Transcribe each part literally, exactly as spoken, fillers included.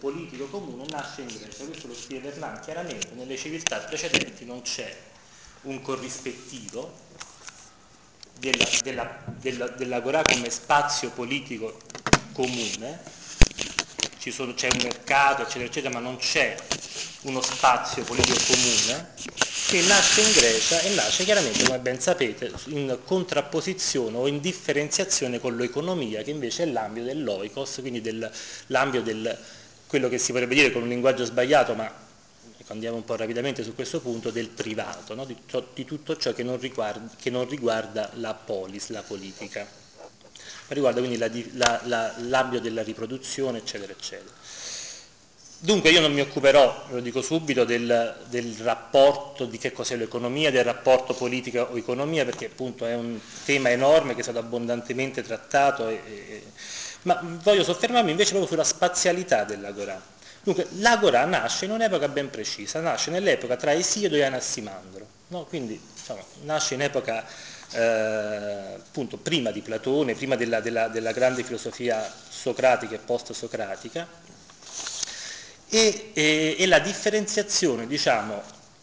politico comune nasce in Grecia. Questo lo scrive Vernan chiaramente: nelle civiltà precedenti non c'è un corrispettivo della, della, della, dell'agorà come spazio politico comune, ci sono, c'è un mercato eccetera eccetera, ma non c'è uno spazio politico comune, che nasce in Grecia e nasce chiaramente, come ben sapete, in contrapposizione o in differenziazione con l'economia, che invece è l'ambito dell'oikos, quindi del, l'ambito del quello che si vorrebbe dire con un linguaggio sbagliato, ma andiamo un po' rapidamente su questo punto, del privato, no? di, di tutto ciò che non, riguarda, che non riguarda la polis, la politica, ma riguarda quindi la, la, la, l'ambito della riproduzione eccetera eccetera. Dunque io non mi occuperò, lo dico subito, del, del rapporto di che cos'è l'economia, del rapporto politica o economia, perché appunto è un tema enorme che è stato abbondantemente trattato, e, e, ma voglio soffermarmi invece proprio sulla spazialità dell'agorà. Dunque l'agorà nasce in un'epoca ben precisa, nasce nell'epoca tra Esiodo e Anassimandro, no? Quindi diciamo, nasce in epoca eh, appunto prima di Platone, prima della, della, della grande filosofia socratica e post-socratica. E, e, e la differenziazione, diciamo,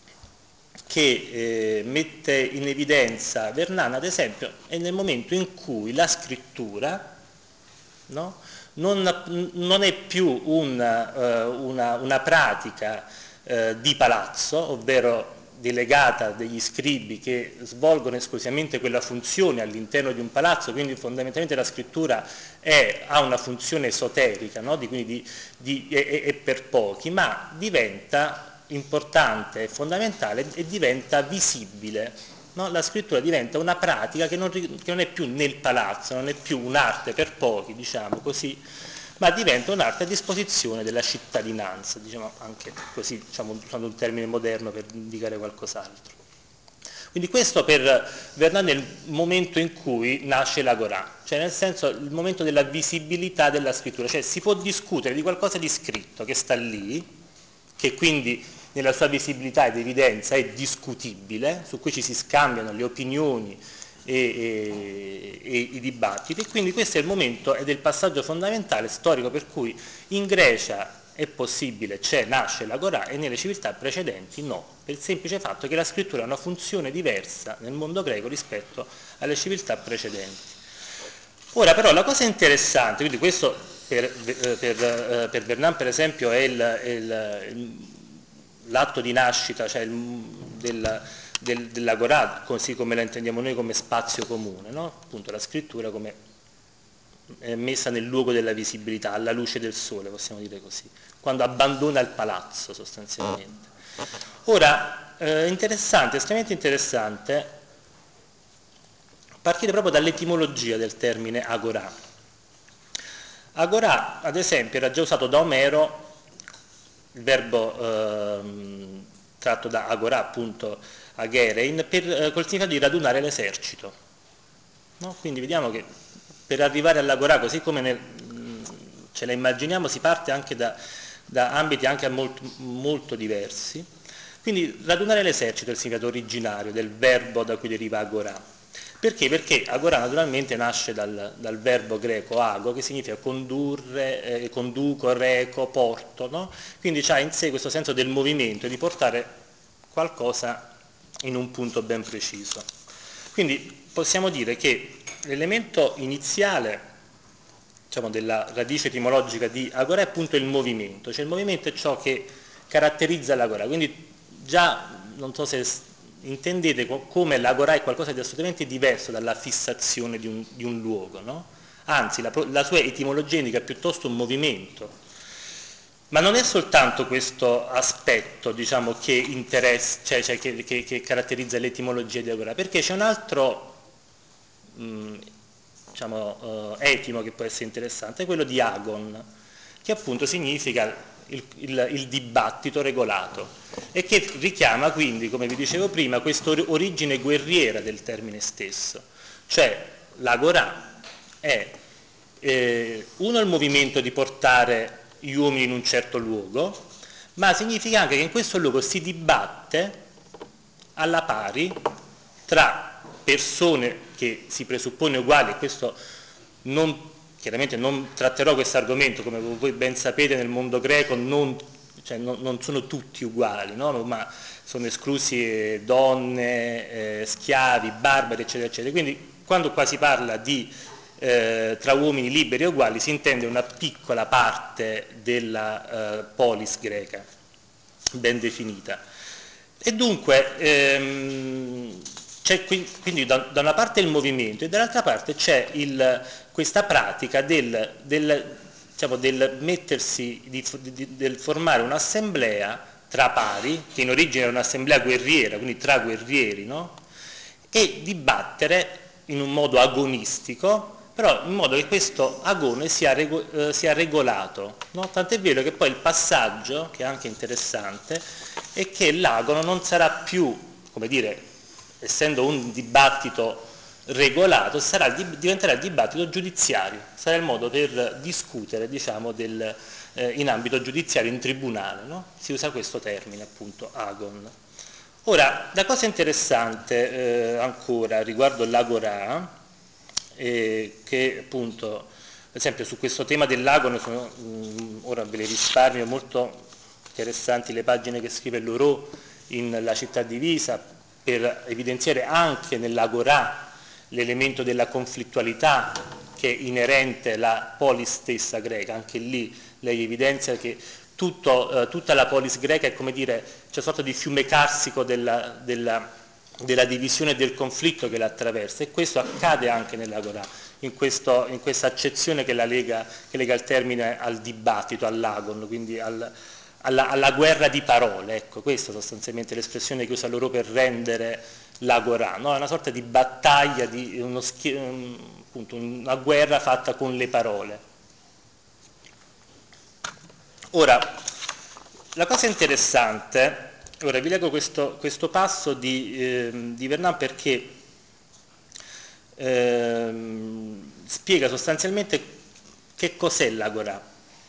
che eh, mette in evidenza Vernan, ad esempio, è nel momento in cui la scrittura, no, non, non è più una, uh, una, una pratica uh, di palazzo, ovvero delegata a degli scribi che svolgono esclusivamente quella funzione all'interno di un palazzo, quindi fondamentalmente la scrittura è, ha una funzione esoterica, no? di, quindi di, di, è, è per pochi, ma diventa importante e fondamentale e diventa visibile. No? La scrittura diventa una pratica che non, che non è più nel palazzo, non è più un'arte per pochi, diciamo così, ma diventa un'arte a disposizione della cittadinanza, diciamo anche così, diciamo, usando un termine moderno per indicare qualcos'altro. Quindi questo per Vernan è il momento in cui nasce l'agorà, cioè nel senso il momento della visibilità della scrittura, cioè si può discutere di qualcosa di scritto che sta lì, che quindi nella sua visibilità ed evidenza è discutibile, su cui ci si scambiano le opinioni e, e, e i dibattiti, e quindi questo è il momento ed è il passaggio fondamentale storico per cui in Grecia è possibile, c'è, nasce l'agorà, e nelle civiltà precedenti no, per il semplice fatto che la scrittura ha una funzione diversa nel mondo greco rispetto alle civiltà precedenti. Ora però la cosa interessante, quindi questo per, per, per Vernan per esempio è il, il, l'atto di nascita, cioè il, del, del, dell'agorà, così come la intendiamo noi come spazio comune, no? Appunto la scrittura come messa nel luogo della visibilità, alla luce del sole, possiamo dire così, quando abbandona il palazzo sostanzialmente. Ora, eh, interessante, estremamente interessante, partire proprio dall'etimologia del termine agorà. Agorà, ad esempio, era già usato da Omero, il verbo ehm, tratto da agorà, appunto, agerein, per, eh, col significato di radunare l'esercito. No? Quindi vediamo che per arrivare all'agorà, così come nel, ce la immaginiamo, si parte anche da, da ambiti anche molto, molto diversi. Quindi radunare l'esercito è il significato originario del verbo da cui deriva agorà. Perché? Perché agorà naturalmente nasce dal, dal verbo greco ago, che significa condurre, eh, conduco, reco, porto, no? Quindi ha in sé questo senso del movimento, di portare qualcosa in un punto ben preciso. Quindi possiamo dire che l'elemento iniziale, diciamo, della radice etimologica di agorà è appunto il movimento, cioè il movimento è ciò che caratterizza l'agorà, quindi già non so se intendete come l'agorà è qualcosa di assolutamente diverso dalla fissazione di un, di un luogo, no? Anzi la, la sua etimologia indica piuttosto un movimento, ma non è soltanto questo aspetto, diciamo, che, interessa, cioè, cioè, che, che, che caratterizza l'etimologia di agorà, perché c'è un altro mh, diciamo, uh, etimo che può essere interessante, è quello di agon, che appunto significa il, il, il dibattito regolato e che richiama quindi, come vi dicevo prima, questa origine guerriera del termine stesso, cioè l'agorà è eh, uno il movimento di portare gli uomini in un certo luogo, ma significa anche che in questo luogo si dibatte alla pari tra persone che si presuppone uguali, e questo non chiaramente non tratterò questo argomento, come voi ben sapete nel mondo greco non, cioè non, non sono tutti uguali, no? Ma sono esclusi donne, eh, schiavi, barbari, eccetera, eccetera. Quindi quando qua si parla di eh, tra uomini liberi e uguali si intende una piccola parte della eh, polis greca, ben definita. E dunque ehm, c'è quindi da, da una parte il movimento e dall'altra parte c'è il, questa pratica del, del, diciamo, del mettersi, di, di, del formare un'assemblea tra pari, che in origine era un'assemblea guerriera, quindi tra guerrieri, no? E dibattere in un modo agonistico, però in modo che questo agone sia, rego, eh, sia regolato, no? Tant'è vero che poi il passaggio, che è anche interessante, è che l'agono non sarà più, come dire, essendo un dibattito regolato, sarà, diventerà il dibattito giudiziario, sarà il modo per discutere, diciamo, del, eh, in ambito giudiziario, in tribunale, no? Si usa questo termine, appunto, agon. Ora, la cosa interessante eh, ancora riguardo l'agorà, eh, che appunto, per esempio su questo tema dell'agono, sono, mh, ora ve le risparmio, molto interessanti le pagine che scrive Loro in La città divisa, per evidenziare anche nell'agorà l'elemento della conflittualità che è inerente alla polis stessa greca. Anche lì lei evidenzia che tutto, eh, tutta la polis greca è, come dire, c'è una sorta di fiume carsico della, della, della divisione e del conflitto che la attraversa, e questo accade anche nell'agorà, in, questo, in questa accezione che, la lega, che lega il termine al dibattito, all'agon, quindi al, alla, alla guerra di parole. Ecco, questa sostanzialmente è l'espressione che usa loro per rendere l'agorà, no? È una sorta di battaglia, di uno schi- appunto, una guerra fatta con le parole. Ora, la cosa interessante, ora vi leggo questo, questo passo di, eh, di Vernant perché eh, spiega sostanzialmente che cos'è l'agorà.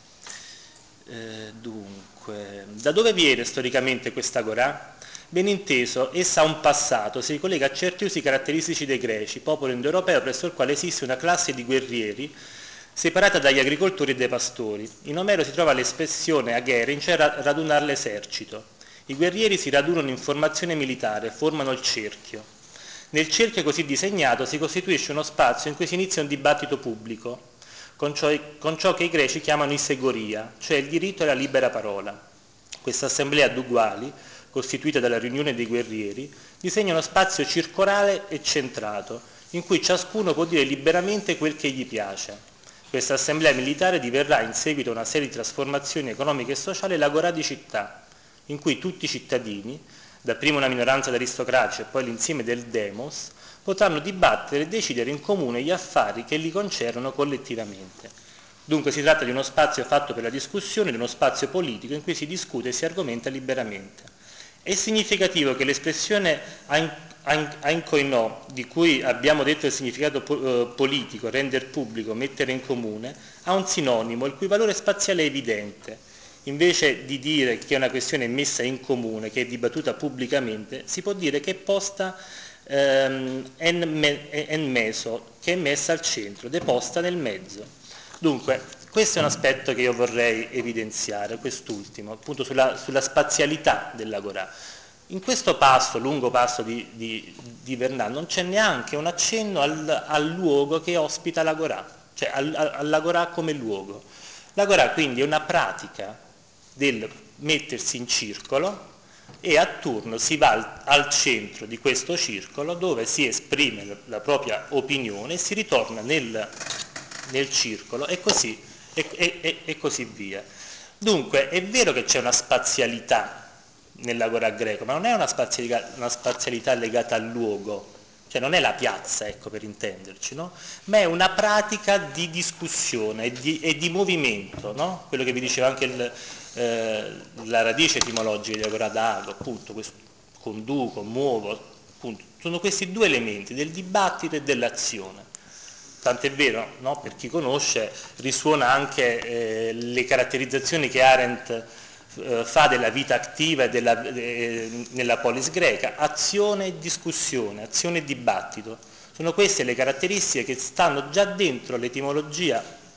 Eh, dunque, da dove viene storicamente questa agorà? Ben inteso, essa ha un passato, si ricollega a certi usi caratteristici dei greci, popolo indoeuropeo presso il quale esiste una classe di guerrieri separata dagli agricoltori e dai pastori. In Omero si trova l'espressione agherin, cioè radunare l'esercito. I guerrieri si radunano in formazione militare, formano il cerchio. Nel cerchio così disegnato si costituisce uno spazio in cui si inizia un dibattito pubblico, con ciò, con ciò che i greci chiamano isegoria, cioè il diritto alla libera parola. Questa assemblea d'uguali, costituita dalla riunione dei guerrieri, disegna uno spazio circolare e centrato, in cui ciascuno può dire liberamente quel che gli piace. Questa assemblea militare diverrà, in seguito a una serie di trasformazioni economiche e sociali, l'agorà di città, in cui tutti i cittadini, dapprima una minoranza di aristocratici e poi l'insieme del demos, potranno dibattere e decidere in comune gli affari che li concernono collettivamente. Dunque si tratta di uno spazio fatto per la discussione, di uno spazio politico in cui si discute e si argomenta liberamente. È significativo che l'espressione ankoinò, di cui abbiamo detto il significato po- eh, politico, rendere pubblico, mettere in comune, ha un sinonimo, il cui valore spaziale è evidente. Invece di dire che una questione è messa in comune, che è dibattuta pubblicamente, si può dire che è posta ehm, en, me, en meso, che è messa al centro, deposta nel mezzo. Dunque, questo è un aspetto che io vorrei evidenziare, quest'ultimo, appunto sulla, sulla spazialità dell'agorà. In questo passo, lungo passo di, di, di Vernant, non c'è neanche un accenno al, al luogo che ospita l'agorà, cioè al, all'agorà come luogo. L'agorà quindi è una pratica del mettersi in circolo e a turno si va al, al centro di questo circolo dove si esprime la, la propria opinione e si ritorna nel, nel circolo e così, e, e, e così via. Dunque è vero che c'è una spazialità nell'agorà greco, ma non è una spazialità, una spazialità legata al luogo, cioè non è la piazza, ecco, per intenderci, no? Ma è una pratica di discussione e di, e di movimento, no? Quello che vi diceva anche il, eh, la radice etimologica di agorà d'ago, appunto, questo, conduco, muovo, appunto, sono questi due elementi del dibattito e dell'azione. Tant'è vero, no? Per chi conosce, risuona anche eh, le caratterizzazioni che Arendt eh, fa della vita attiva e della, eh, nella polis greca: azione e discussione, azione e dibattito. Sono queste le caratteristiche che stanno già dentro l'etimologia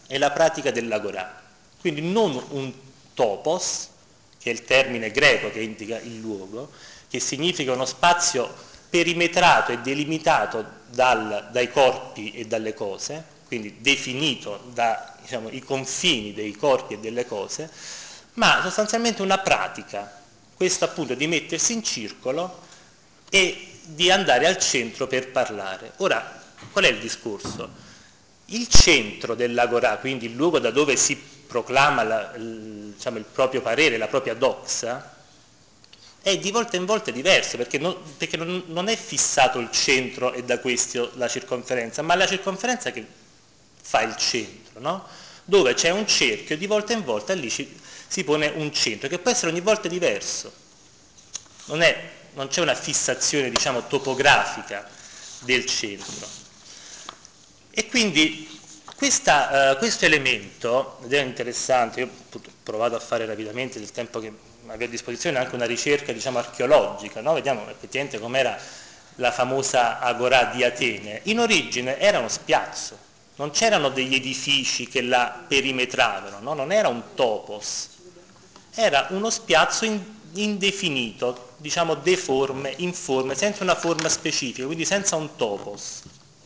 è la pratica dell'agorà, quindi non un topos, che è il termine greco che indica il luogo, che significa uno spazio perimetrato e delimitato dal, dai corpi e dalle cose, quindi definito dai diciamo, confini dei corpi e delle cose, ma sostanzialmente una pratica, questa appunto di mettersi in circolo e di andare al centro per parlare. Ora, qual è il discorso? Il centro dell'agorà, quindi il luogo da dove si proclama la, il, diciamo, il proprio parere, la propria doxa, è di volta in volta diverso, perché, non, perché non, non è fissato il centro e da questo la circonferenza, ma è la circonferenza che fa il centro, no? Dove c'è un cerchio, di volta in volta lì ci, si pone un centro, che può essere ogni volta diverso. Non, è, non c'è una fissazione, diciamo, topografica del centro. E quindi questa, uh, questo elemento, ed è interessante, io ho provato a fare rapidamente nel tempo che avevo a disposizione anche una ricerca, diciamo, archeologica, no? Vediamo effettivamente com'era la famosa agorà di Atene. In origine era uno spiazzo, non c'erano degli edifici che la perimetravano, no? Non era un topos, era uno spiazzo in, indefinito, diciamo deforme, informe, senza una forma specifica, quindi senza un topos.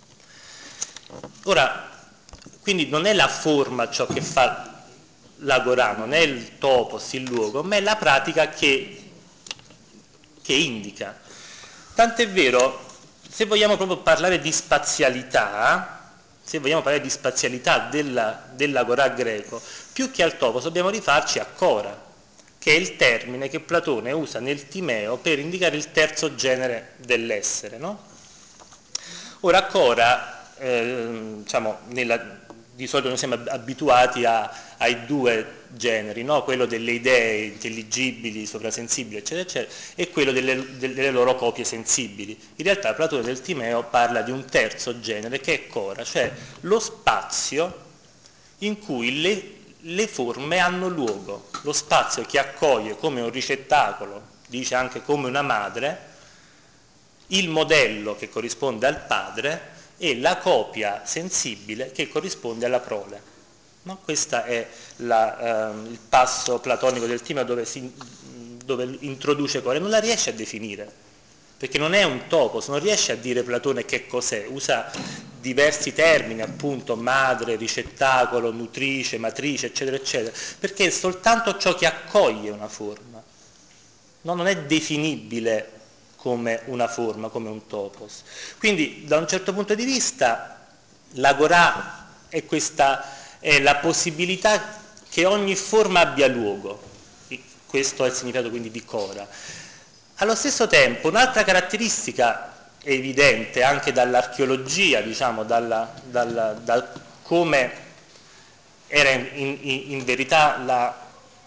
Ora, quindi non è la forma ciò che fa l'agorà, non è il topos, il luogo, ma è la pratica che, che indica. Tant'è vero, se vogliamo proprio parlare di spazialità, se vogliamo parlare di spazialità della, dell'agorà greco, più che al topos dobbiamo rifarci a Cora, che è il termine che Platone usa nel Timeo per indicare il terzo genere dell'essere, no? Ora Cora, eh, diciamo, nella, di solito noi siamo abituati a, ai due generi, no? Quello delle idee intelligibili, sovrasensibili, eccetera, eccetera, e quello delle, delle loro copie sensibili. In realtà Platone del Timeo parla di un terzo genere che è Cora, cioè lo spazio in cui le, le forme hanno luogo, lo spazio che accoglie come un ricettacolo, dice anche come una madre, il modello che corrisponde al padre e la copia sensibile che corrisponde alla prole. No? Questo è la, eh, il passo platonico del Timeo dove, si, dove introduce Cora, non la riesce a definire, perché non è un topos, non riesce a dire Platone che cos'è, usa diversi termini, appunto madre, ricettacolo, nutrice, matrice, eccetera, eccetera, perché è soltanto ciò che accoglie una forma, no? Non è definibile come una forma, come un topos. Quindi da un certo punto di vista l'agorà è, questa, è la possibilità che ogni forma abbia luogo, questo è il significato quindi di Cora. Allo stesso tempo un'altra caratteristica evidente anche dall'archeologia, diciamo, dalla, dalla, da come era in, in, in verità la,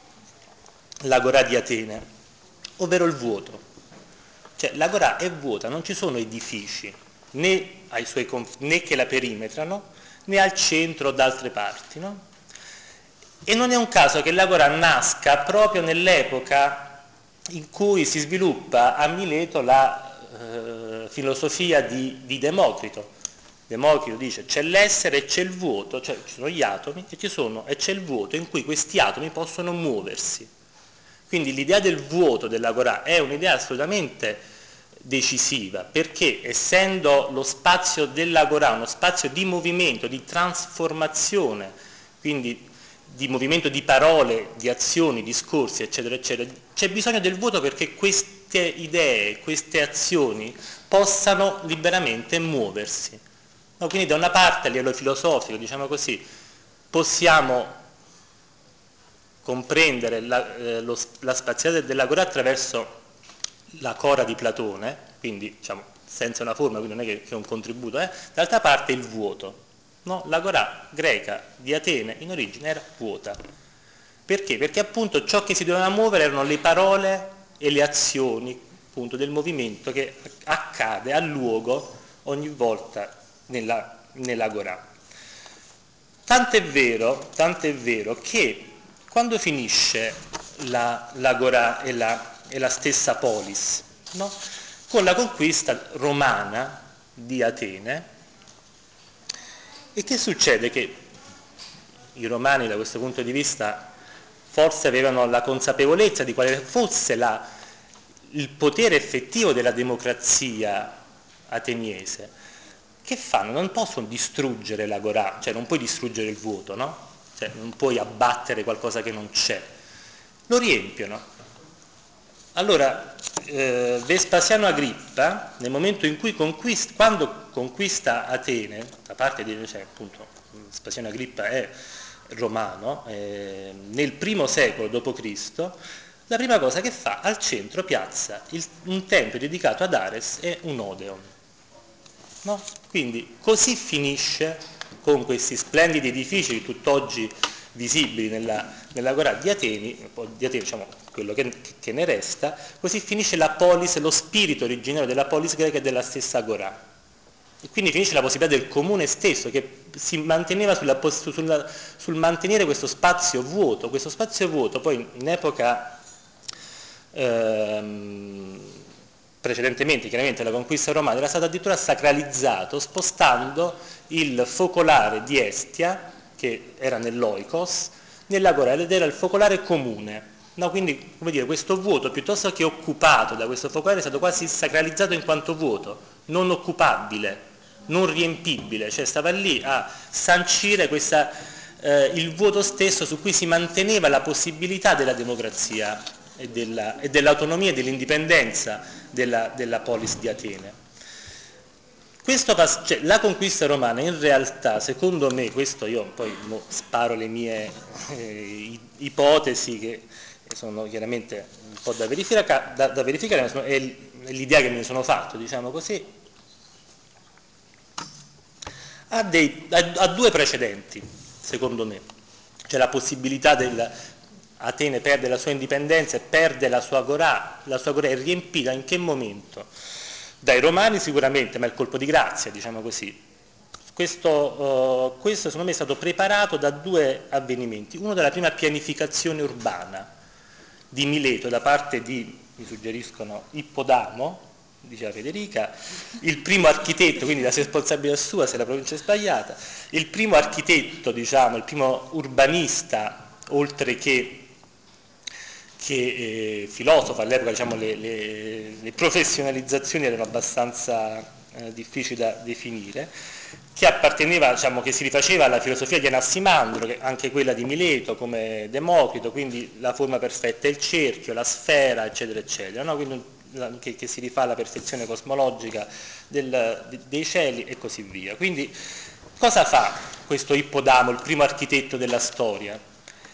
l'agorà di Atene, ovvero il vuoto. Cioè l'agorà è vuota, non ci sono edifici, né, ai suoi conf- né che la perimetrano, né al centro o da altre parti. No? E non è un caso che l'agorà nasca proprio nell'epoca in cui si sviluppa a Mileto la eh, filosofia di, di Democrito. Democrito dice c'è l'essere e c'è il vuoto, cioè ci sono gli atomi e, ci sono, e c'è il vuoto in cui questi atomi possono muoversi. Quindi l'idea del vuoto dell'agorà è un'idea assolutamente decisiva, perché essendo lo spazio dell'agorà uno spazio di movimento, di trasformazione, quindi di movimento di parole, di azioni, discorsi, eccetera, eccetera, c'è bisogno del vuoto perché queste idee, queste azioni possano liberamente muoversi. No, quindi da una parte a livello filosofico, diciamo così, possiamo comprendere la, eh, lo, la spazialità dell'agorà attraverso la Cora di Platone, quindi diciamo senza una forma, quindi non è che, che è un contributo, eh? D'altra parte il vuoto. No? L'agorà greca di Atene in origine era vuota. Perché? Perché appunto ciò che si doveva muovere erano le parole e le azioni appunto del movimento che accade a luogo ogni volta nella, nell'agorà. Tant'è vero, tant'è vero che quando finisce la, l'agorà e la, e la stessa polis, no? Con la conquista romana di Atene, e che succede? Che i romani da questo punto di vista forse avevano la consapevolezza di quale fosse la, il potere effettivo della democrazia ateniese. Che fanno? Non possono distruggere l'agorà, cioè non puoi distruggere il voto, no? Cioè non puoi abbattere qualcosa che non c'è. Lo riempiono. Allora, eh, Vespasiano Agrippa, nel momento in cui conquista, quando conquista Atene, da parte di, cioè, appunto, Vespasiano Agrippa è romano, eh, nel primo secolo dopo Cristo, la prima cosa che fa, al centro piazza il, un tempio dedicato ad Ares e un Odeon. No? Quindi così finisce, con questi splendidi edifici tutt'oggi visibili nella, nell'agorà di Atene, di Atene diciamo, quello che, che ne resta, così finisce la polis, lo spirito originario della polis greca e della stessa agorà. E quindi finisce la possibilità del comune stesso, che si manteneva sulla, sulla, sul mantenere questo spazio vuoto. Questo spazio vuoto poi in epoca ehm, precedentemente, chiaramente la conquista romana, era stato addirittura sacralizzato spostando il focolare di Estia, che era nell'Oikos, nell'agorà, ed era il focolare comune. No, quindi, come dire, questo vuoto, piuttosto che occupato da questo focolare, è stato quasi sacralizzato in quanto vuoto, non occupabile, non riempibile, cioè stava lì a sancire questa, eh, il vuoto stesso su cui si manteneva la possibilità della democrazia e, della, e dell'autonomia e dell'indipendenza della, della polis di Atene. Questo, cioè, la conquista romana in realtà, secondo me, questo io poi sparo le mie eh, ipotesi che sono chiaramente un po' da verificare, da, da verificare è l'idea che me ne sono fatto, diciamo così, ha, dei, ha, ha due precedenti, secondo me. C'è la possibilità del Atene perde la sua indipendenza e perde la sua agorà, la sua agorà è riempita in che momento? Dai romani sicuramente, ma è il colpo di grazia, diciamo così. Questo, uh, questo secondo me è stato preparato da due avvenimenti. Uno dalla prima pianificazione urbana di Mileto da parte di, mi suggeriscono, Ippodamo, diceva Federica, il primo architetto, quindi la responsabilità sua se la provincia è sbagliata, il primo architetto, diciamo, il primo urbanista, oltre che che eh, filosofo, all'epoca diciamo, le, le, le professionalizzazioni erano abbastanza eh, difficili da definire, che apparteneva, diciamo, che si rifaceva alla filosofia di Anassimandro, che anche quella di Mileto come Democrito, quindi la forma perfetta è il cerchio, la sfera, eccetera, eccetera, no? Quindi, la, che, che si rifà alla perfezione cosmologica del, de, dei cieli e così via. Quindi cosa fa questo Ippodamo, il primo architetto della storia?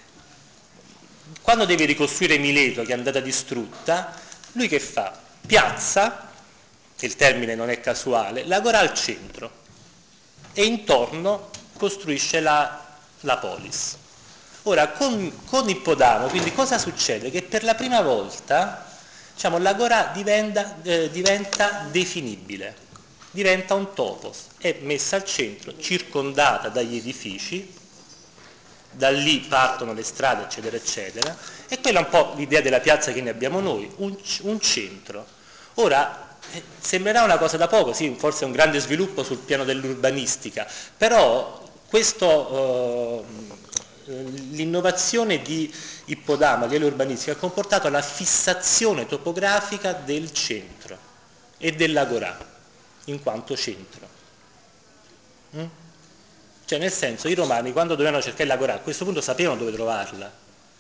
Quando deve ricostruire Mileto, che è andata distrutta, lui che fa? Piazza, il termine non è casuale, l'agorà al centro e intorno costruisce la, la polis. Ora, con, con Ippodamo, quindi cosa succede? Che per la prima volta, diciamo, l'agorà diventa, eh, diventa definibile, diventa un topos, è messa al centro, circondata dagli edifici, da lì partono le strade, eccetera, eccetera, e quella è un po' l'idea della piazza che ne abbiamo noi, un, un centro. Ora, eh, sembrerà una cosa da poco, sì, forse è un grande sviluppo sul piano dell'urbanistica, però questo, eh, l'innovazione di Ippodamo a livello urbanistico ha comportato la fissazione topografica del centro e dell'agorà, in quanto centro. Mm? Cioè, nel senso, i romani quando dovevano cercare l'agorà a questo punto sapevano dove trovarla,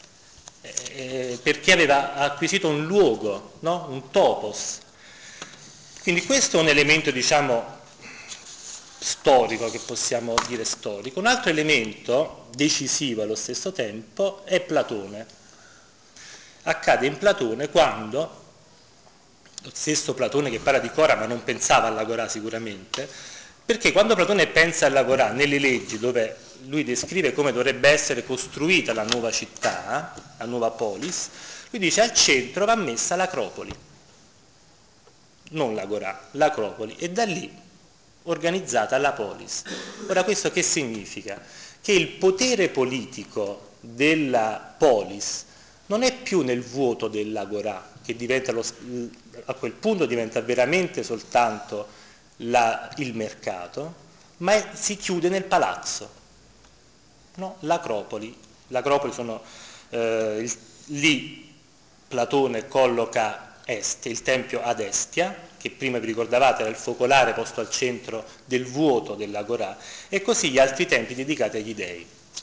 eh, perché aveva acquisito un luogo, no? Un topos. Quindi questo è un elemento, diciamo, storico, che possiamo dire storico. Un altro elemento decisivo allo stesso tempo è Platone. Accade in Platone quando, lo stesso Platone che parla di Cora ma non pensava all'agorà sicuramente, perché quando Platone pensa all'agorà nelle leggi dove lui descrive come dovrebbe essere costruita la nuova città, la nuova polis, lui dice al centro va messa l'acropoli, non l'agorà, l'acropoli, e da lì organizzata la polis. Ora questo che significa? Che il potere politico della polis non è più nel vuoto dell'agorà, che diventa lo, a quel punto diventa veramente soltanto la, il mercato, ma è, si chiude nel palazzo. no? L'acropoli. L'acropoli sono, eh, il, lì Platone colloca Estia, il tempio ad Estia, che prima vi ricordavate era il focolare posto al centro del vuoto dell'agorà, e così gli altri tempi dedicati agli dei.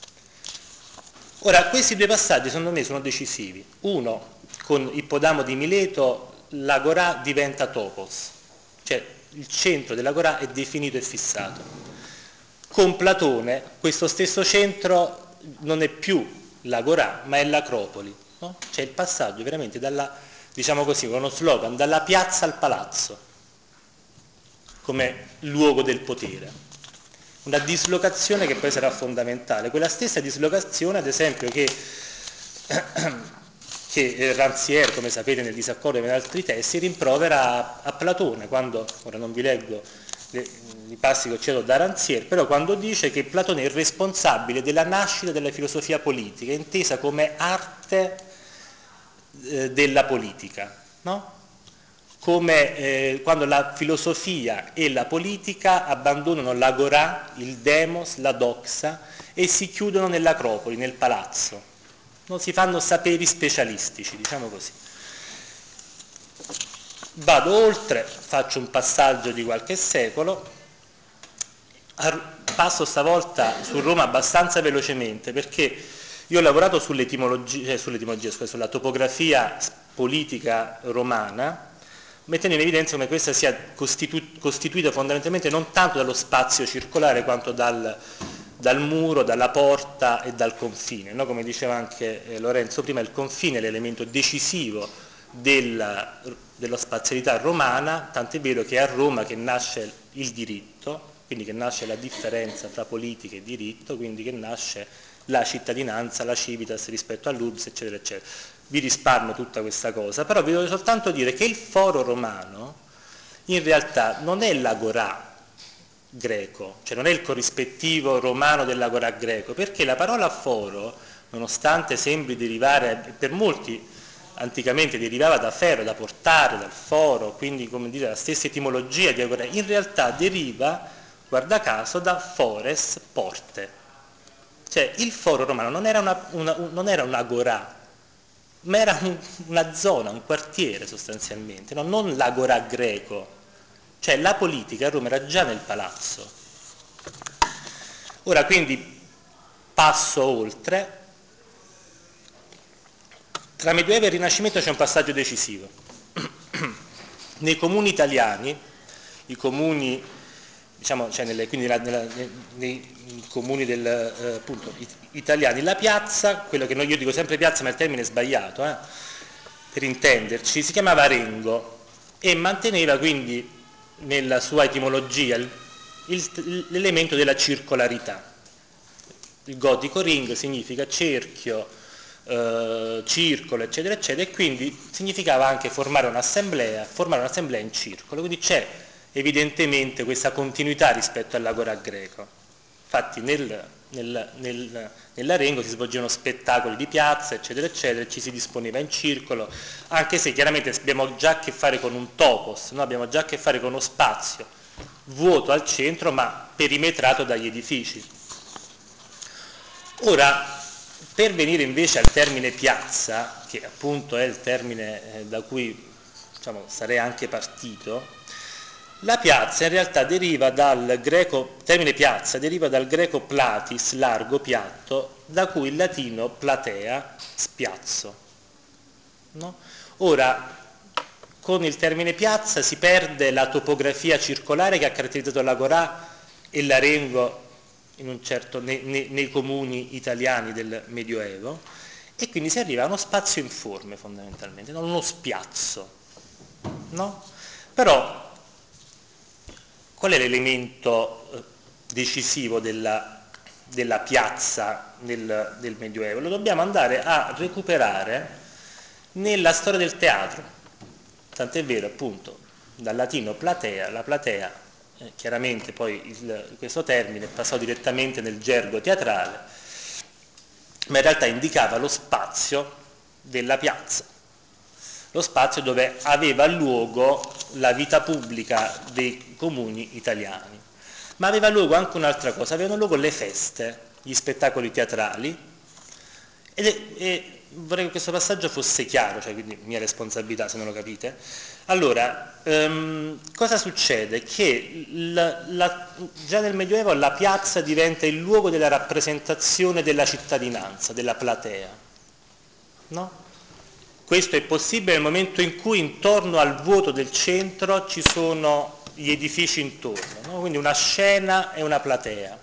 Ora, questi due passaggi secondo me sono decisivi. Uno, con Ippodamo di Mileto, l'agorà diventa topos, cioè il centro dell'agorà è definito e fissato. Con Platone questo stesso centro non è più l'agorà, ma è l'acropoli, no? C'è il passaggio veramente dalla, diciamo così, con uno slogan, dalla piazza al palazzo, come luogo del potere. Una dislocazione che poi sarà fondamentale, quella stessa dislocazione ad esempio che, che Rancière, come sapete nel disaccordo e in altri testi, rimprovera a, a Platone, quando, ora non vi leggo le, i passi che ho citato da Rancière, però quando dice che Platone è il responsabile della nascita della filosofia politica, intesa come arte eh, della politica, no? Come eh, quando la filosofia e la politica abbandonano l'agorà, il demos, la doxa e si chiudono nell'acropoli, nel palazzo, non si fanno saperi specialistici, diciamo così. Vado oltre, faccio un passaggio di qualche secolo, passo stavolta su Roma abbastanza velocemente perché io ho lavorato sull'etimologia, eh, sull'etimologia scusa, sulla topografia politica romana, mettendo in evidenza come questa sia costitu- costituita fondamentalmente non tanto dallo spazio circolare quanto dal, dal muro, dalla porta e dal confine, no? Come diceva anche eh, Lorenzo prima, il confine è l'elemento decisivo della, della spazialità romana, tant'è vero che è a Roma che nasce il diritto, quindi che nasce la differenza tra politica e diritto, quindi che nasce la cittadinanza, la civitas rispetto all'urbs, eccetera, eccetera. Vi risparmio tutta questa cosa, però vi voglio soltanto dire che il foro romano in realtà non è l'agorà greco, cioè non è il corrispettivo romano dell'agorà greco, perché la parola foro, nonostante sembri derivare, per molti anticamente derivava da fero, da portare, dal foro, quindi come dire la stessa etimologia di agorà, in realtà deriva, guarda caso, da fores, porte. Cioè il foro romano non era, una, una, un, non era un'agorà, ma era un, una zona, un quartiere sostanzialmente, no? Non l'agorà greco. Cioè la politica a Roma era già nel palazzo. Ora quindi passo oltre. Tra Medioevo e Rinascimento c'è un passaggio decisivo. Nei comuni italiani, i comuni, diciamo, cioè nelle, quindi nella, nella, nei, nei comuni del, eh, appunto, italiani, la piazza, quello che noi, io dico sempre piazza ma il termine è sbagliato, eh, per intenderci, si chiamava Rengo e manteneva quindi nella sua etimologia il, il, l'elemento della circolarità. Il gotico ring significa cerchio, eh, circolo, eccetera, eccetera, e quindi significava anche formare un'assemblea, formare un'assemblea in circolo, quindi c'è evidentemente questa continuità rispetto all'agorà greco. Infatti nel, nel, nel, nell'Arengo si svolgevano spettacoli di piazza, eccetera, eccetera, ci si disponeva in circolo, anche se chiaramente abbiamo già a che fare con un topos, no? Abbiamo già a che fare con uno spazio vuoto al centro ma perimetrato dagli edifici. Ora, per venire invece al termine piazza, che appunto è il termine eh, da cui diciamo, sarei anche partito, la piazza in realtà deriva dal greco, il termine piazza deriva dal greco platis, largo, piatto, da cui il latino platea, spiazzo. No? Ora, con il termine piazza si perde la topografia circolare che ha caratterizzato l'agorà e l'Arengo in un certo, nei, nei, nei comuni italiani del Medioevo, e quindi si arriva a uno spazio informe fondamentalmente, non uno spiazzo, no? Però qual è l'elemento eh, decisivo della, della piazza nel, del Medioevo? Lo dobbiamo andare a recuperare nella storia del teatro, tant'è vero appunto dal latino platea, la platea eh, chiaramente poi il, questo termine è passato direttamente nel gergo teatrale, ma in realtà indicava lo spazio della piazza, lo spazio dove aveva luogo la vita pubblica dei comuni italiani. Ma aveva luogo anche un'altra cosa, avevano luogo le feste, gli spettacoli teatrali, ed è, e vorrei che questo passaggio fosse chiaro, cioè quindi mia responsabilità se non lo capite. Allora, ehm, cosa succede? Che la, la, già nel Medioevo la piazza diventa il luogo della rappresentazione della cittadinanza, della platea, no? Questo è possibile nel momento in cui intorno al vuoto del centro ci sono gli edifici intorno, no? Quindi una scena e una platea.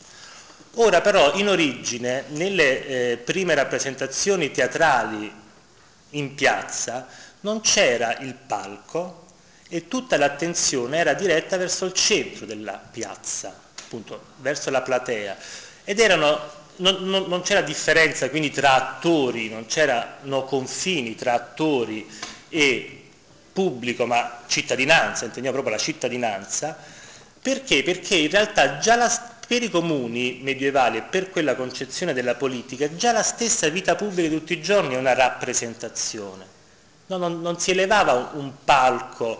Ora però in origine, nelle eh, prime rappresentazioni teatrali in piazza, non c'era il palco e tutta l'attenzione era diretta verso il centro della piazza, appunto verso la platea, ed erano, non, non, non c'era differenza quindi tra attori, non c'erano confini tra attori e pubblico, ma cittadinanza, intendiamo proprio la cittadinanza. Perché? Perché in realtà già la, per i comuni medievali e per quella concezione della politica, già la stessa vita pubblica di tutti i giorni è una rappresentazione. No, non, non si elevava un, un palco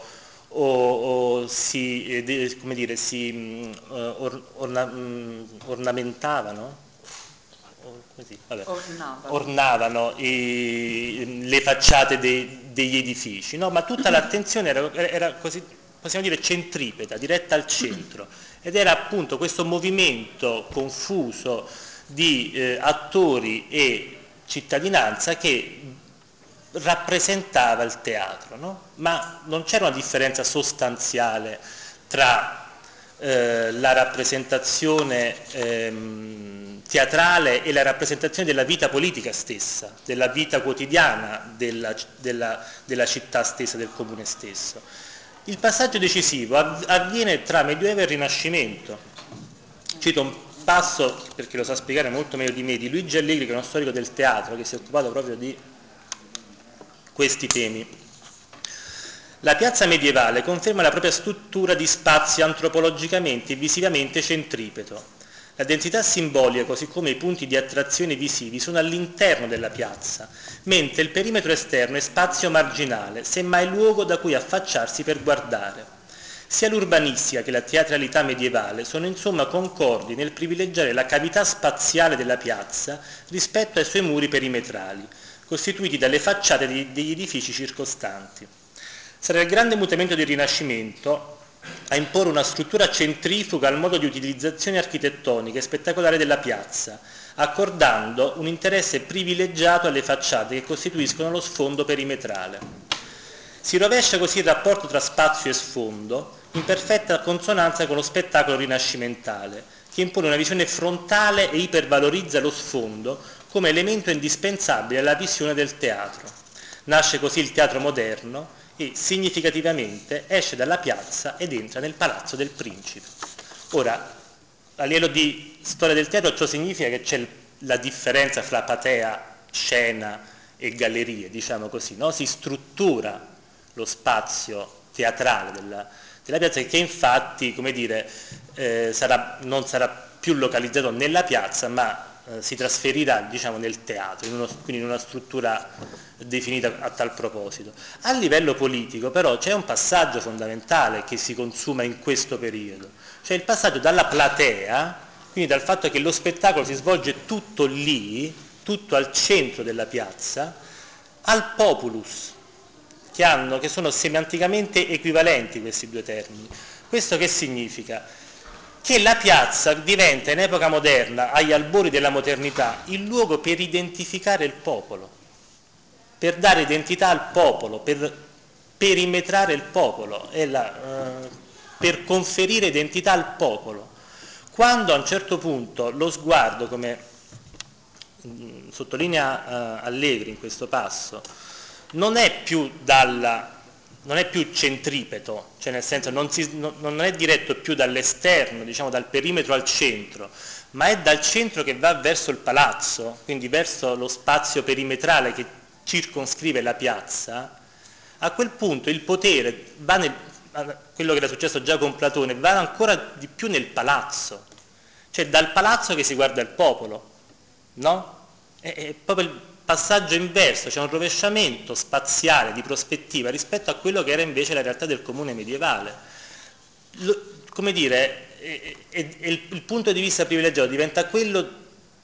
o, o si, eh, come dire, si mh, or, orna, mh, ornamentavano, or, così, vabbè, Ornavano, ornavano i, le facciate dei, degli edifici, no? Ma tutta l'attenzione era, era così, possiamo dire, centripeta, diretta al centro, ed era appunto questo movimento confuso di eh, attori e cittadinanza che rappresentava il teatro, no? Ma non c'era una differenza sostanziale tra eh, la rappresentazione ehm, teatrale e la rappresentazione della vita politica stessa, della vita quotidiana della, della, della città stessa, del comune stesso. Il passaggio decisivo avviene tra Medioevo e Rinascimento. Cito un passo, perché lo sa spiegare molto meglio di me, di Luigi Allegri, che è uno storico del teatro, che si è occupato proprio di questi temi. La piazza medievale conferma la propria struttura di spazio antropologicamente e visivamente centripeto. La densità simbolica, così come i punti di attrazione visivi, sono all'interno della piazza, mentre il perimetro esterno è spazio marginale, semmai luogo da cui affacciarsi per guardare. Sia l'urbanistica che la teatralità medievale sono insomma concordi nel privilegiare la cavità spaziale della piazza rispetto ai suoi muri perimetrali, costituiti dalle facciate degli edifici circostanti. Sarà il grande mutamento del Rinascimento a imporre una struttura centrifuga al modo di utilizzazione architettonica e spettacolare della piazza, accordando un interesse privilegiato alle facciate che costituiscono lo sfondo perimetrale. Si rovescia così il rapporto tra spazio e sfondo, in perfetta consonanza con lo spettacolo rinascimentale, che impone una visione frontale e ipervalorizza lo sfondo come elemento indispensabile alla visione del teatro. Nasce così il teatro moderno e significativamente esce dalla piazza ed entra nel palazzo del principe. Ora, a livello di storia del teatro, ciò significa che c'è la differenza fra platea, scena e gallerie, diciamo così, no? Si struttura lo spazio teatrale della, della piazza, che infatti, come dire, eh, sarà, non sarà più localizzato nella piazza, ma eh, si trasferirà, diciamo, nel teatro, in uno, quindi in una struttura definita a tal proposito. A livello politico però c'è un passaggio fondamentale che si consuma in questo periodo, cioè il passaggio dalla platea, quindi dal fatto che lo spettacolo si svolge tutto lì, tutto al centro della piazza, al populus, che, hanno, che sono semanticamente equivalenti questi due termini. Questo che significa? Che la piazza diventa in epoca moderna, agli albori della modernità, il luogo per identificare il popolo, per dare identità al popolo, per perimetrare il popolo, e la, eh, per conferire identità al popolo. Quando a un certo punto lo sguardo, come mh, sottolinea eh, Allegri in questo passo, non è più dalla non è più centripeto, cioè nel senso non, si, non, non è diretto più dall'esterno, diciamo dal perimetro al centro, ma è dal centro che va verso il palazzo, quindi verso lo spazio perimetrale che circonscrive la piazza. A quel punto il potere va nel, quello che era successo già con Platone, va ancora di più nel palazzo, cioè dal palazzo che si guarda il popolo, no? È, è proprio il passaggio inverso, c'è un rovesciamento spaziale di prospettiva rispetto a quello che era invece la realtà del comune medievale. Lo, come dire, è, è, è il, il punto di vista privilegiato diventa quello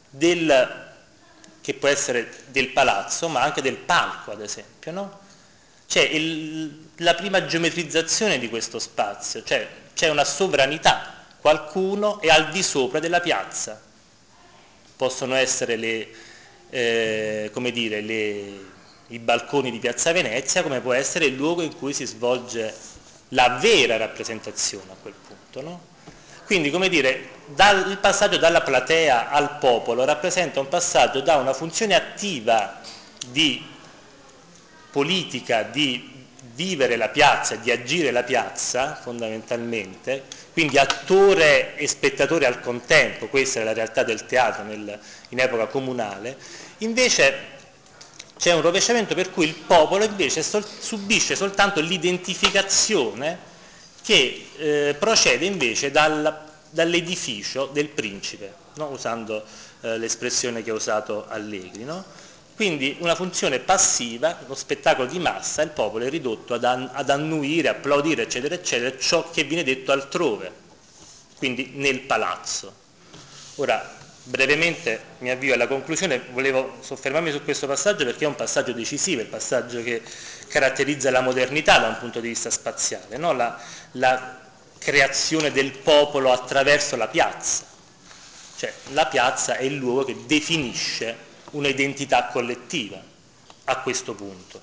del, che può essere del palazzo, ma anche del palco, ad esempio, no? C'è il, la prima geometrizzazione di questo spazio, cioè c'è una sovranità, qualcuno è al di sopra della piazza. Possono essere le, eh, come dire, le, i balconi di Piazza Venezia, come può essere il luogo in cui si svolge la vera rappresentazione a quel punto, no? Quindi, come dire, dal, il passaggio dalla platea al popolo rappresenta un passaggio da una funzione attiva di politica, di vivere la piazza, di agire la piazza fondamentalmente, quindi attore e spettatore al contempo, questa è la realtà del teatro nel, in epoca comunale, invece c'è un rovesciamento per cui il popolo invece sol, subisce soltanto l'identificazione che eh, procede invece dal, dall'edificio del principe, no? Usando eh, l'espressione che ha usato Allegri, no? Quindi una funzione passiva, uno spettacolo di massa, il popolo è ridotto ad, an, ad annuire, applaudire, eccetera, eccetera, ciò che viene detto altrove, quindi nel palazzo. Ora, brevemente mi avvio alla conclusione, volevo soffermarmi su questo passaggio perché è un passaggio decisivo, è il passaggio che caratterizza la modernità da un punto di vista spaziale, no? la, la creazione del popolo attraverso la piazza, cioè la piazza è il luogo che definisce un'identità collettiva a questo punto.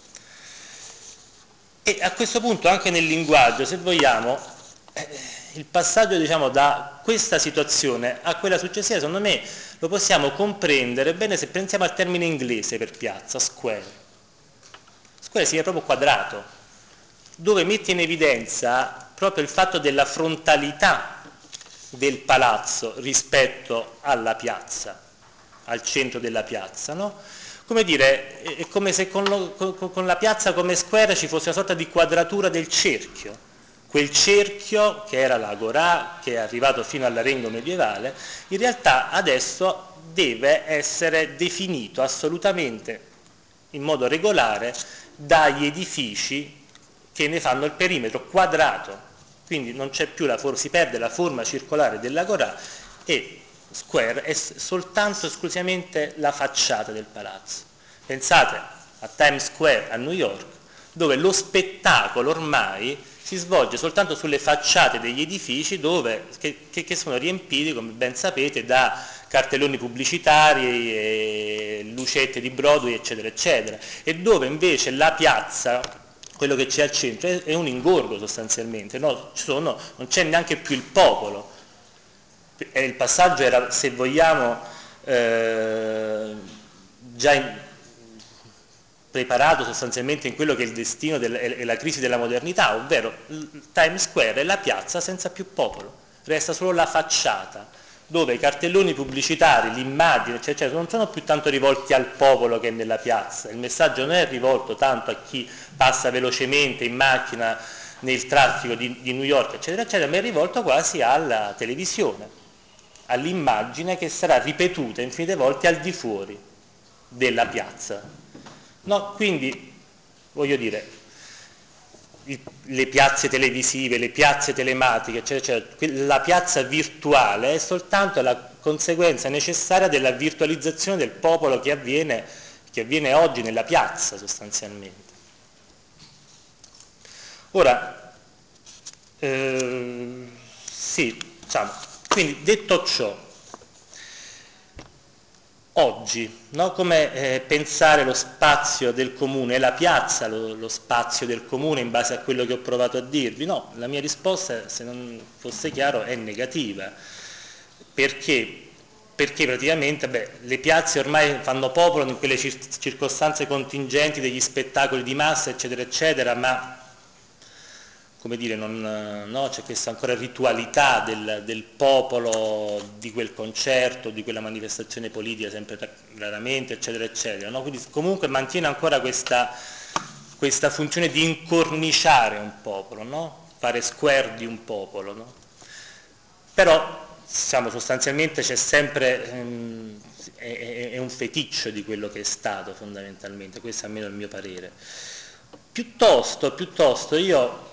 E a questo punto anche nel linguaggio, se vogliamo, eh, il passaggio diciamo, da questa situazione a quella successiva, secondo me lo possiamo comprendere bene se pensiamo al termine inglese per piazza, square. Square significa proprio quadrato, dove mette in evidenza proprio il fatto della frontalità del palazzo rispetto alla piazza, al centro della piazza, no? Come dire, è come se con, lo, con, con la piazza come square ci fosse una sorta di quadratura del cerchio, quel cerchio che era l'agorà, che è arrivato fino all'arengo medievale, in realtà adesso deve essere definito assolutamente in modo regolare dagli edifici che ne fanno il perimetro quadrato, quindi non c'è più la forma, si perde la forma circolare dell'agorà e square è soltanto esclusivamente la facciata del palazzo. Pensate a Times Square a New York, dove lo spettacolo ormai si svolge soltanto sulle facciate degli edifici dove, che, che sono riempiti, come ben sapete, da cartelloni pubblicitari, e lucette di Broadway, eccetera, eccetera, e dove invece la piazza, quello che c'è al centro, è, è un ingorgo sostanzialmente, no? Ci sono, non c'è neanche più il popolo. E il passaggio era, se vogliamo, eh, già in, preparato sostanzialmente in quello che è il destino del, e la crisi della modernità, ovvero Times Square è la piazza senza più popolo, resta solo la facciata, dove i cartelloni pubblicitari, l'immagine, eccetera, eccetera, non sono più tanto rivolti al popolo che è nella piazza, il messaggio non è rivolto tanto a chi passa velocemente in macchina nel traffico di, di New York, eccetera, eccetera, ma è rivolto quasi alla televisione, all'immagine che sarà ripetuta infinite volte al di fuori della piazza. No, quindi, voglio dire, le piazze televisive, le piazze telematiche, eccetera, eccetera, la piazza virtuale è soltanto la conseguenza necessaria della virtualizzazione del popolo che avviene, che avviene oggi nella piazza sostanzialmente. Ora, eh, sì, diciamo, quindi detto ciò, oggi, no? Come eh, pensare lo spazio del comune, la piazza, lo, lo spazio del comune in base a quello che ho provato a dirvi? No, la mia risposta, se non fosse chiaro, è negativa. Perché? Perché praticamente beh, le piazze ormai fanno popolo in quelle cir- circostanze contingenti degli spettacoli di massa, eccetera, eccetera, ma come dire, non, no, c'è questa ancora ritualità del, del popolo di quel concerto, di quella manifestazione politica, sempre raramente, eccetera, eccetera. No? Quindi comunque mantiene ancora questa, questa funzione di incorniciare un popolo, no? Fare square di un popolo. No? Però diciamo, sostanzialmente c'è sempre, ehm, è, è un feticcio di quello che è stato fondamentalmente, questo almeno è il mio parere. Piuttosto, piuttosto io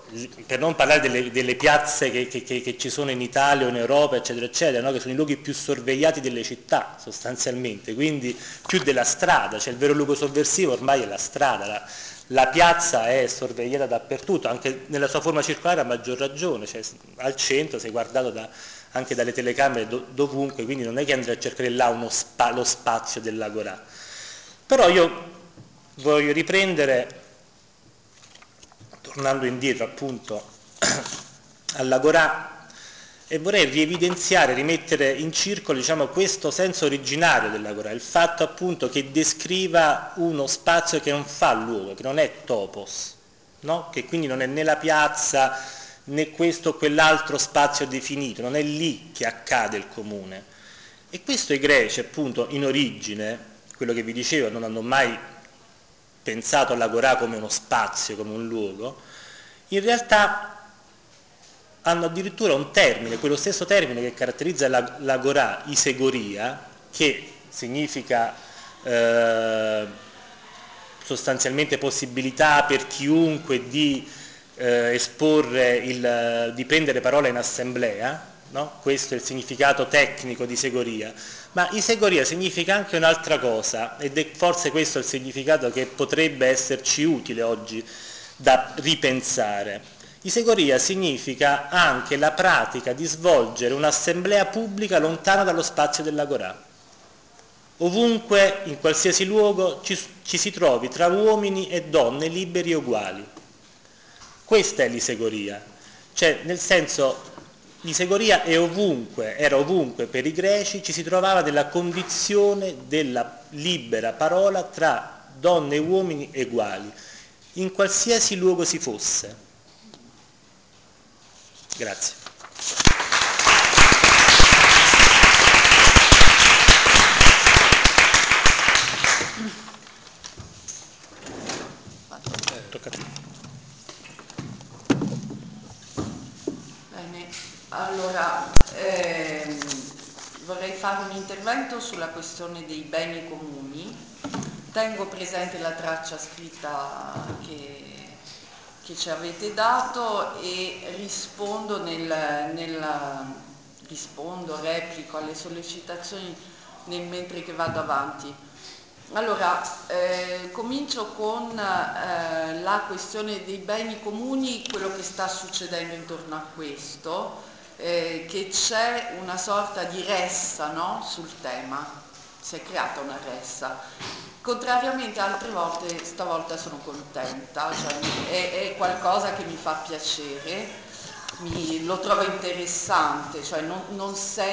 per non parlare delle, delle piazze che, che, che ci sono in Italia o in Europa, eccetera, eccetera, no? Che sono i luoghi più sorvegliati delle città, sostanzialmente, quindi più della strada, cioè il vero luogo sovversivo ormai è la strada, la, la piazza è sorvegliata dappertutto, anche nella sua forma circolare a maggior ragione, cioè al centro sei guardato da, anche dalle telecamere do, dovunque, quindi non è che andrai a cercare là uno spa, lo spazio dell'Agorà. Però io voglio riprendere, tornando indietro appunto all'Agorà, e vorrei rievidenziare, rimettere in circolo, diciamo, questo senso originario dell'Agorà, il fatto appunto che descriva uno spazio che non fa luogo, che non è topos, no? Che quindi non è né la piazza né questo o quell'altro spazio definito, non è lì che accade il comune. E questo i greci appunto in origine, quello che vi dicevo, non hanno mai pensato all'Agorà come uno spazio, come un luogo, in realtà hanno addirittura un termine, quello stesso termine che caratterizza l'Agorà, isegoria, che significa eh, sostanzialmente possibilità per chiunque di eh, esporre, il, di prendere parola in assemblea, no? Questo è il significato tecnico di isegoria, ma isegoria significa anche un'altra cosa, ed è forse questo il significato che potrebbe esserci utile oggi da ripensare. Isegoria significa anche la pratica di svolgere un'assemblea pubblica lontana dallo spazio dell'Agorà. Ovunque, in qualsiasi luogo, ci, ci si trovi tra uomini e donne liberi e uguali. Questa è l'isegoria. Cioè, nel senso, l'isegoria è ovunque, era ovunque per i greci, ci si trovava nella condizione della libera parola tra donne e uomini uguali, in qualsiasi luogo si fosse. Grazie. Tocca a te. Bene, allora ehm, vorrei fare un intervento sulla questione dei beni comuni. Tengo presente la traccia scritta che, che ci avete dato e rispondo nel, nel rispondo, replico alle sollecitazioni nel mentre che vado avanti. Allora, eh, comincio con eh, la questione dei beni comuni, quello che sta succedendo intorno a questo, eh, che c'è una sorta di ressa, no? Sul tema, si è creata una ressa. Contrariamente a altre volte, stavolta sono contenta, cioè è, è qualcosa che mi fa piacere, mi, lo trovo interessante, cioè non, non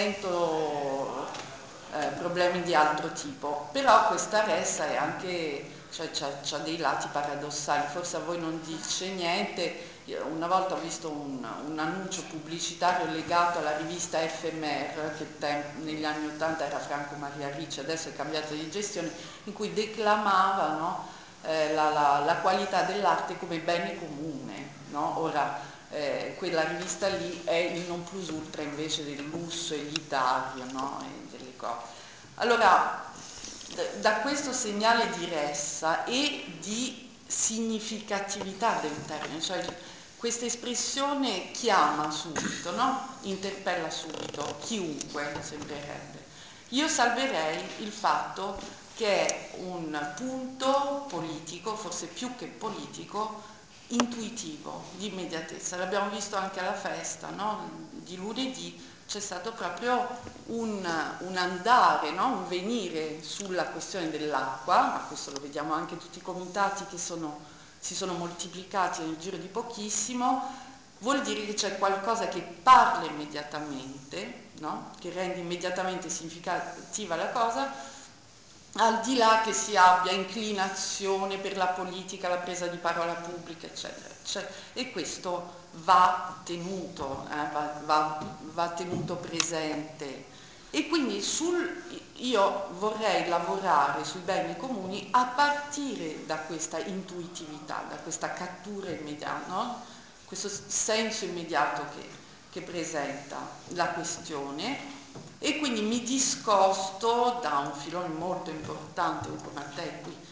sento eh, problemi di altro tipo, però questa ressa è anche, cioè c'ha dei lati paradossali, forse a voi non dice niente. Io una volta ho visto un, un annuncio pubblicitario legato alla rivista F M R, che tem- negli anni ottanta era Franco Maria Ricci, adesso è cambiata di gestione, in cui declamava, no, eh, la, la, la qualità dell'arte come bene comune, no? Ora eh, quella rivista lì è il non plus ultra invece del lusso elitario, no? E delle cose. Allora, da questo segnale di ressa e di significatività del termine, cioè questa espressione chiama subito, no? Interpella subito, chiunque sembrerebbe. Io salverei il fatto che è un punto politico, forse più che politico, intuitivo, di immediatezza. L'abbiamo visto anche alla festa, no? Di lunedì c'è stato proprio un, un andare, no? Un venire sulla questione dell'acqua, ma questo lo vediamo anche tutti i comitati che sono, si sono moltiplicati nel giro di pochissimo, vuol dire che c'è qualcosa che parla immediatamente, no? Che rende immediatamente significativa la cosa, al di là che si abbia inclinazione per la politica, la presa di parola pubblica, eccetera, eccetera. E questo va tenuto, eh, va, va, va tenuto presente. E quindi sul, io vorrei lavorare sui beni comuni a partire da questa intuitività, da questa cattura immediata, no? Questo senso immediato che, che presenta la questione. E quindi mi discosto da un filone molto importante come a te qui,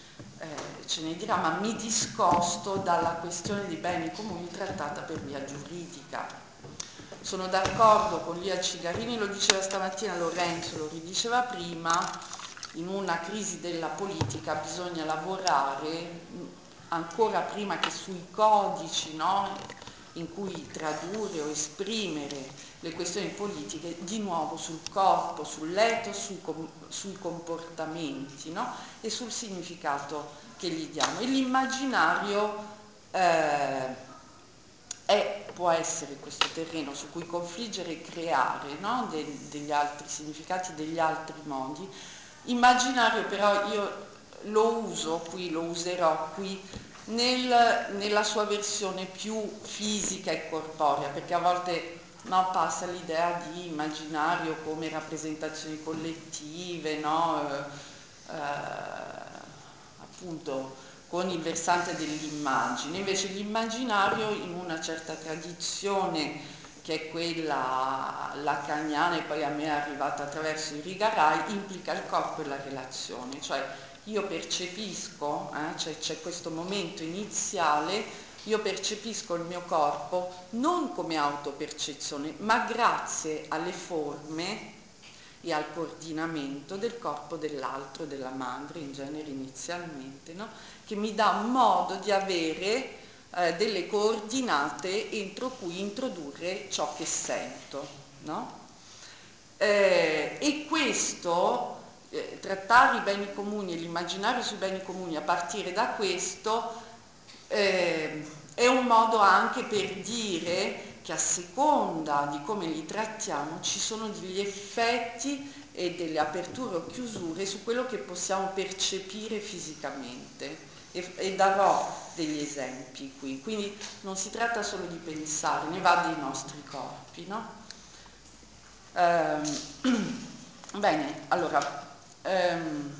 eh, ce ne dirà, ma mi discosto dalla questione dei beni comuni trattata per via giuridica. Sono d'accordo con Lia Cigarini, lo diceva stamattina Lorenzo, lo ridiceva prima, in una crisi della politica bisogna lavorare ancora prima che sui codici, no? In cui tradurre o esprimere le questioni politiche, di nuovo sul corpo, sull'etos, sui, com sui comportamenti, no? E sul significato che gli diamo. E l'immaginario eh, è, può essere questo terreno su cui confliggere e creare, no? De degli altri significati, degli altri modi. Immaginario però io lo uso qui, lo userò qui, nel, nella sua versione più fisica e corporea, perché a volte no, passa l'idea di immaginario come rappresentazioni collettive, no? eh, eh, appunto con il versante dell'immagine. Invece l'immaginario in una certa tradizione, che è quella lacaniana e poi a me è arrivata attraverso i Rigarai, implica il corpo e la relazione, cioè io percepisco, eh, cioè c'è questo momento iniziale, io percepisco il mio corpo non come autopercezione, ma grazie alle forme e al coordinamento del corpo dell'altro, della madre in genere inizialmente, no? Che mi dà modo di avere eh, delle coordinate entro cui introdurre ciò che sento, no? Eh, e questo Eh, trattare i beni comuni e l'immaginario sui beni comuni a partire da questo eh, è un modo anche per dire che a seconda di come li trattiamo ci sono degli effetti e delle aperture o chiusure su quello che possiamo percepire fisicamente e, e darò degli esempi qui, quindi non si tratta solo di pensare, ne va dei nostri corpi, no? Ehm, bene, allora Um,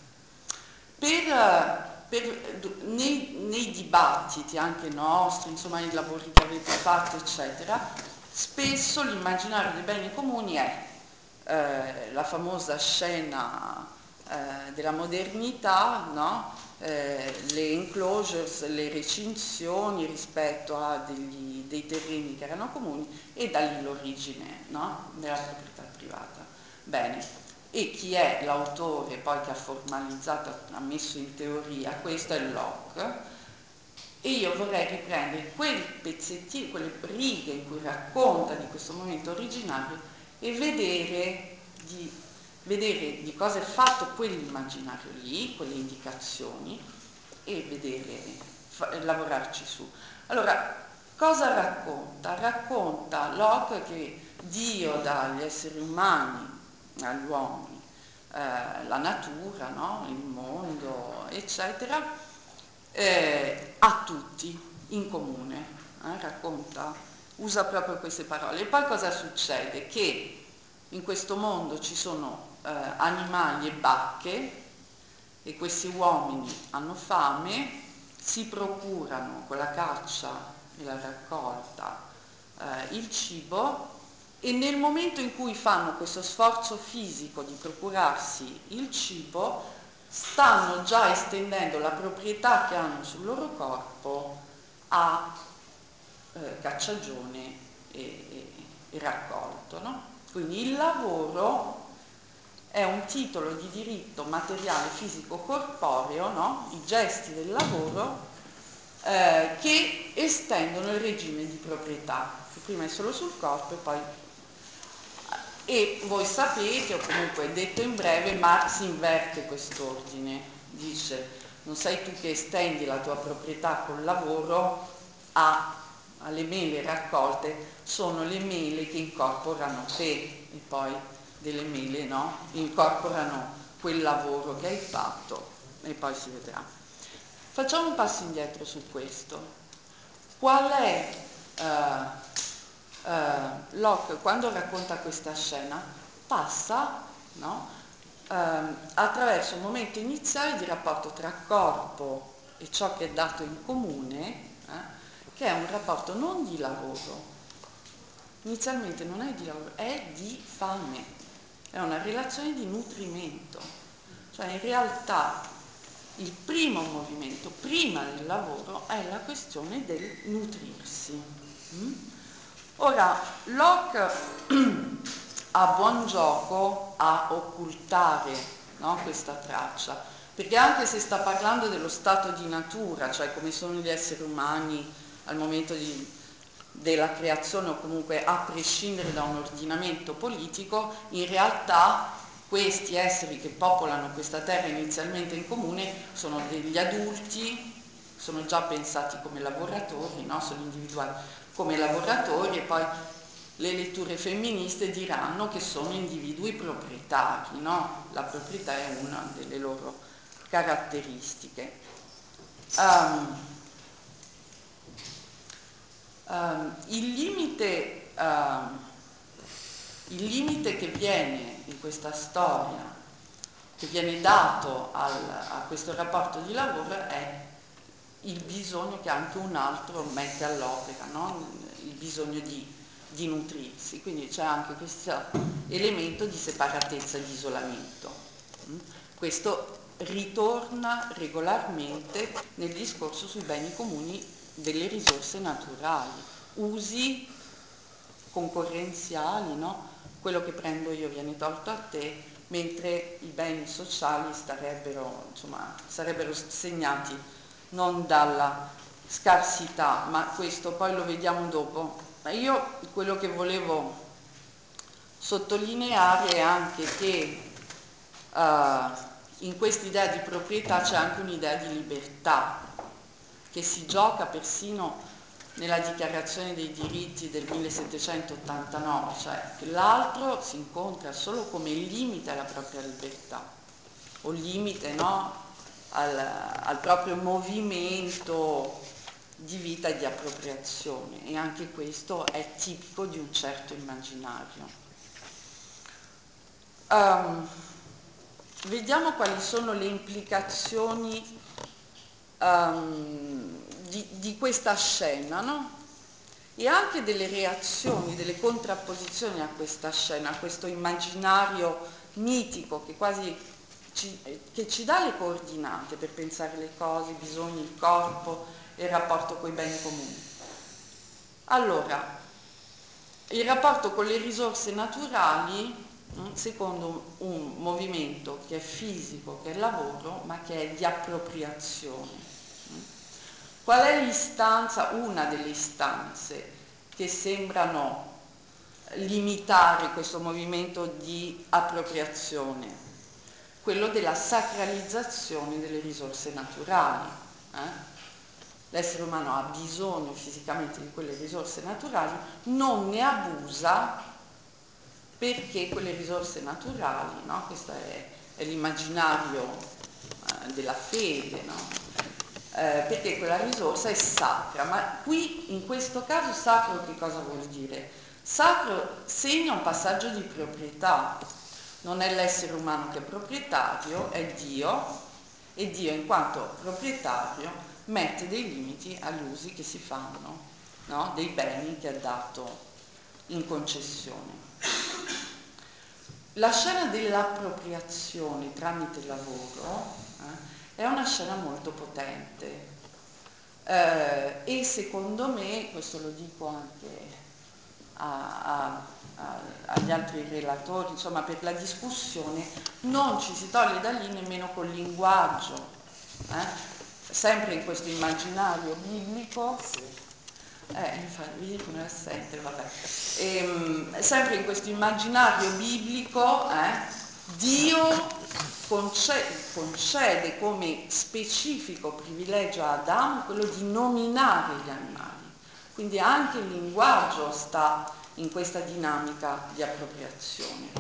per, per, nei, nei dibattiti anche nostri, insomma nei lavori che avete fatto eccetera, spesso l'immaginario dei beni comuni è eh, la famosa scena eh, della modernità, no? eh, le enclosures, le recinzioni rispetto a degli, dei terreni che erano comuni e da lì l'origine, no? Della proprietà privata. Bene. E chi è l'autore poi che ha formalizzato, ha messo in teoria, questo è Locke, e io vorrei riprendere quel pezzettino, quelle righe in cui racconta di questo momento originario e vedere di, vedere di cosa è fatto quell'immaginario lì, quelle indicazioni, e vedere, fa, lavorarci su. Allora, cosa racconta? Racconta Locke che Dio dà agli esseri umani, agli uomini, eh, la natura, no? Il mondo, eccetera, eh, a tutti in comune, eh? Racconta, usa proprio queste parole. E poi cosa succede? Che in questo mondo ci sono eh, animali e bacche e questi uomini hanno fame, si procurano con la caccia e la raccolta eh, il cibo, e nel momento in cui fanno questo sforzo fisico di procurarsi il cibo, stanno già estendendo la proprietà che hanno sul loro corpo a eh, cacciagione e, e, e raccolto, no? Quindi il lavoro è un titolo di diritto materiale fisico corporeo, no? I gesti del lavoro eh, che estendono il regime di proprietà, che prima è solo sul corpo e poi... E voi sapete, o comunque detto in breve, Marx inverte quest'ordine, dice non sei tu che estendi la tua proprietà col lavoro a, alle mele raccolte, sono le mele che incorporano te, e poi delle mele, no? Incorporano quel lavoro che hai fatto e poi si vedrà. Facciamo un passo indietro su questo. Qual è uh, Uh, Locke, quando racconta questa scena, passa, no, uh, attraverso un momento iniziale di rapporto tra corpo e ciò che è dato in comune, eh, che è un rapporto non di lavoro, inizialmente non è di lavoro, è di fame, è una relazione di nutrimento, cioè in realtà il primo movimento, prima del lavoro, è la questione del nutrirsi. Ora, Locke ha buon gioco a occultare, no, questa traccia, perché anche se sta parlando dello stato di natura, cioè come sono gli esseri umani al momento di, della creazione o comunque a prescindere da un ordinamento politico, in realtà questi esseri che popolano questa terra inizialmente in comune sono degli adulti, sono già pensati come lavoratori, no? Sono individuati come lavoratori, e poi le letture femministe diranno che sono individui proprietari, no? La proprietà è una delle loro caratteristiche. Um, um, il limite um, il limite che viene in questa storia, che viene dato al, a questo rapporto di lavoro, è il bisogno che anche un altro mette all'opera, no? Il bisogno di, di nutrirsi, quindi c'è anche questo elemento di separatezza e di isolamento. Questo ritorna regolarmente nel discorso sui beni comuni delle risorse naturali, usi concorrenziali, no? Quello che prendo io viene tolto a te, mentre i beni sociali starebbero, insomma, sarebbero segnati non dalla scarsità, ma questo poi lo vediamo dopo. Ma io quello che volevo sottolineare è anche che uh, in quest'idea di proprietà c'è anche un'idea di libertà che si gioca persino nella dichiarazione dei diritti del millesettecentottantanove, cioè che l'altro si incontra solo come limite alla propria libertà, o limite, no, al, al proprio movimento di vita e di appropriazione, e anche questo è tipico di un certo immaginario. Um, vediamo quali sono le implicazioni Um, di, di questa scena, no? E anche delle reazioni, delle contrapposizioni a questa scena, a questo immaginario mitico che quasi ci, che ci dà le coordinate per pensare le cose, i bisogni, il corpo e il rapporto con i beni comuni. Allora, il rapporto con le risorse naturali, secondo un movimento che è fisico, che è lavoro, ma che è di appropriazione. Qual è l'istanza, una delle istanze che sembrano limitare questo movimento di appropriazione? Quello della sacralizzazione delle risorse naturali. Eh? L'essere umano ha bisogno fisicamente di quelle risorse naturali, non ne abusa perché quelle risorse naturali, no? Questo è, è l'immaginario eh, della fede, no? Eh, perché quella risorsa è sacra, ma qui in questo caso sacro che cosa vuol dire? Sacro segna un passaggio di proprietà, non è l'essere umano che è proprietario, è Dio, e Dio in quanto proprietario mette dei limiti agli usi che si fanno, no? Dei beni che ha dato in concessione. La scena dell'appropriazione tramite lavoro eh, è una scena molto potente eh, e secondo me, questo lo dico anche a, a, a, agli altri relatori, insomma per la discussione, non ci si toglie da lì nemmeno col linguaggio, eh? Sempre in questo immaginario biblico. Eh, infatti, vedi come è assente, vabbè. Ehm, sempre in questo immaginario biblico, eh, Dio concede, concede come specifico privilegio a Adamo quello di nominare gli animali. Quindi anche il linguaggio sta in questa dinamica di appropriazione.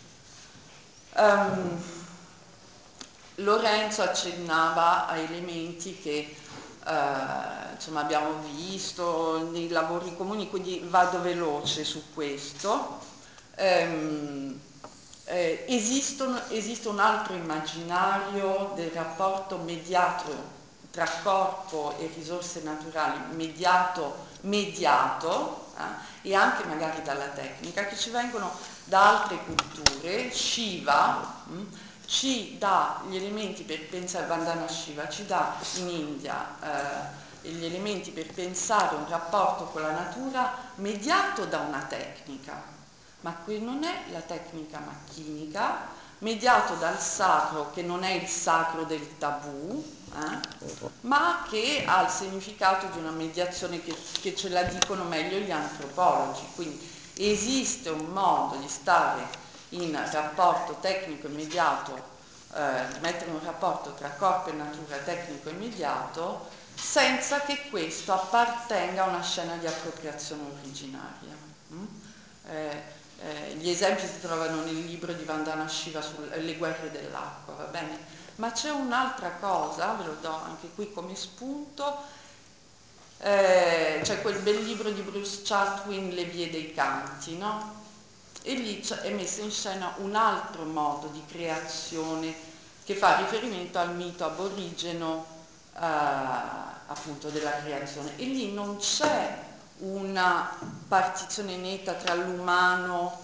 Um, Lorenzo accennava a elementi che Uh, insomma abbiamo visto nei lavori comuni, quindi vado veloce su questo. Um, eh, esistono, esiste un altro immaginario del rapporto mediato tra corpo e risorse naturali, mediato, mediato eh, e anche magari dalla tecnica, che ci vengono da altre culture. Shiva mh, ci dà gli elementi per pensare, Vandana Shiva ci dà in India eh, gli elementi per pensare un rapporto con la natura mediato da una tecnica, ma qui non è la tecnica macchinica, mediato dal sacro che non è il sacro del tabù, eh, ma che ha il significato di una mediazione che, che ce la dicono meglio gli antropologi. Quindi esiste un modo di stare in rapporto tecnico immediato, eh, mettere un rapporto tra corpo e natura tecnico immediato, senza che questo appartenga a una scena di appropriazione originaria. Mm? Eh, eh, gli esempi si trovano nel libro di Vandana Shiva sulle guerre dell'acqua, va bene? Ma c'è un'altra cosa, ve lo do anche qui come spunto, eh, c'è quel bel libro di Bruce Chatwin, Le vie dei canti, no? E lì è messo in scena un altro modo di creazione che fa riferimento al mito aborigeno eh, appunto della creazione, e lì non c'è una partizione netta tra l'umano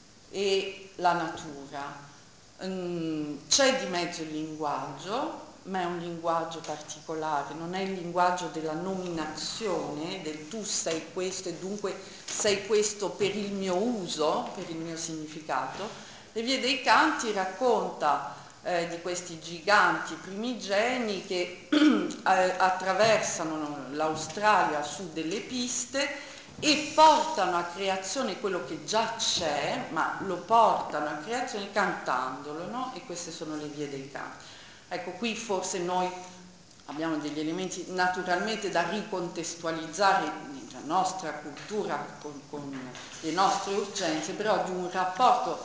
e la natura, mm, c'è di mezzo il linguaggio, ma è un linguaggio particolare, non è il linguaggio della nominazione, del tu sei questo e dunque sei questo per il mio uso, per il mio significato. Le vie dei canti racconta eh, di questi giganti primigeni che attraversano l'Australia su delle piste e portano a creazione quello che già c'è, ma lo portano a creazione cantandolo, no? E queste sono le vie dei canti. Ecco, qui forse noi abbiamo degli elementi naturalmente da ricontestualizzare nella nostra cultura con, con le nostre urgenze, però di un rapporto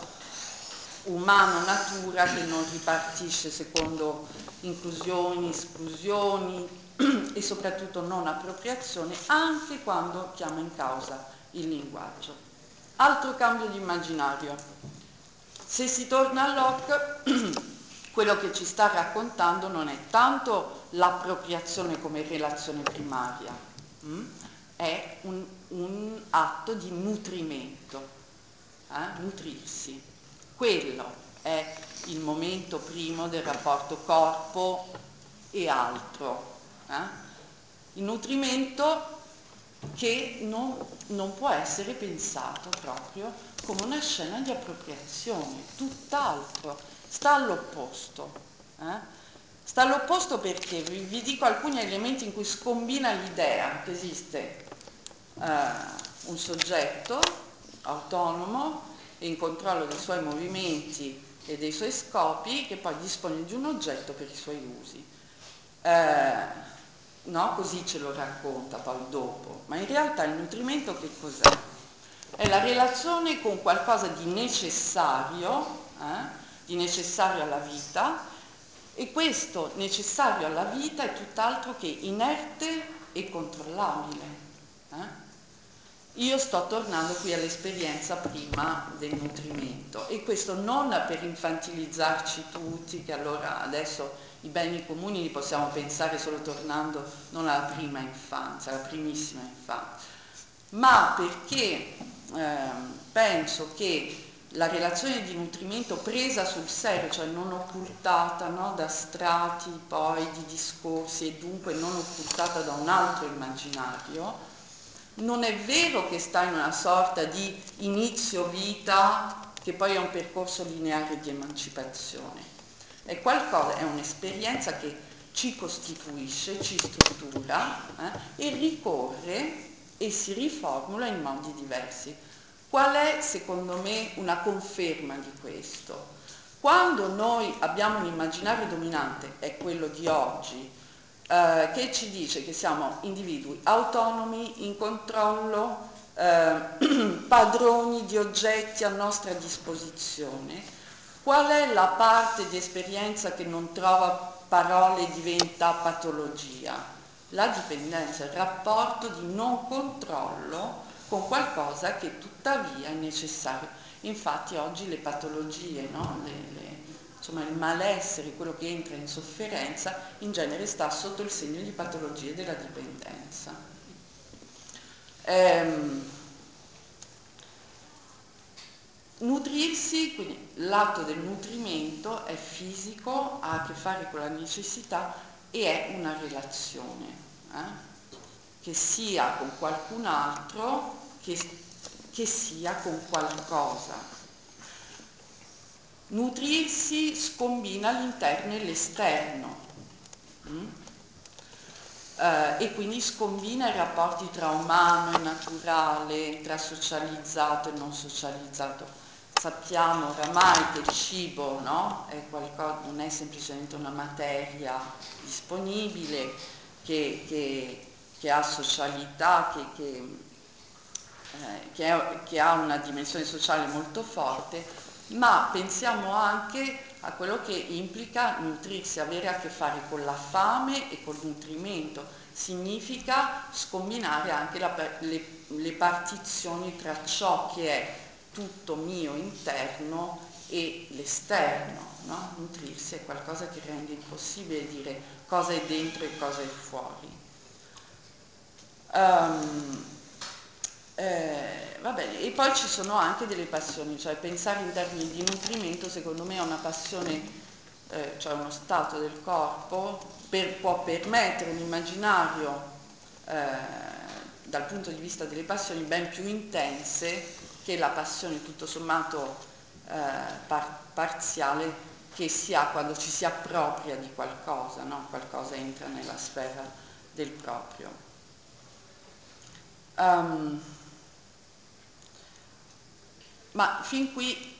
umano-natura che non ripartisce secondo inclusioni, esclusioni e soprattutto non appropriazione, anche quando chiama in causa il linguaggio. Altro cambio di immaginario. Se si torna a Locke, quello che ci sta raccontando non è tanto l'appropriazione come relazione primaria, hm? È un, un atto di nutrimento, eh? Nutrirsi. Quello è il momento primo del rapporto corpo e altro. Eh? Il nutrimento che non, non può essere pensato proprio come una scena di appropriazione, tutt'altro, sta all'opposto. Eh? Sta all'opposto perché vi, vi dico alcuni elementi in cui scombina l'idea che esiste eh, un soggetto autonomo e in controllo dei suoi movimenti e dei suoi scopi, che poi dispone di un oggetto per i suoi usi. Eh, no? Così ce lo racconta poi dopo, ma in realtà il nutrimento che cos'è? È la relazione con qualcosa di necessario, eh? di necessario alla vita, e questo necessario alla vita è tutt'altro che inerte e controllabile. Eh? Io sto tornando qui all'esperienza prima del nutrimento, e questo non per infantilizzarci tutti, che allora adesso i beni comuni li possiamo pensare solo tornando non alla prima infanzia, alla primissima infanzia, ma perché eh, penso che la relazione di nutrimento presa sul serio, cioè non occultata, no, da strati poi di discorsi e dunque non occultata da un altro immaginario, non è vero che sta in una sorta di inizio vita che poi è un percorso lineare di emancipazione. È qualcosa, è un'esperienza che ci costituisce, ci struttura eh, e ricorre e si riformula in modi diversi. Qual è, secondo me, una conferma di questo? Quando noi abbiamo un immaginario dominante, è quello di oggi, eh, che ci dice che siamo individui autonomi, in controllo, eh, padroni di oggetti a nostra disposizione, qual è la parte di esperienza che non trova parole e diventa patologia? La dipendenza, il rapporto di non controllo con qualcosa che tuttavia è necessario. Infatti oggi le patologie, no? le, le, insomma il malessere, quello che entra in sofferenza, in genere sta sotto il segno di patologie della dipendenza. Ehm, nutrirsi, quindi l'atto del nutrimento è fisico, ha a che fare con la necessità e è una relazione, eh? Che sia con qualcun altro, che, che sia con qualcosa. Nutrirsi scombina l'interno e l'esterno. Mm? Uh, e quindi scombina i rapporti tra umano e naturale, tra socializzato e non socializzato. Sappiamo oramai che il cibo, no? È qualcosa, non è semplicemente una materia disponibile, che, che, che ha socialità, che, che, eh, che, è, che ha una dimensione sociale molto forte, ma pensiamo anche a quello che implica nutrirsi, avere a che fare con la fame e col nutrimento. Significa scombinare anche la, le, le partizioni tra ciò che è tutto mio interno e l'esterno, no? Nutrirsi è qualcosa che rende impossibile dire cosa è dentro e cosa è fuori. Um, Eh, va bene, e poi ci sono anche delle passioni, cioè pensare in termini di nutrimento secondo me è una passione, eh, cioè uno stato del corpo, per, può permettere un immaginario eh, dal punto di vista delle passioni ben più intense che la passione tutto sommato eh, par- parziale che si ha quando ci si appropria di qualcosa, no? Qualcosa entra nella sfera del proprio. Um, Ma fin qui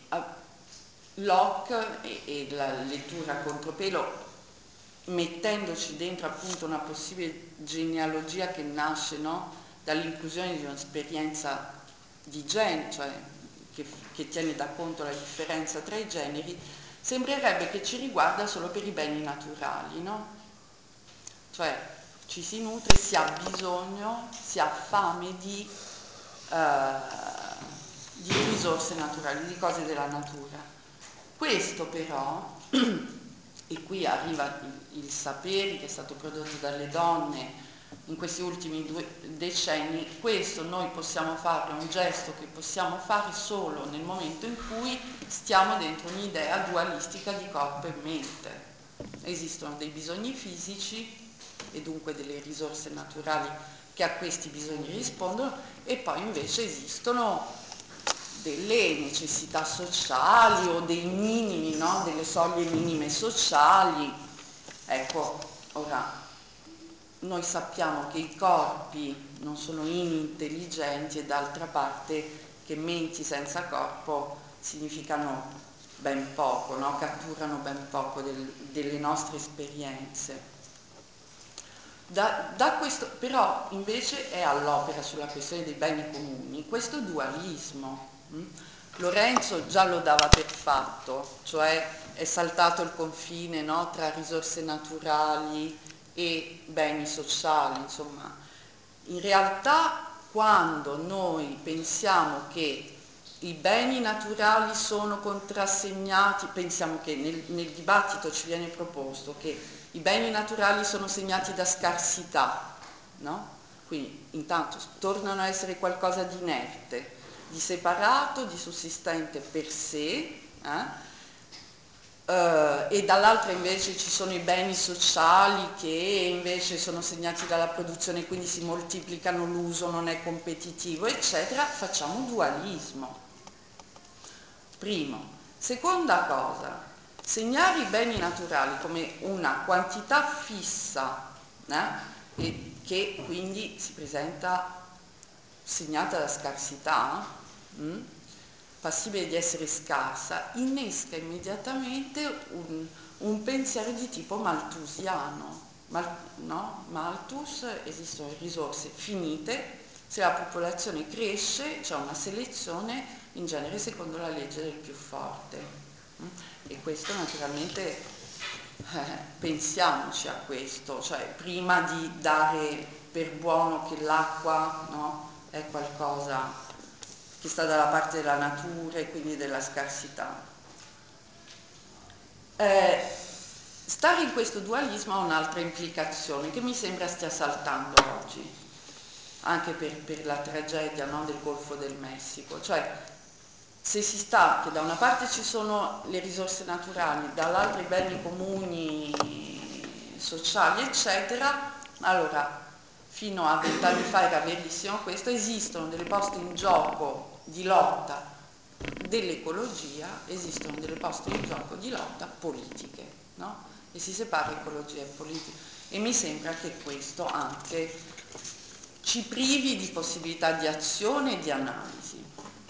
Locke e, e la lettura contropelo, mettendoci dentro appunto una possibile genealogia che nasce, no, dall'inclusione di un'esperienza di genere, cioè che, che tiene da conto la differenza tra i generi, sembrerebbe che ci riguarda solo per i beni naturali, no? Cioè ci si nutre, si ha bisogno, si ha fame di... Uh, di risorse naturali, di cose della natura. Questo però, e qui arriva il, il sapere che è stato prodotto dalle donne in questi ultimi due decenni, questo noi possiamo fare, è un gesto che possiamo fare solo nel momento in cui stiamo dentro un'idea dualistica di corpo e mente. Esistono dei bisogni fisici e dunque delle risorse naturali che a questi bisogni rispondono, e poi invece esistono delle necessità sociali o dei minimi, no? Delle soglie minime sociali. Ecco, ora noi sappiamo che i corpi non sono inintelligenti e d'altra parte che menti senza corpo significano ben poco, no? Catturano ben poco del, delle nostre esperienze. Da, da questo, però invece è all'opera sulla questione dei beni comuni questo dualismo. Hm? Lorenzo già lo dava per fatto, cioè è saltato il confine, no, tra risorse naturali e beni sociali, insomma. In realtà quando noi pensiamo che i beni naturali sono contrassegnati, pensiamo che nel, nel dibattito ci viene proposto che i beni naturali sono segnati da scarsità, no? Quindi intanto tornano a essere qualcosa di inerte, di separato, di sussistente per sé, eh? Uh, e dall'altra invece ci sono i beni sociali che invece sono segnati dalla produzione, quindi si moltiplicano, l'uso non è competitivo, eccetera. Facciamo dualismo. Primo. Seconda cosa, segnare i beni naturali come una quantità fissa, eh, e che quindi si presenta segnata da scarsità, mh, passibile di essere scarsa, innesca immediatamente un, un pensiero di tipo malthusiano. Mal, no? Malthus, esistono risorse finite, se la popolazione cresce c'è una selezione in genere secondo la legge del più forte. E questo naturalmente, eh, pensiamoci a questo, cioè prima di dare per buono che l'acqua, no, è qualcosa che sta dalla parte della natura e quindi della scarsità. Eh, stare in questo dualismo ha un'altra implicazione che mi sembra stia saltando oggi, anche per, per la tragedia, no, del Golfo del Messico, cioè se si sta, che da una parte ci sono le risorse naturali, dall'altra i beni comuni sociali, eccetera, allora fino a vent'anni fa era verissimo questo, esistono delle poste in gioco di lotta dell'ecologia, esistono delle poste in gioco di lotta politiche, no? E si separa ecologia e politica. E mi sembra che questo anche ci privi di possibilità di azione e di analisi.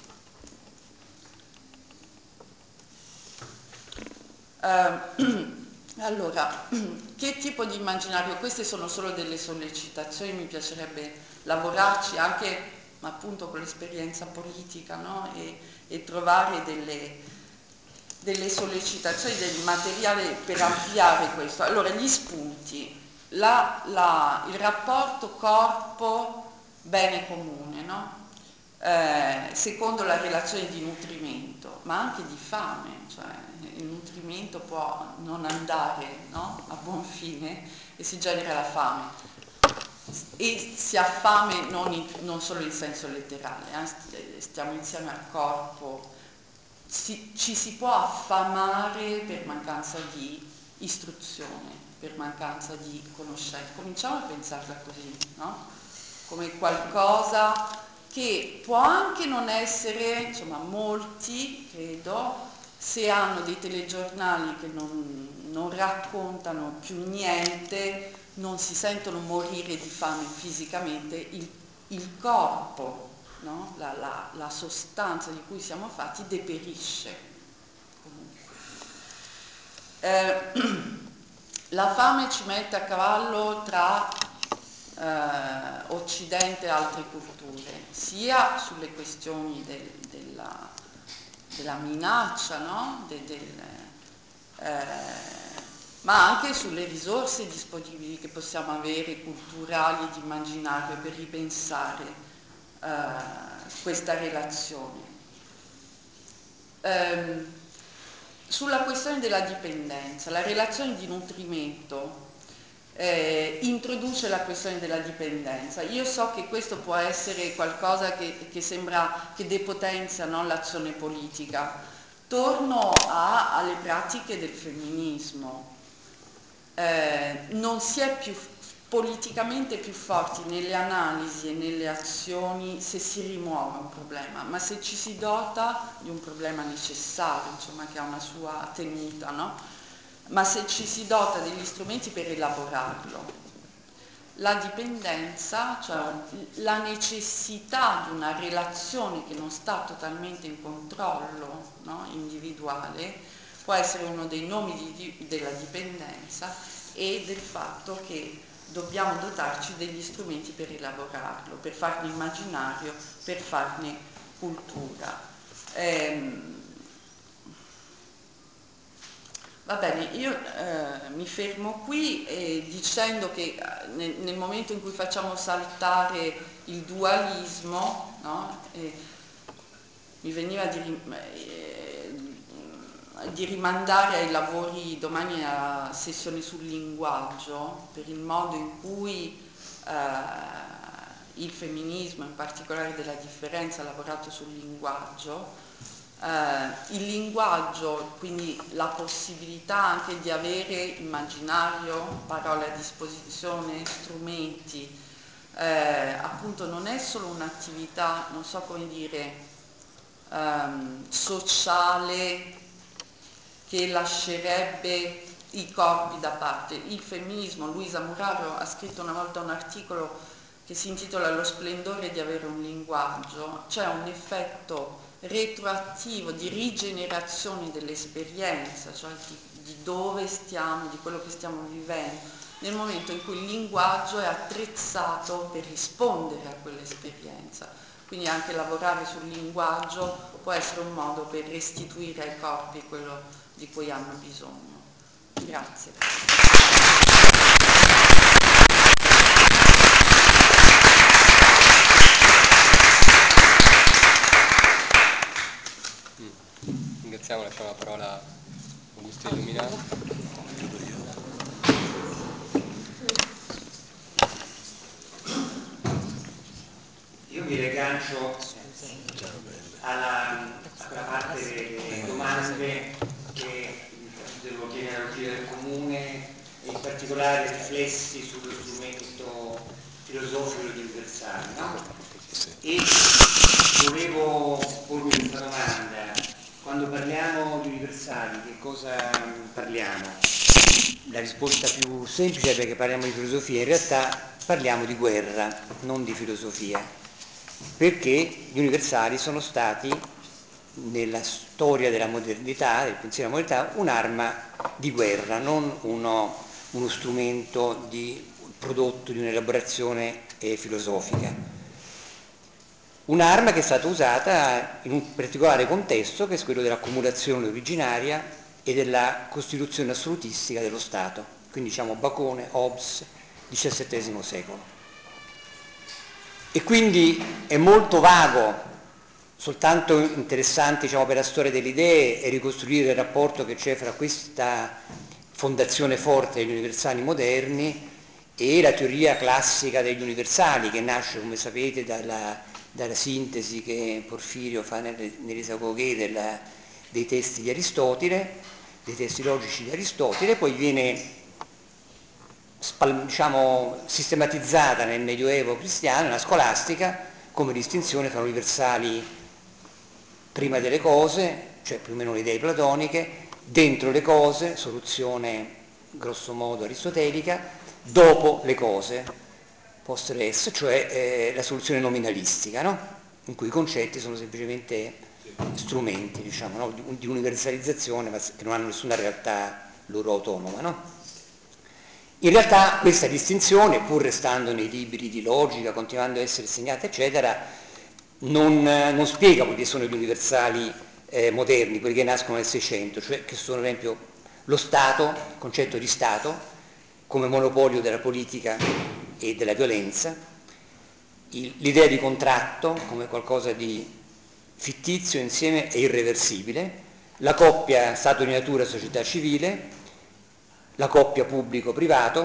Uh, allora, che tipo di immaginario? Queste sono solo delle sollecitazioni, mi piacerebbe lavorarci anche appunto con l'esperienza politica, no? e, e trovare delle, delle sollecitazioni, del materiale per ampliare questo. Allora, gli spunti, la, la, il rapporto corpo-bene comune, no? Eh, secondo la relazione di nutrimento, ma anche di fame, cioè il nutrimento può non andare, no? a buon fine e si genera la fame e si ha fame non, in, non solo in senso letterale, eh? Stiamo insieme al corpo, si, ci si può affamare per mancanza di istruzione, per mancanza di conoscenza. Cominciamo a pensarla così, no? Come qualcosa che può anche non essere, insomma molti credo, se hanno dei telegiornali che non, non raccontano più niente, non si sentono morire di fame fisicamente, il, il corpo, no? la, la, la sostanza di cui siamo fatti deperisce comunque. Eh, la fame ci mette a cavallo tra eh, Occidente e altre culture, sia sulle questioni del, della, della minaccia, no? de, del, eh, ma anche sulle risorse disponibili che possiamo avere, culturali, di immaginario, per ripensare eh, questa relazione. Ehm, sulla questione della dipendenza, la relazione di nutrimento eh, introduce la questione della dipendenza. Io so che questo può essere qualcosa che, che sembra che depotenzia, no, l'azione politica. Torno a, alle pratiche del femminismo. Eh, non si è più politicamente più forti nelle analisi e nelle azioni se si rimuove un problema, ma se ci si dota di un problema necessario, insomma, che ha una sua tenuta, no? Ma se ci si dota degli strumenti per elaborarlo. La dipendenza, cioè la necessità di una relazione che non sta totalmente in controllo, no? individuale, può essere uno dei nomi di, della dipendenza e del fatto che dobbiamo dotarci degli strumenti per elaborarlo, per farne immaginario, per farne cultura. Ehm, Va bene, io eh, mi fermo qui eh, dicendo che nel, nel momento in cui facciamo saltare il dualismo, no, eh, mi veniva di, eh, di rimandare ai lavori domani a sessione sul linguaggio, per il modo in cui eh, il femminismo, in particolare della differenza, ha lavorato sul linguaggio. Uh, il linguaggio, quindi la possibilità anche di avere immaginario, parole a disposizione, strumenti, eh, appunto non è solo un'attività, non so come dire, um, sociale che lascerebbe i corpi da parte. Il femminismo, Luisa Muraro ha scritto una volta un articolo che si intitola Lo splendore di avere un linguaggio, c'è un effetto retroattivo di rigenerazione dell'esperienza, cioè di, di dove stiamo, di quello che stiamo vivendo, nel momento in cui il linguaggio è attrezzato per rispondere a quell'esperienza. Quindi anche lavorare sul linguaggio può essere un modo per restituire ai corpi quello di cui hanno bisogno. Grazie. Ringraziamo, lasciamo la parola a Augusto Illuminato. Io mi riaggancio alla, a quella parte delle domande che devo chiedere alla logia del comune e in particolare riflessi sullo strumento filosofico degli universali, no? E volevo pormi questa domanda: quando parliamo di universali, che cosa parliamo? La risposta più semplice è perché parliamo di filosofia, in realtà parliamo di guerra, non di filosofia, perché gli universali sono stati, nella storia della modernità, del pensiero della modernità, un'arma di guerra, non uno, uno strumento di prodotto di un'elaborazione eh, filosofica. Un'arma che è stata usata in un particolare contesto, che è quello dell'accumulazione originaria e della costituzione assolutistica dello Stato, quindi diciamo Bacone, Hobbes, diciassettesimo secolo. E quindi è molto vago, soltanto interessante, diciamo, per la storia delle idee è ricostruire il rapporto che c'è fra questa fondazione forte degli universali moderni e la teoria classica degli universali, che nasce, come sapete, dalla, dalla sintesi che Porfirio fa nelle, nell'Esagoge della, dei testi di Aristotele, dei testi logici di Aristotele, poi viene diciamo sistematizzata nel Medioevo cristiano, nella scolastica, come distinzione tra universali prima delle cose, cioè più o meno le idee platoniche, dentro le cose, soluzione grosso modo aristotelica, dopo le cose, post res, cioè eh, la soluzione nominalistica, no? In cui i concetti sono semplicemente strumenti, diciamo, no? di, di universalizzazione, ma che non hanno nessuna realtà loro autonoma, no? In realtà questa distinzione, pur restando nei libri di logica, continuando a essere segnata, eccetera, non, non spiega quelli che sono gli universali eh, moderni, quelli che nascono nel Seicento, cioè che sono ad esempio lo Stato, il concetto di Stato, come monopolio della politica e della violenza, il, l'idea di contratto come qualcosa di fittizio insieme e irreversibile, la coppia Stato di natura società civile, la coppia pubblico-privato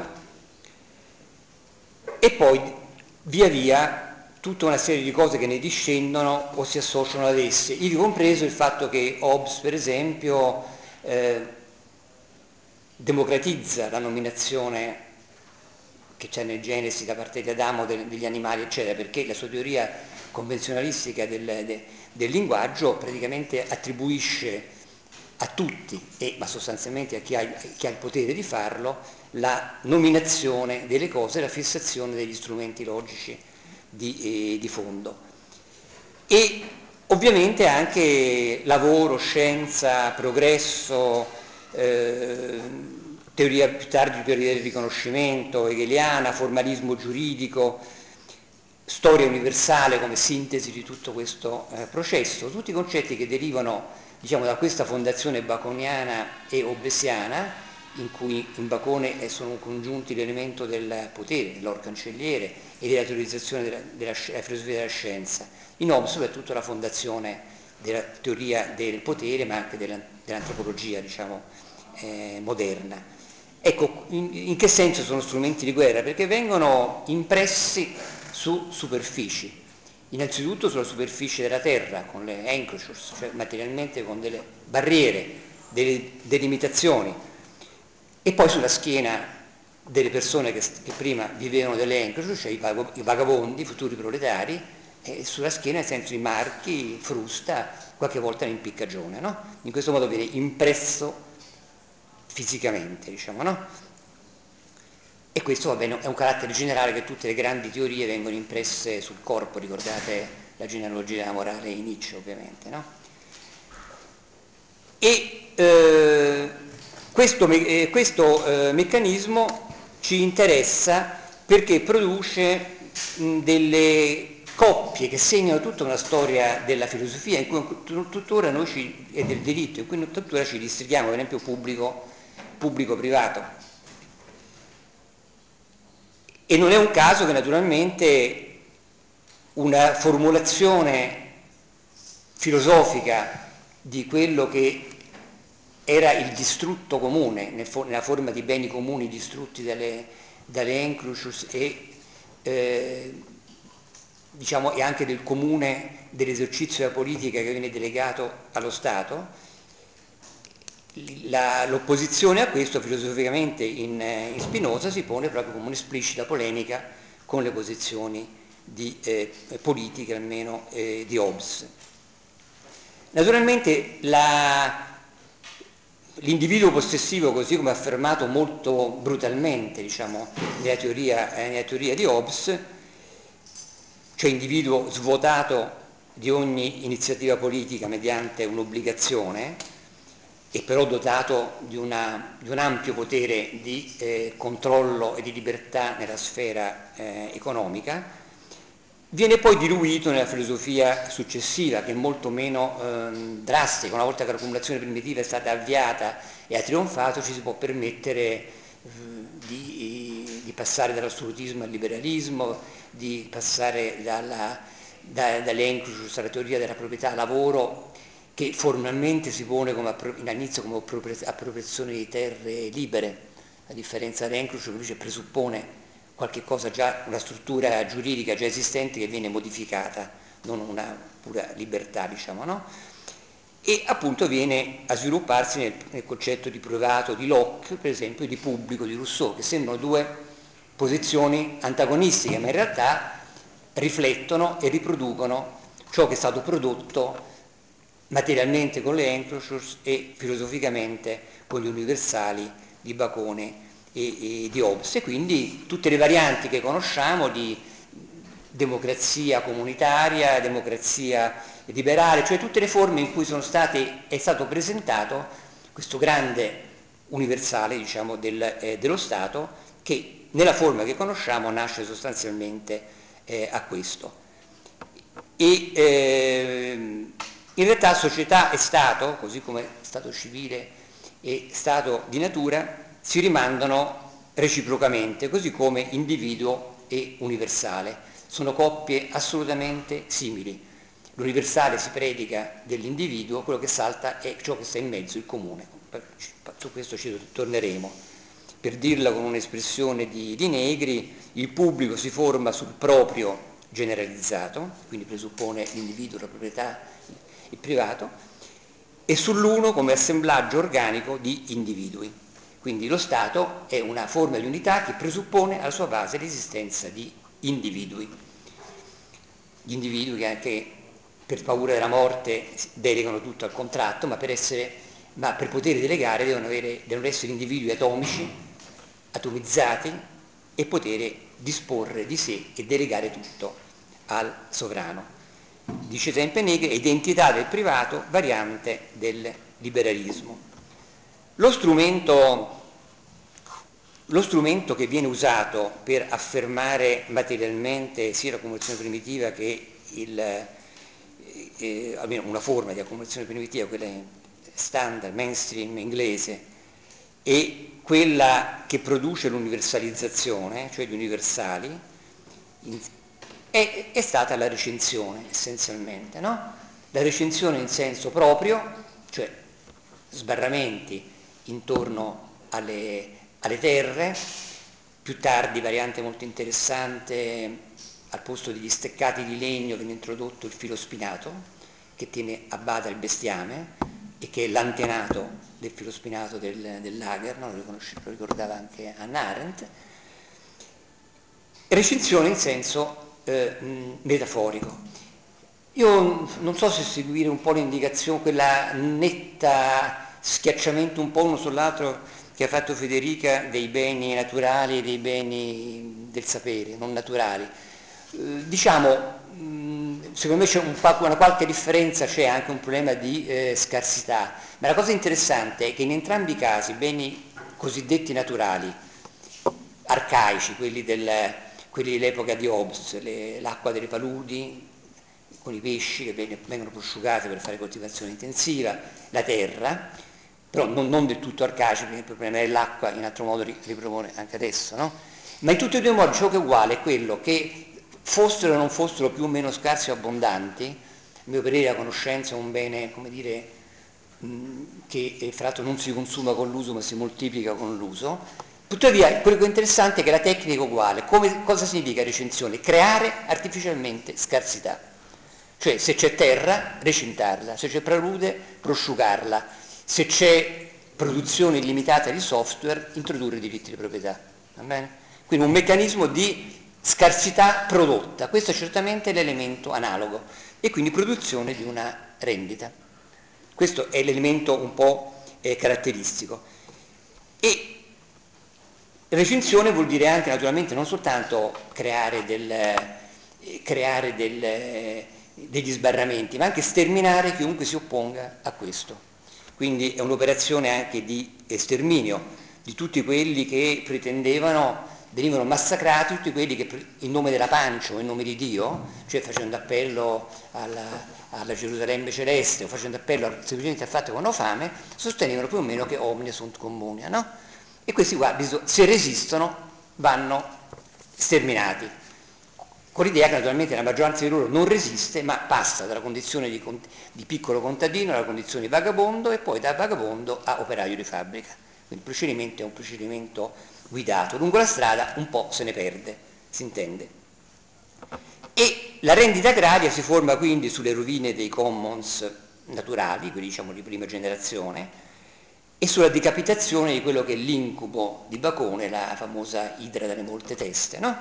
e poi via via tutta una serie di cose che ne discendono o si associano ad esse, ivi compreso il fatto che Hobbes, per esempio, eh, democratizza la nominazione che c'è nel Genesi da parte di Adamo degli animali, eccetera, perché la sua teoria convenzionalistica del, de, del linguaggio praticamente attribuisce a tutti, e, ma sostanzialmente a chi ha, chi ha il potere di farlo, la nominazione delle cose, la fissazione degli strumenti logici di, eh, di fondo. E ovviamente anche lavoro, scienza, progresso, eh, teoria, più tardi teoria del riconoscimento hegeliana, formalismo giuridico, storia universale come sintesi di tutto questo eh, processo, tutti concetti che derivano, diciamo, da questa fondazione baconiana e hobbesiana, in cui in Bacone sono congiunti l'elemento del potere, del lord cancelliere e della teorizzazione della, della, della filosofia della scienza. In Hobbes soprattutto la fondazione della teoria del potere, ma anche della, dell'antropologia, diciamo, eh, moderna. Ecco, in, in che senso sono strumenti di guerra? Perché vengono impressi su superfici, innanzitutto sulla superficie della terra, con le enclosures, cioè materialmente con delle barriere, delle delimitazioni, e poi sulla schiena delle persone che, che prima vivevano delle enclosures, cioè i, vago, i vagabondi, i futuri proletari, e sulla schiena, nel senso, i marchi, frusta, qualche volta l'impiccagione, no? In questo modo viene impresso fisicamente, diciamo, no? E questo, va bene, è un carattere generale che tutte le grandi teorie vengono impresse sul corpo, ricordate la genealogia della morale di Nietzsche, ovviamente, no? E eh, questo, eh, questo eh, meccanismo ci interessa perché produce mh, delle coppie che segnano tutta una storia della filosofia in cui tuttora noi ci, e del diritto, in cui tuttora ci districhiamo, per esempio pubblico, pubblico-privato. E non è un caso che naturalmente una formulazione filosofica di quello che era il distrutto comune, nella forma di beni comuni distrutti dalle, dalle enclosures e eh, diciamo, e anche del comune dell'esercizio della politica che viene delegato allo Stato. La, l'opposizione a questo filosoficamente in, in Spinoza si pone proprio come un'esplicita polemica con le posizioni di, eh, politiche, almeno eh, di Hobbes. Naturalmente la, l'individuo possessivo, così come affermato molto brutalmente, diciamo, nella teoria, eh, nella teoria di Hobbes, cioè individuo svuotato di ogni iniziativa politica mediante un'obbligazione, e però dotato di, una, di un ampio potere di eh, controllo e di libertà nella sfera eh, economica, viene poi diluito nella filosofia successiva, che è molto meno eh, drastica. Una volta che l'accumulazione primitiva è stata avviata e ha trionfato, ci si può permettere eh, di, di passare dall'assolutismo al liberalismo, di passare dalla, da, dall'encrucius alla teoria della proprietà lavoro, che formalmente si pone come, all'inizio come appropriazione di terre libere, a differenza dell'encrucius che invece presuppone qualche cosa già, una struttura giuridica già esistente che viene modificata, non una pura libertà, diciamo, no? E appunto viene a svilupparsi nel, nel concetto di privato di Locke, per esempio, e di pubblico di Rousseau, che sembrano due posizioni antagonistiche, ma in realtà riflettono e riproducono ciò che è stato prodotto materialmente con le encrucius e filosoficamente con gli universali di Bacone e, e di Hobbes, e quindi tutte le varianti che conosciamo di democrazia comunitaria, democrazia liberale, cioè tutte le forme in cui sono state, è stato presentato questo grande universale, diciamo, del, eh, dello Stato, che nella forma che conosciamo nasce sostanzialmente eh, a questo. E eh, in realtà società e Stato, così come Stato civile e Stato di natura, si rimandano reciprocamente, così come individuo e universale. Sono coppie assolutamente simili. L'universale si predica dell'individuo, quello che salta è ciò che sta in mezzo, il comune. Su questo ci torneremo. Per dirla con un'espressione di, di Negri, il pubblico si forma sul proprio generalizzato, quindi presuppone l'individuo, la proprietà, il privato, e sull'uno come assemblaggio organico di individui. Quindi lo Stato è una forma di unità che presuppone alla sua base l'esistenza di individui. Gli individui che anche per paura della morte delegano tutto al contratto, ma per, essere, ma per poter delegare devono, avere, devono essere individui atomici, atomizzati, e poter disporre di sé e delegare tutto al sovrano. Dice sempre Negri, identità del privato, variante del liberalismo. Lo strumento, lo strumento che viene usato per affermare materialmente sia l'accumulazione primitiva che il, eh, almeno una forma di accumulazione primitiva, quella standard, mainstream inglese, e quella che produce l'universalizzazione, cioè gli universali, è, è stata la recensione essenzialmente, no? La recensione in senso proprio, cioè sbarramenti intorno alle, alle terre, più tardi variante molto interessante, al posto degli steccati di legno viene introdotto il filo spinato che tiene a bada il bestiame e che è l'antenato del filo spinato del, del lager, no? lo, lo ricordava anche Hannah Arendt. Recensione in senso eh, mh, metaforico. Io non so se seguire un po' l'indicazione, quella netta schiacciamento un po' uno sull'altro che ha fatto Federica dei beni naturali e dei beni del sapere, non naturali. Eh, diciamo, mh, secondo me c'è un, una qualche differenza, c'è anche un problema di eh, scarsità, ma la cosa interessante è che in entrambi i casi, beni cosiddetti naturali, arcaici, quelli, del, quelli dell'epoca di Hobbes, le, l'acqua delle paludi, con i pesci che vengono prosciugati per fare coltivazione intensiva, la terra, però non, non del tutto arcaici, perché il problema dell'acqua in altro modo ripropone anche adesso, no? Ma in tutti e due i modi ciò che è uguale è quello che fossero o non fossero più o meno scarsi o abbondanti, a mio parere la conoscenza è un bene, come dire, mh, che fra l'altro non si consuma con l'uso ma si moltiplica con l'uso, Tuttavia, quello che è interessante è che la tecnica è uguale. Come, cosa significa recinzione? Creare artificialmente scarsità. Cioè, se c'è terra, recintarla, se c'è palude, prosciugarla, se c'è produzione illimitata di software, introdurre diritti di proprietà. Va bene? Quindi un meccanismo di scarsità prodotta. Questo è certamente l'elemento analogo. E quindi produzione di una rendita. Questo è l'elemento un po' eh, caratteristico. E recinzione vuol dire anche naturalmente non soltanto creare, del, eh, creare del, eh, degli sbarramenti, ma anche sterminare chiunque si opponga a questo. Quindi è un'operazione anche di sterminio di tutti quelli che pretendevano, venivano massacrati, tutti quelli che in nome della pancia o in nome di Dio, cioè facendo appello alla, alla Gerusalemme celeste o facendo appello semplicemente al fatto che hanno fame, sostenevano più o meno che omnia sunt communia, no? E questi qua, se resistono, vanno sterminati, con l'idea che naturalmente la maggioranza di loro non resiste, ma passa dalla condizione di, di piccolo contadino alla condizione di vagabondo e poi da vagabondo a operaio di fabbrica. Quindi il procedimento è un procedimento guidato. Lungo la strada un po' se ne perde, si intende. E la rendita agraria si forma quindi sulle rovine dei commons naturali, quelli diciamo di prima generazione, e sulla decapitazione di quello che è l'incubo di Bacone, la famosa idra dalle molte teste, no?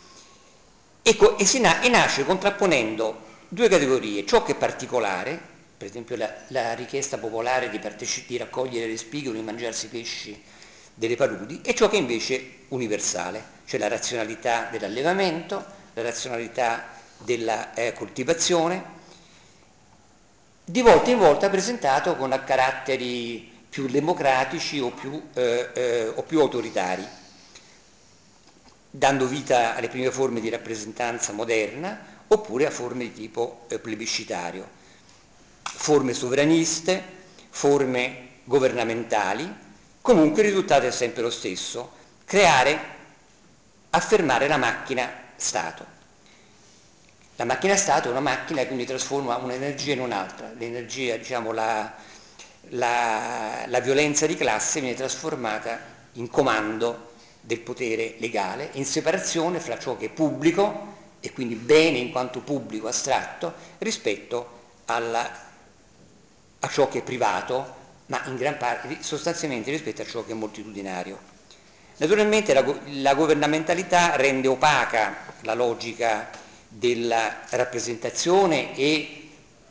Ecco, e, si na- e nasce contrapponendo due categorie, ciò che è particolare, per esempio la, la richiesta popolare di, parteci- di raccogliere le spighe o di mangiarsi i pesci delle paludi, e ciò che è invece universale, cioè la razionalità dell'allevamento, la razionalità della eh, coltivazione, di volta in volta presentato con caratteri più democratici o più, eh, eh, o più autoritari, dando vita alle prime forme di rappresentanza moderna oppure a forme di tipo eh, plebiscitario, forme sovraniste, forme governamentali. Comunque il risultato è sempre lo stesso: creare, affermare la macchina Stato. La macchina Stato è una macchina che quindi trasforma un'energia in un'altra. L'energia, diciamo, la, la, la violenza di classe viene trasformata in comando del potere legale, in separazione fra ciò che è pubblico e quindi bene in quanto pubblico astratto rispetto alla, a ciò che è privato, ma in gran parte sostanzialmente rispetto a ciò che è moltitudinario. Naturalmente la, la governamentalità rende opaca la logica della rappresentazione e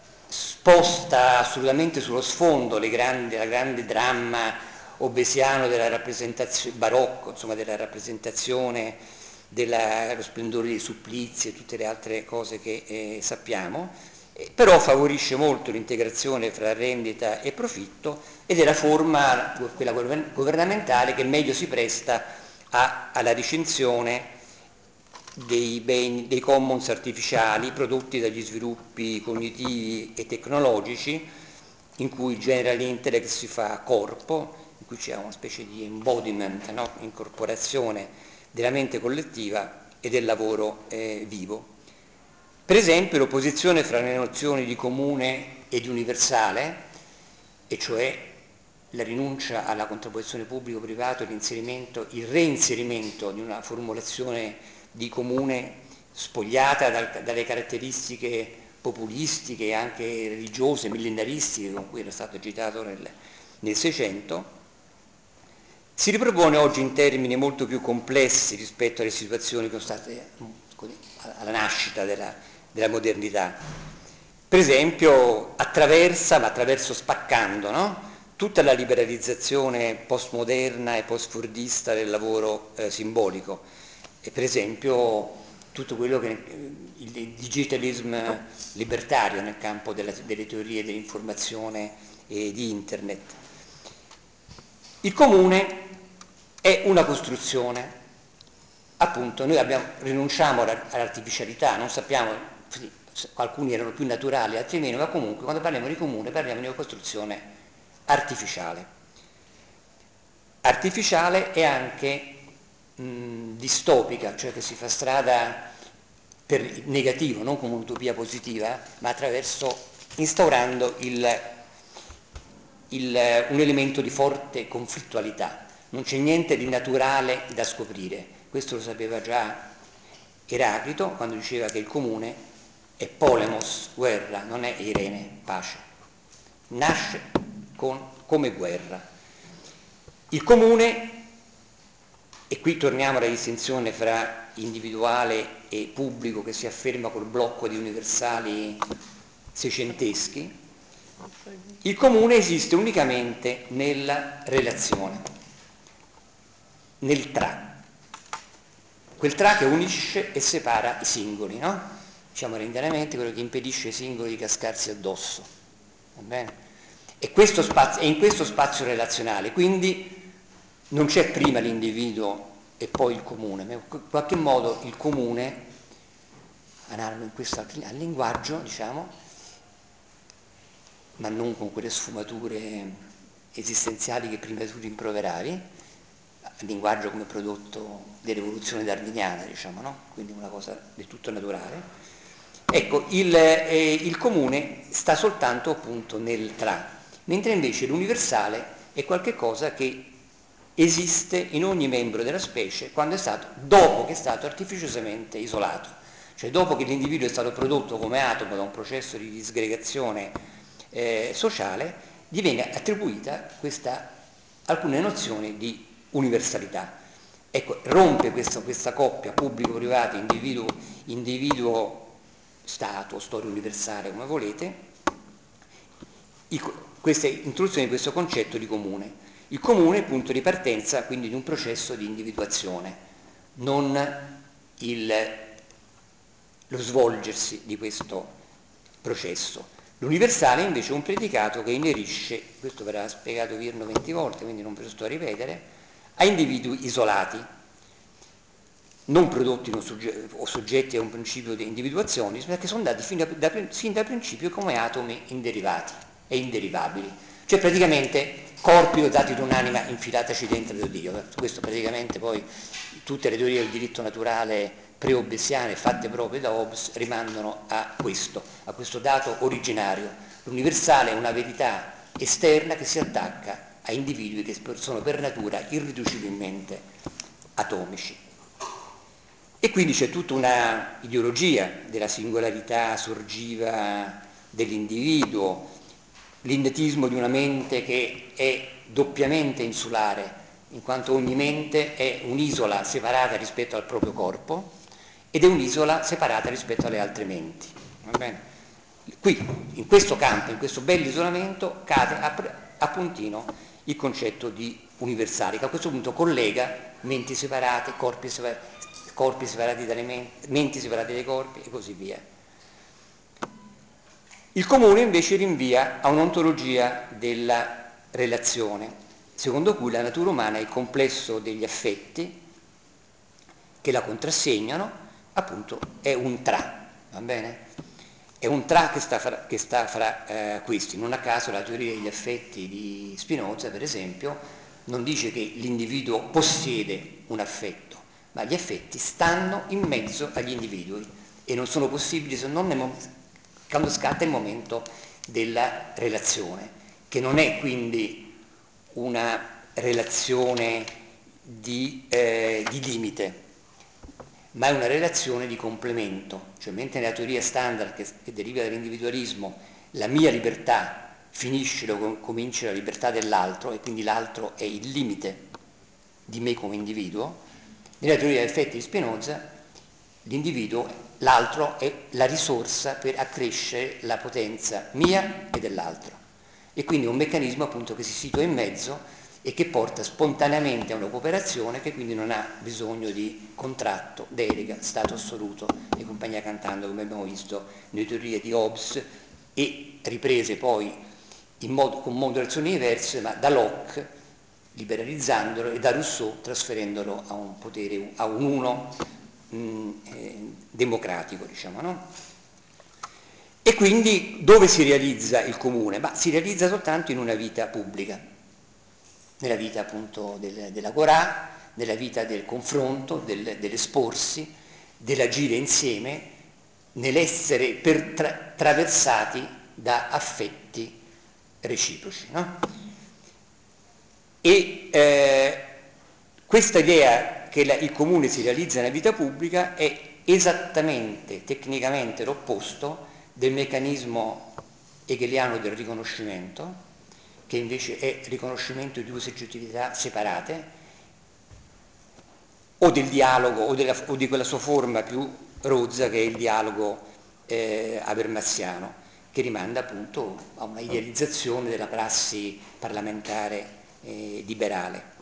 sposta assolutamente sullo sfondo le grandi, la grande dramma obesiano della rappresentazione barocco, insomma della rappresentazione dello splendore dei supplizi e tutte le altre cose che eh, sappiamo, eh, però favorisce molto l'integrazione fra rendita e profitto ed è la forma, quella governamentale, che meglio si presta a, alla recinzione dei, beni, dei commons artificiali prodotti dagli sviluppi cognitivi e tecnologici, in cui il general intellect si fa corpo, in cui c'è una specie di embodiment, no? Incorporazione della mente collettiva e del lavoro eh, vivo. Per esempio l'opposizione fra le nozioni di comune e di universale, e cioè la rinuncia alla contrapposizione pubblico-privato, l'inserimento, il reinserimento di una formulazione di comune spogliata dal, dalle caratteristiche populistiche e anche religiose, millenaristiche con cui era stato agitato nel, nel Seicento, si ripropone oggi in termini molto più complessi rispetto alle situazioni che sono state alla nascita della, della modernità. Per esempio attraversa, ma attraverso spaccando, no? Tutta la liberalizzazione postmoderna e postfordista del lavoro eh, simbolico, e per esempio tutto quello che il digitalism libertario nel campo della, delle teorie dell'informazione e di internet. Il comune è una costruzione, appunto noi abbiamo, rinunciamo all'artificialità, non sappiamo, alcuni erano più naturali, altri meno, ma comunque quando parliamo di comune parliamo di una costruzione artificiale. Artificiale e anche mh, distopica, cioè che si fa strada per il negativo, non come un'utopia positiva, ma attraverso instaurando il, il, un elemento di forte conflittualità. non c'è niente di naturale da scoprire. Questo lo sapeva già Eraclito quando diceva che il comune è polemos, guerra, non è Irene, pace. Nasce con, come guerra. Il comune, e qui torniamo alla distinzione fra individuale e pubblico che si afferma col blocco di universali seicenteschi, il comune esiste unicamente nella relazione, nel tra. Quel tra che unisce e separa i singoli, no? Diciamo rendianamente quello che impedisce ai singoli di cascarsi addosso. Va bene? E questo spazio, è in questo spazio relazionale, quindi non c'è prima l'individuo e poi il comune, ma in qualche modo il comune, analogo in questo al linguaggio, diciamo, ma non con quelle sfumature esistenziali che prima tu rimproveravi, il linguaggio come prodotto dell'evoluzione darwiniana, diciamo, no? Quindi una cosa del tutto naturale. Ecco, il, eh, il comune sta soltanto appunto nel tra, mentre invece l'universale è qualcosa che esiste in ogni membro della specie quando è stato, dopo che è stato artificiosamente isolato, cioè dopo che l'individuo è stato prodotto come atomo da un processo di disgregazione eh, sociale, gli viene attribuita questa, alcune nozioni di universalità. Ecco, rompe questa, questa coppia pubblico-privato, individuo, individuo-stato, storia universale, come volete, i, questa introduzione di questo concetto di comune. Il comune è il punto di partenza quindi di un processo di individuazione, non il, lo svolgersi di questo processo. L'universale invece è un predicato che inerisce, questo verrà spiegato Virno venti volte, quindi non ve lo sto a ripetere, a individui isolati, non prodotti o soggetti a un principio di individuazione, perché sono dati fin da, da, fin dal principio come atomi inderivati e inderivabili, cioè praticamente corpi dotati di un'anima infilataci dentro da Dio. Questo praticamente poi tutte le teorie del diritto naturale pre-hobbesiane fatte proprio da Hobbes rimandano a questo, a questo dato originario. L'universale è una verità esterna che si attacca a individui che sono per natura irriducibilmente atomici. E quindi c'è tutta una ideologia della singolarità sorgiva dell'individuo, l'innetismo di una mente che è doppiamente insulare, in quanto ogni mente è un'isola separata rispetto al proprio corpo ed è un'isola separata rispetto alle altre menti. Va bene? Qui, in questo campo, in questo bell'isolamento, cade a, a puntino il concetto di universale, che a questo punto collega menti separate, corpi separati, corpi separati dalle menti, menti separate dai corpi e così via. Il comune invece rinvia a un'ontologia della relazione, secondo cui la natura umana è il complesso degli affetti che la contrassegnano, appunto è un tra, va bene? È un tra che sta fra, che sta fra eh, questi. Non a caso la teoria degli affetti di Spinoza, per esempio, non dice che l'individuo possiede un affetto, ma gli affetti stanno in mezzo agli individui e non sono possibili se non nel momento, quando scatta il momento della relazione, che non è quindi una relazione di, eh, di limite, ma è una relazione di complemento, cioè mentre nella teoria standard che, che deriva dall'individualismo la mia libertà finisce dove comincia la libertà dell'altro e quindi l'altro è il limite di me come individuo, nella teoria degli effetti di Spinoza l'individuo, l'altro è la risorsa per accrescere la potenza mia e dell'altro e quindi è un meccanismo appunto che si situa in mezzo e che porta spontaneamente a una cooperazione che quindi non ha bisogno di contratto, delega, stato assoluto e compagnia cantando, come abbiamo visto nelle teorie di Hobbes e riprese poi in modo, con modulazioni diverse, ma da Locke liberalizzandolo e da Rousseau trasferendolo a un potere, a un uno mh, eh, democratico, diciamo, no? E quindi dove si realizza il comune? Ma si realizza soltanto in una vita pubblica, nella vita appunto del, dell'agorà, nella vita del confronto, del, dell'esporsi, dell'agire insieme, nell'essere per tra, traversati da affetti reciproci, no? E eh, Questa idea che la, il comune si realizza nella vita pubblica è esattamente, tecnicamente, l'opposto del meccanismo hegeliano del riconoscimento, che invece è riconoscimento di due soggettività separate, o del dialogo, o, della, o di quella sua forma più rozza che è il dialogo eh, habermasiano, che rimanda appunto a una idealizzazione della prassi parlamentare eh, liberale.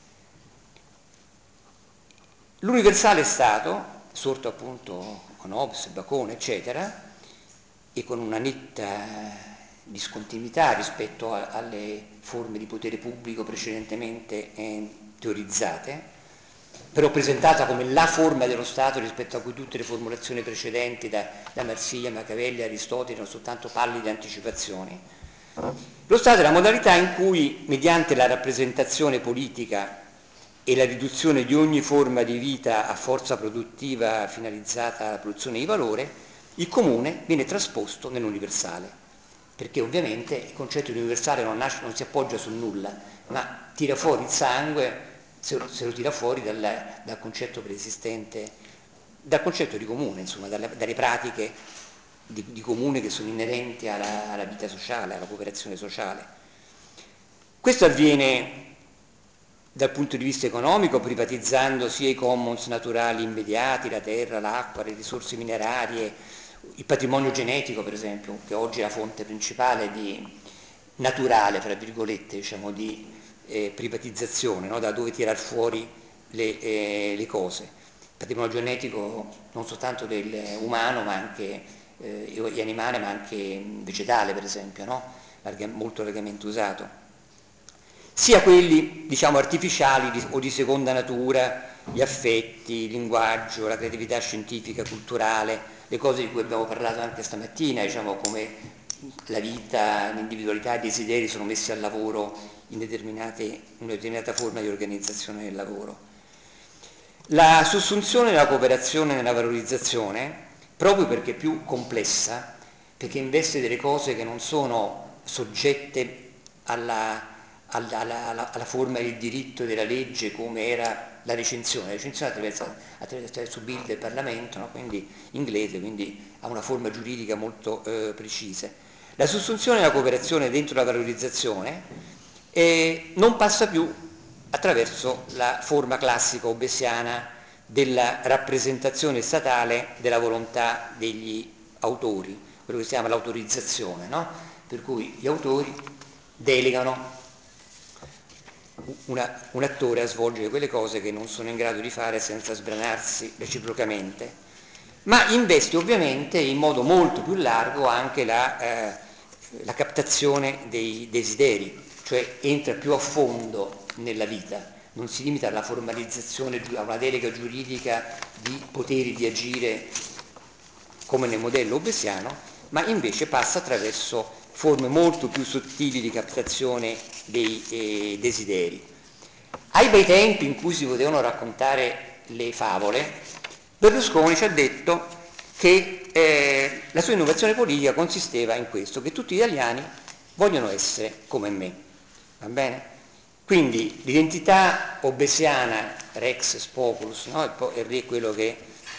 L'universale Stato, sorto appunto con Hobbes, Bacone, eccetera, e con una netta discontinuità rispetto a, alle forme di potere pubblico precedentemente eh, teorizzate, però presentata come la forma dello Stato rispetto a cui tutte le formulazioni precedenti da, da Marsiglia, Machiavelli, Aristotele erano soltanto pallide anticipazioni. Lo Stato è la modalità in cui, mediante la rappresentazione politica e la riduzione di ogni forma di vita a forza produttiva finalizzata alla produzione di valore, il comune viene trasposto nell'universale, perché ovviamente il concetto di universale non, nasce, non si appoggia su nulla, ma tira fuori il sangue, se lo, se lo tira fuori dal, dal concetto preesistente, dal concetto di comune, insomma, dalle, dalle pratiche di, di comune che sono inerenti alla, alla vita sociale, alla cooperazione sociale. Questo avviene dal punto di vista economico, privatizzando sia i commons naturali immediati, la terra, l'acqua, le risorse minerarie, il patrimonio genetico, per esempio, che oggi è la fonte principale di naturale, fra virgolette, diciamo, di eh, privatizzazione, no? Da dove tirar fuori le, eh, le cose. Il patrimonio genetico non soltanto dell'umano, ma anche eh, animale, ma anche vegetale, per esempio, no? Larga, molto largamente usato. Sia quelli, diciamo, artificiali di, o di seconda natura, gli affetti, il linguaggio, la creatività scientifica, culturale, le cose di cui abbiamo parlato anche stamattina, diciamo, come la vita, l'individualità, i desideri sono messi al lavoro in, determinate, in una determinata forma di organizzazione del lavoro. La sussunzione della cooperazione nella valorizzazione, proprio perché è più complessa, perché investe delle cose che non sono soggette alla Alla, alla, alla forma del diritto della legge come era la recensione, la recensione attraverso, attraverso il bill del Parlamento, no? Quindi inglese, quindi ha una forma giuridica molto eh, precisa. La sussunzione della cooperazione dentro la valorizzazione eh, non passa più attraverso la forma classica hobbesiana della rappresentazione statale della volontà degli autori, quello che si chiama l'autorizzazione, no? Per cui gli autori delegano Una, un attore a svolgere quelle cose che non sono in grado di fare senza sbranarsi reciprocamente, ma investe ovviamente in modo molto più largo anche la, eh, la captazione dei desideri, cioè entra più a fondo nella vita, non si limita alla formalizzazione, a una delega giuridica di poteri di agire come nel modello hobbesiano, ma invece passa attraverso forme molto più sottili di captazione dei eh, desideri. Ai bei tempi in cui si potevano raccontare le favole, Berlusconi ci ha detto che eh, la sua innovazione politica consisteva in questo, che tutti gli italiani vogliono essere come me, va bene? Quindi l'identità hobbesiana, Rex Populus, no? Il re è quello che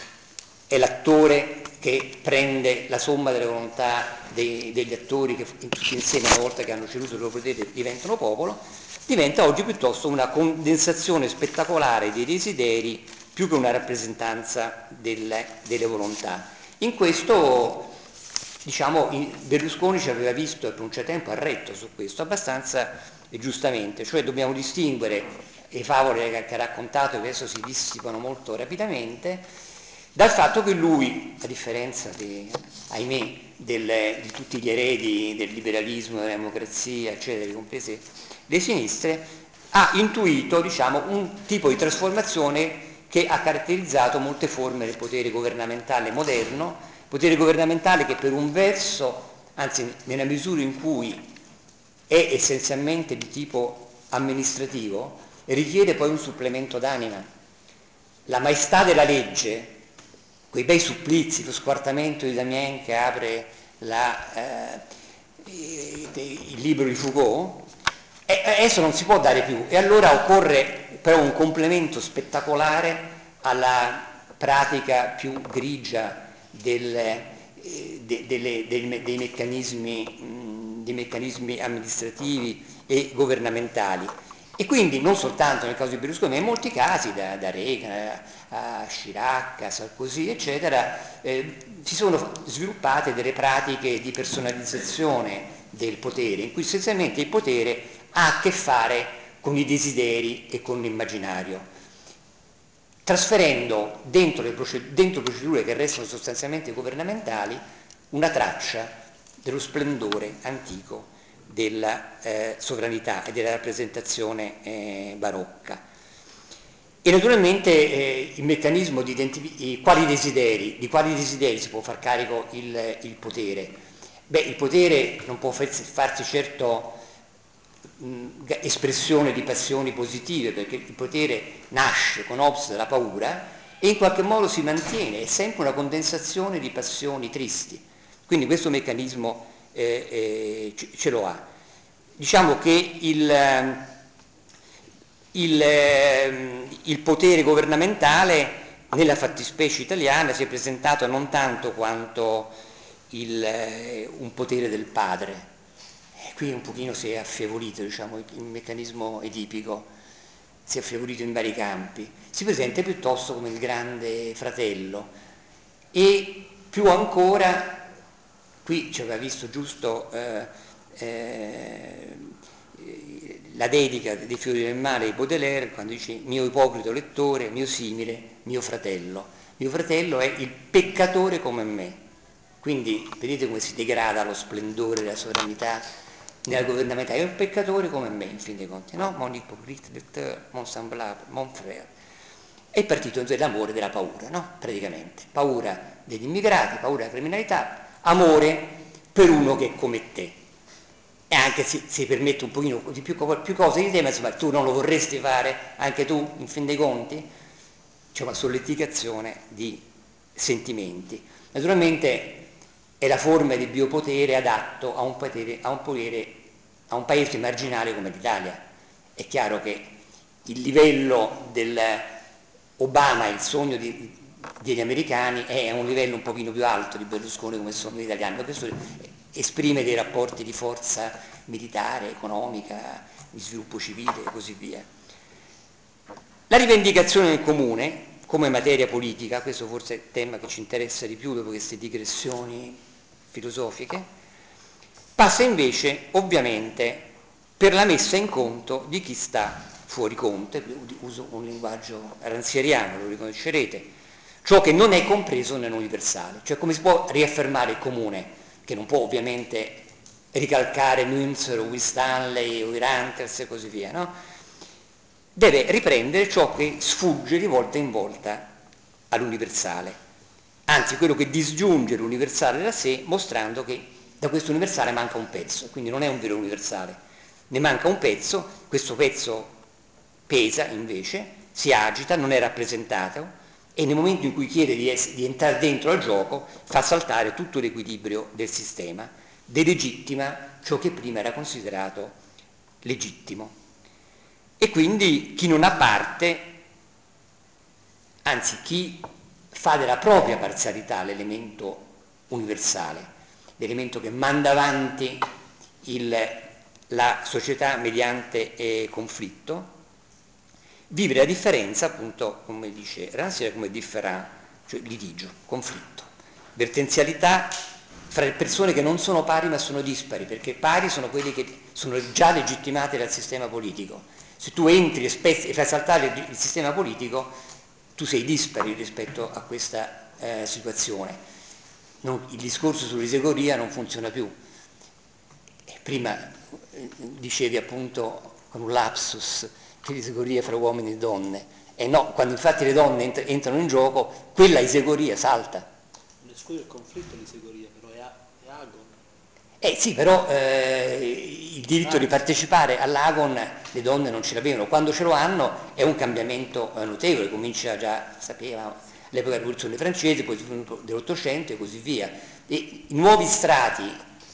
è l'attore che prende la somma delle volontà dei, degli attori che tutti insieme, una volta che hanno ceduto il loro potere, diventano popolo, diventa oggi piuttosto una condensazione spettacolare dei desideri più che una rappresentanza delle, delle volontà. In questo, diciamo, Berlusconi ci aveva visto e per un certo tempo ha retto su questo, abbastanza e giustamente, cioè dobbiamo distinguere le favole che ha raccontato, che adesso si dissipano molto rapidamente, dal fatto che lui, a differenza di, ahimè, del, di tutti gli eredi del liberalismo, della democrazia, eccetera, comprese le sinistre, ha intuito, diciamo, un tipo di trasformazione che ha caratterizzato molte forme del potere governamentale moderno, potere governamentale che per un verso, anzi nella misura in cui è essenzialmente di tipo amministrativo, richiede poi un supplemento d'anima. La maestà della legge, quei bei supplizi, lo squartamento di Damien che apre la, eh, il libro di Foucault, E adesso non si può dare più, e allora occorre però un complemento spettacolare alla pratica più grigia del, eh, de, delle, dei, dei, meccanismi, mh, dei meccanismi amministrativi e governamentali. E quindi non soltanto nel caso di Berlusconi, ma in molti casi, da, da Reagan a Chirac, a Sarkozy, eccetera, eh, si sono sviluppate delle pratiche di personalizzazione del potere, in cui essenzialmente il potere ha a che fare con i desideri e con l'immaginario, trasferendo dentro, le proced- dentro procedure che restano sostanzialmente governamentali una traccia dello splendore antico della eh, sovranità e della rappresentazione eh, barocca. E naturalmente eh, il meccanismo di identificare quali desideri, di quali desideri si può far carico il, il potere. Beh, il potere non può farsi certo mh, espressione di passioni positive, perché il potere nasce con ops della paura e in qualche modo si mantiene, è sempre una condensazione di passioni tristi. Quindi questo meccanismo eh, eh, ce lo ha. Diciamo che il, il, il potere governmentale nella fattispecie italiana si è presentato non tanto quanto il, un potere del padre. E qui un pochino si è affievolito, diciamo, il meccanismo edipico, si è affievolito in vari campi. Si presenta piuttosto come il grande fratello e più ancora, qui ci aveva visto giusto eh, eh, la dedica dei Fiori del Mare di Baudelaire, quando dice mio ipocrito lettore, mio simile, mio fratello. Mio fratello è il peccatore come me. Quindi vedete come si degrada lo splendore della sovranità nella governamentale. È un peccatore come me, in fin dei conti, no? Mon ipocrite lecteur, mon semblable, mon frère. È il partito dell'amore e della paura, no? Praticamente. Paura degli immigrati, paura della criminalità, amore per uno che è come te. E anche se si permette un pochino di più, più cose di te, ma insomma tu non lo vorresti fare anche tu, in fin dei conti? C'è una solleticazione di sentimenti. Naturalmente è la forma di biopotere adatto a un, potere, a un, potere, a un paese marginale come l'Italia. È chiaro che il livello del Obama, il sogno di, degli americani, è a un livello un pochino più alto di Berlusconi come sogno degli italiani, ma questo esprime dei rapporti di forza militare, economica, di sviluppo civile e così via. La rivendicazione del comune come materia politica, questo forse è il tema che ci interessa di più dopo queste digressioni filosofiche, passa invece ovviamente per la messa in conto di chi sta fuori conte, uso un linguaggio ranzieriano, lo riconoscerete, ciò che non è compreso nell'universale, cioè come si può riaffermare il comune, che non può ovviamente ricalcare Münzer o Will Stanley o Iranters e così via, no? Deve riprendere ciò che sfugge di volta in volta all'universale, anzi quello che disgiunge l'universale da sé, mostrando che da questo universale manca un pezzo, quindi non è un vero universale, ne manca un pezzo, questo pezzo pesa invece, si agita, non è rappresentato e nel momento in cui chiede di, es- di entrare dentro al gioco fa saltare tutto l'equilibrio del sistema, delegittima ciò che prima era considerato legittimo. E quindi chi non ha parte, anzi chi fa della propria parzialità l'elemento universale, l'elemento che manda avanti il, la società mediante eh, conflitto, vive la differenza, appunto, come dice Rancière, come different, cioè litigio, conflitto, vertenzialità fra persone che non sono pari ma sono dispari, perché pari sono quelli che sono già legittimati dal sistema politico. Se tu entri e, spezzi, e fai saltare il, il sistema politico, tu sei dispari rispetto a questa eh, situazione. Non, il discorso sull'isegoria non funziona più. E prima eh, dicevi appunto con un lapsus che l'isegoria fra uomini e donne. E no, quando infatti le donne ent- entrano in gioco, quella isegoria salta. Non esclude il conflitto l'isegoria, però è, a- è agon. Eh sì, però eh, il diritto di partecipare all'Agon le donne non ce l'avevano, quando ce lo hanno è un cambiamento eh, notevole, comincia già, sapeva, all'epoca della rivoluzione francese, poi dell'Ottocento e così via. E i nuovi strati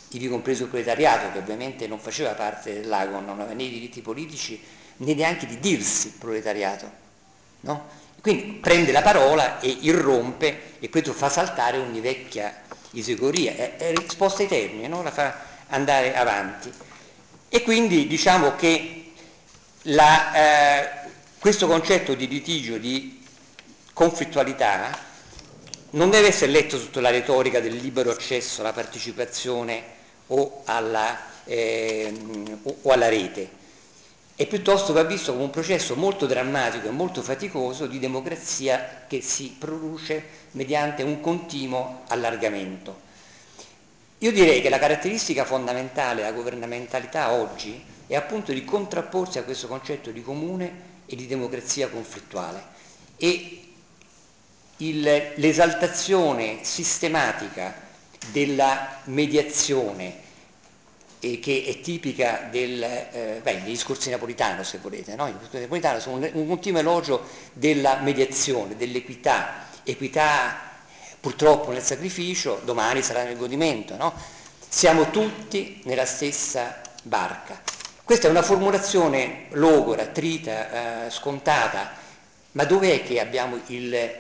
ivi compreso il proletariato, che ovviamente non faceva parte dell'Agon, non aveva né i diritti politici né neanche di dirsi proletariato, no? Quindi prende la parola e irrompe, e questo fa saltare ogni vecchia isegoria, è, è risposta ai termini, no? La fa andare avanti. E quindi diciamo che la, eh, questo concetto di litigio, di conflittualità, non deve essere letto sotto la retorica del libero accesso alla partecipazione o alla, eh, o alla rete, e piuttosto va visto come un processo molto drammatico e molto faticoso di democrazia che si produce mediante un continuo allargamento. Io direi che la caratteristica fondamentale della governamentalità oggi è appunto di contrapporsi a questo concetto di comune e di democrazia conflittuale, e il, l'esaltazione sistematica della mediazione, e che è tipica del, eh, beh, dei discorsi napolitano, se volete, no? I discorsi napolitano sono un, un continuo elogio della mediazione, dell'equità, equità purtroppo nel sacrificio, domani sarà nel godimento, no? Siamo tutti nella stessa barca. Questa è una formulazione logora, trita, eh, scontata, ma dov'è che abbiamo il,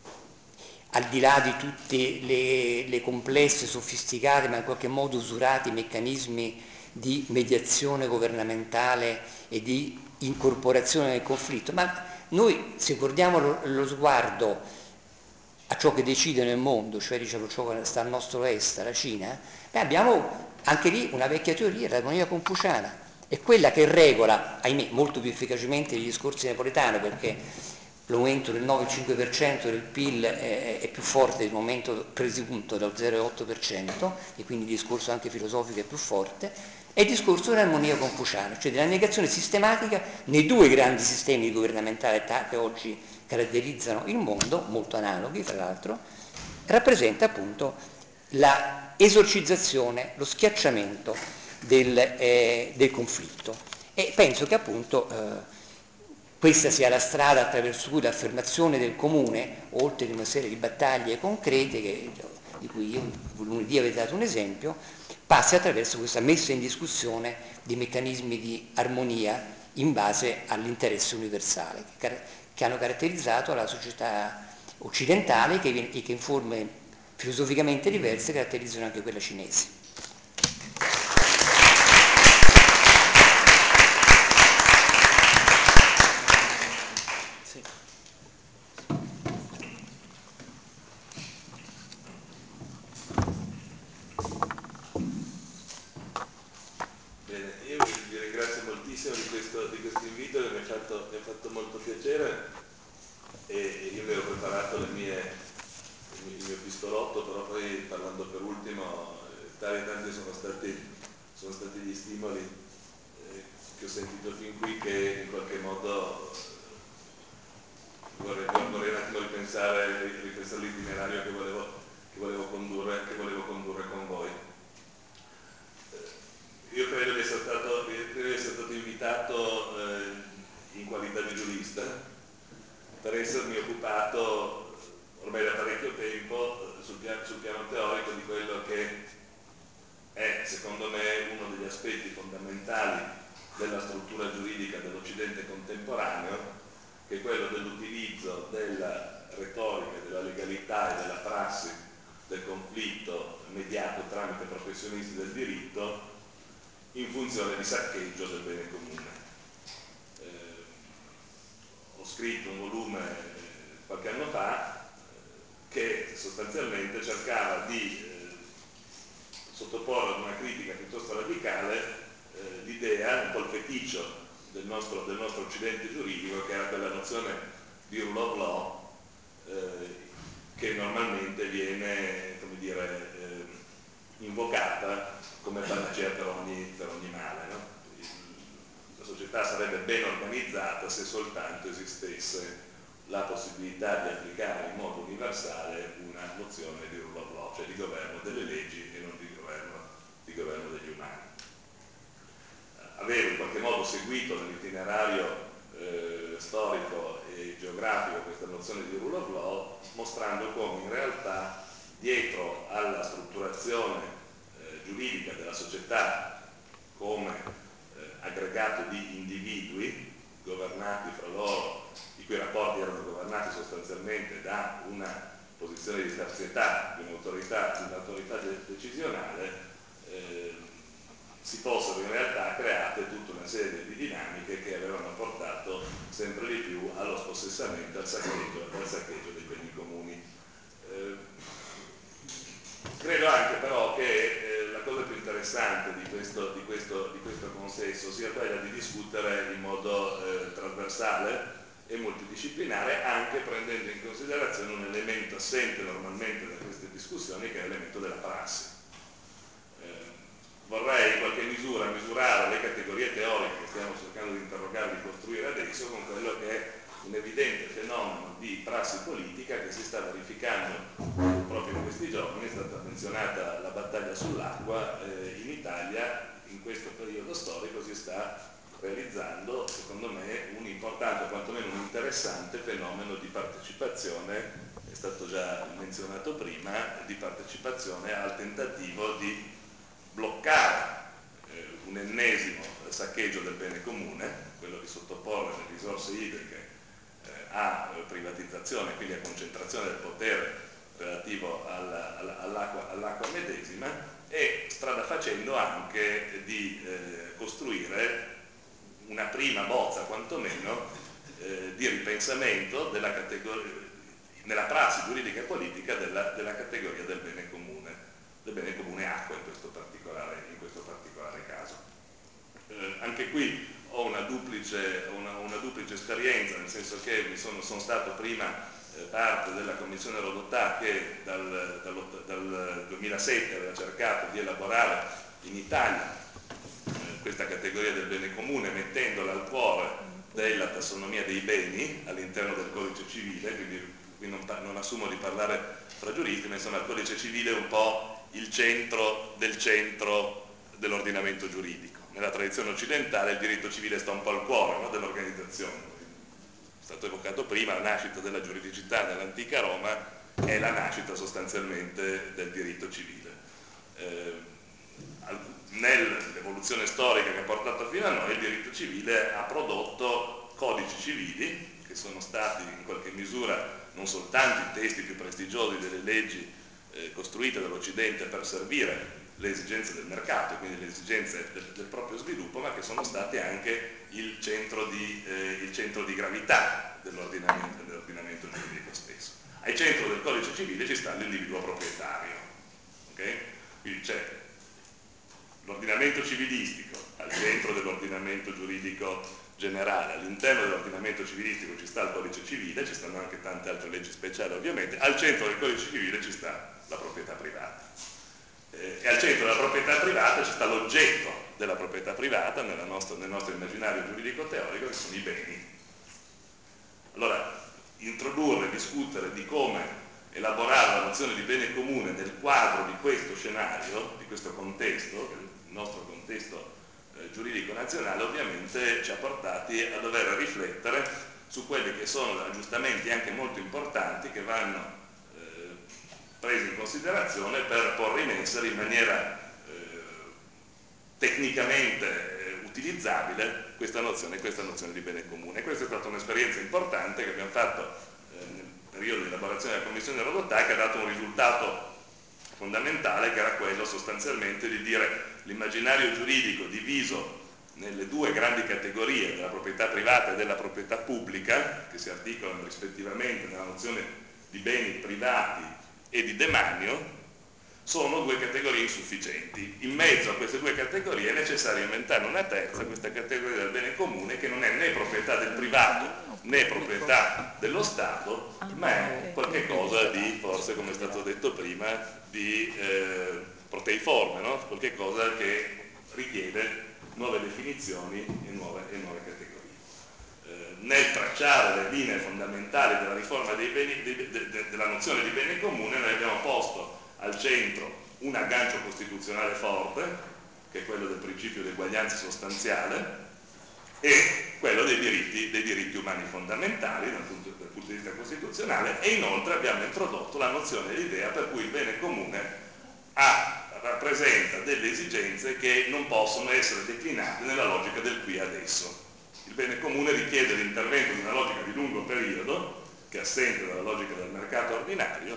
al di là di tutte le, le complesse, sofisticate, ma in qualche modo usurati meccanismi di mediazione governamentale e di incorporazione del conflitto, ma noi, se guardiamo lo, lo sguardo a ciò che decide nel mondo, cioè diciamo ciò che sta al nostro est, la Cina, beh, abbiamo anche lì una vecchia teoria, l'armonia confuciana, è quella che regola, ahimè, molto più efficacemente gli discorsi napoletani, perché l'aumento del nove virgola cinque per cento del P I L è, è più forte del momento presunto dello zero virgola otto per cento, e quindi il discorso anche filosofico è più forte, è il discorso dell'armonia confuciana, cioè della negazione sistematica nei due grandi sistemi di governamentalità che oggi caratterizzano il mondo, molto analoghi fra l'altro, rappresenta appunto la esorcizzazione, lo schiacciamento del, eh, del conflitto. E penso che appunto eh, questa sia la strada attraverso cui l'affermazione del comune, oltre che una serie di battaglie concrete, che, di cui io lunedì avete dato un esempio, passi attraverso questa messa in discussione di meccanismi di armonia in base all'interesse universale, che, che hanno caratterizzato la società occidentale e che, che in forme filosoficamente diverse caratterizzano anche quella cinese. Bene, io vi ringrazio moltissimo di questo, di questo invito, che mi ha fatto, mi ha fatto molto piacere, e io mi ero preparato le mie, il mio pistolotto, però poi parlando per ultimo, tali e tanti sono stati, sono stati gli stimoli eh, che ho sentito fin qui, che in qualche modo vorrei, vorrei un attimo ripensare, ripensare l'itinerario che volevo, che volevo condurre, che volevo condurre con voi. Io credo di essere stato, credo di essere stato invitato eh, in qualità di giurista per essermi occupato ormai da parecchio tempo sul piano, sul piano teorico di quello che è, secondo me, uno degli aspetti fondamentali della struttura giuridica dell'Occidente contemporaneo, che è quello dell'utilizzo della retorica, della legalità e della prassi del conflitto mediato tramite professionisti del diritto in funzione di saccheggio del bene comune. Eh, ho scritto un volume eh, qualche anno fa eh, che sostanzialmente cercava di eh, sottoporre ad una critica piuttosto radicale eh, l'idea, un po' il feticcio del nostro, del nostro occidente giuridico, che era quella nozione di rule of law eh, che normalmente viene, come dire, eh, invocata come panacea per ogni, per ogni male, no? La società sarebbe ben organizzata se soltanto esistesse la possibilità di applicare in modo universale una nozione di rule of law, cioè di governo delle leggi e non di governo, di governo degli umani. Avevo in qualche modo seguito nell'itinerario eh, storico e geografico questa nozione di rule of law, mostrando come in realtà dietro alla strutturazione eh, giuridica della un'autorità, un'autorità de- decisionale, eh, si fossero in realtà create tutta una serie di dinamiche che avevano portato sempre di più allo spossessamento, al saccheggio, al saccheggio dei beni comuni. Eh, credo anche però che eh, la cosa più interessante di questo, di questo, di questo consesso sia quella di discutere in modo eh, trasversale e multidisciplinare, anche prendendo in considerazione un elemento assente normalmente da queste discussioni, che è l'elemento della prassi. Eh, vorrei in qualche misura misurare le categorie teoriche che stiamo cercando di interrogare, di costruire adesso, con quello che è un evidente fenomeno di prassi politica che si sta verificando proprio in questi giorni. È stata menzionata la battaglia sull'acqua, eh, in Italia in questo periodo storico si sta realizzando, secondo me, un importante, o quantomeno un interessante fenomeno di partecipazione, è stato già menzionato prima, di partecipazione al tentativo di bloccare eh, un ennesimo saccheggio del bene comune, quello di sottoporre le risorse idriche eh, a eh, privatizzazione, quindi a concentrazione del potere relativo alla, alla, all'acqua, all'acqua medesima, e strada facendo anche di eh, costruire una prima bozza quantomeno eh, di ripensamento della categoria, nella prassi giuridica e politica della, della categoria del bene comune, del bene comune acqua in questo particolare, in questo particolare caso. Eh, anche qui ho una duplice, una, una duplice esperienza, nel senso che mi sono, sono stato prima eh, parte della commissione Rodotà che dal, dal, dal duemilasette aveva cercato di elaborare in Italia questa categoria del bene comune, mettendola al cuore della tassonomia dei beni all'interno del codice civile, quindi qui non, non assumo di parlare fra giuristi, ma insomma il codice civile è un po' il centro del centro dell'ordinamento giuridico. Nella tradizione occidentale il diritto civile sta un po' al cuore, no, dell'organizzazione. È stato evocato prima la nascita della giuridicità nell'antica Roma, è la nascita sostanzialmente del diritto civile. Eh, Nell'evoluzione storica che ha portato fino a noi, il diritto civile ha prodotto codici civili che sono stati in qualche misura non soltanto i testi più prestigiosi delle leggi eh, costruite dall'Occidente per servire le esigenze del mercato e quindi le esigenze del, del proprio sviluppo, ma che sono stati anche il centro di, eh, il centro di gravità dell'ordinamento, dell'ordinamento giuridico stesso. Al centro del codice civile ci sta l'individuo proprietario, okay? Quindi c'è l'ordinamento civilistico al centro dell'ordinamento giuridico generale, all'interno dell'ordinamento civilistico ci sta il codice civile, ci stanno anche tante altre leggi speciali ovviamente, al centro del codice civile ci sta la proprietà privata. Eh, e al centro della proprietà privata ci sta l'oggetto della proprietà privata nella nostra, nel nostro immaginario giuridico teorico, che sono i beni. Allora, introdurre, discutere di come elaborare la nozione di bene comune nel quadro di questo scenario, di questo contesto, il nostro contesto eh, giuridico nazionale, ovviamente ci ha portati a dover riflettere su quelli che sono aggiustamenti anche molto importanti che vanno eh, presi in considerazione per porre in essere in maniera eh, tecnicamente eh, utilizzabile questa nozione, questa nozione di bene comune. E questa è stata un'esperienza importante che abbiamo fatto eh, nel periodo di elaborazione della commissione Rodotà, che ha dato un risultato fondamentale, che era quello sostanzialmente di dire l'immaginario giuridico diviso nelle due grandi categorie della proprietà privata e della proprietà pubblica, che si articolano rispettivamente nella nozione di beni privati e di demanio, sono due categorie insufficienti. In mezzo a queste due categorie è necessario inventare una terza, questa categoria del bene comune, che non è né proprietà del privato né proprietà dello Stato, ma è qualche cosa di, forse come è stato detto prima, di eh, proteiforme, no? Qualche cosa che richiede nuove definizioni e nuove, e nuove categorie. Eh, nel tracciare le linee fondamentali della riforma dei beni, de, de, de, della nozione di bene comune, noi abbiamo posto al centro un aggancio costituzionale forte, che è quello del principio di eguaglianza sostanziale, e quello dei diritti, dei diritti umani fondamentali dal punto, dal punto di vista costituzionale, e inoltre abbiamo introdotto la nozione e l'idea per cui il bene comune ha, rappresenta delle esigenze che non possono essere declinate nella logica del qui e adesso. Il bene comune richiede l'intervento di una logica di lungo periodo, che è assente dalla logica del mercato ordinario,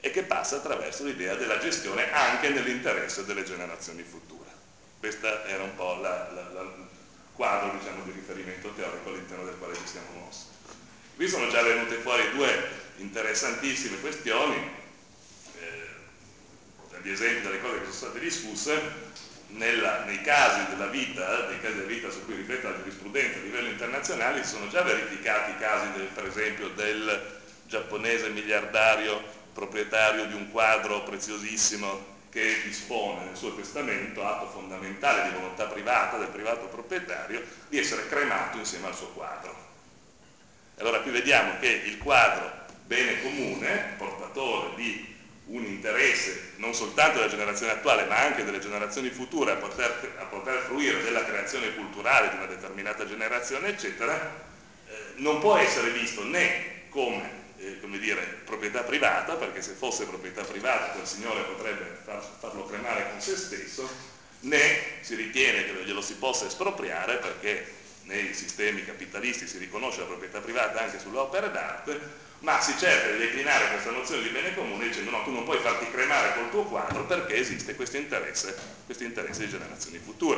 e che passa attraverso l'idea della gestione anche nell'interesse delle generazioni future. Questo era un po' la, la, la, il quadro, diciamo, di riferimento teorico all'interno del quale ci siamo mossi. Qui sono già venute fuori due interessantissime questioni, eh, dagli esempi delle cose che sono state discusse. Nella, nei casi della vita, nei casi della vita su cui riflette la giurisprudenza a livello internazionale, si sono già verificati i casi del, per esempio del giapponese miliardario proprietario di un quadro preziosissimo che dispone nel suo testamento, atto fondamentale di volontà privata del privato proprietario, di essere cremato insieme al suo quadro. Allora qui vediamo che il quadro, bene comune, portatore di un interesse non soltanto della generazione attuale ma anche delle generazioni future a poter, a poter fruire della creazione culturale di una determinata generazione, eccetera, eh, non può essere visto né come, eh, come dire, proprietà privata, perché se fosse proprietà privata quel signore potrebbe far, farlo cremare con se stesso, né si ritiene che glielo si possa espropriare, perché nei sistemi capitalisti si riconosce la proprietà privata anche sulle opere d'arte, ma si cerca di declinare questa nozione di bene comune dicendo no, tu non puoi farti cremare col tuo quadro perché esiste questo interesse, questo interesse di generazioni future.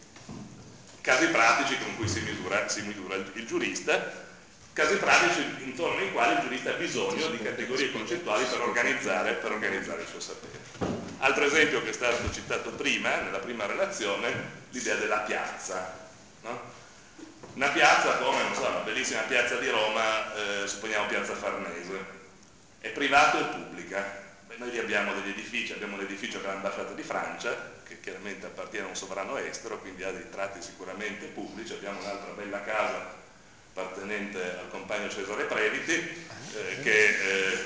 Casi pratici con cui si misura, si misura il, il giurista, casi pratici intorno ai quali il giurista ha bisogno di categorie concettuali per organizzare, per organizzare il suo sapere. Altro esempio che è stato citato prima, nella prima relazione, l'idea della piazza, no? Una piazza come, non so, una bellissima piazza di Roma, eh, supponiamo piazza Farnese, è privata e pubblica. Beh, noi abbiamo degli edifici, abbiamo l'edificio che è l'ambasciata di Francia, che chiaramente appartiene a un sovrano estero, quindi ha dei tratti sicuramente pubblici, abbiamo un'altra bella casa appartenente al compagno Cesare Previti, eh, che eh,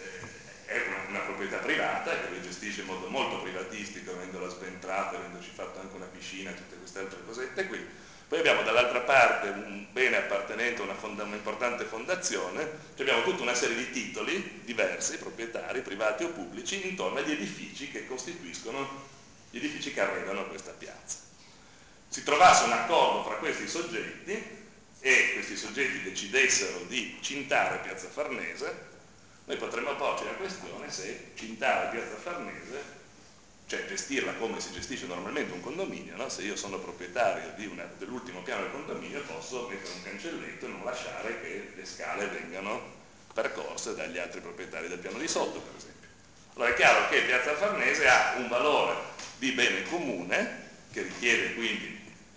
è una, una proprietà privata, che lui gestisce in modo molto privatistico, avendola sventrata, avendoci fatto anche una piscina e tutte queste altre cosette qui. Poi abbiamo dall'altra parte un bene appartenente a una, fonda, un'importante fondazione, abbiamo tutta una serie di titoli diversi, proprietari, privati o pubblici, intorno agli edifici che costituiscono gli edifici che arredano questa piazza. Si trovasse un accordo fra questi soggetti e questi soggetti decidessero di cintare Piazza Farnese, noi potremmo porci la questione se cintare Piazza Farnese, cioè gestirla come si gestisce normalmente un condominio, no? Se io sono proprietario di una, dell'ultimo piano del condominio posso mettere un cancelletto e non lasciare che le scale vengano percorse dagli altri proprietari del piano di sotto, per esempio. Allora è chiaro che Piazza Farnese ha un valore di bene comune che richiede quindi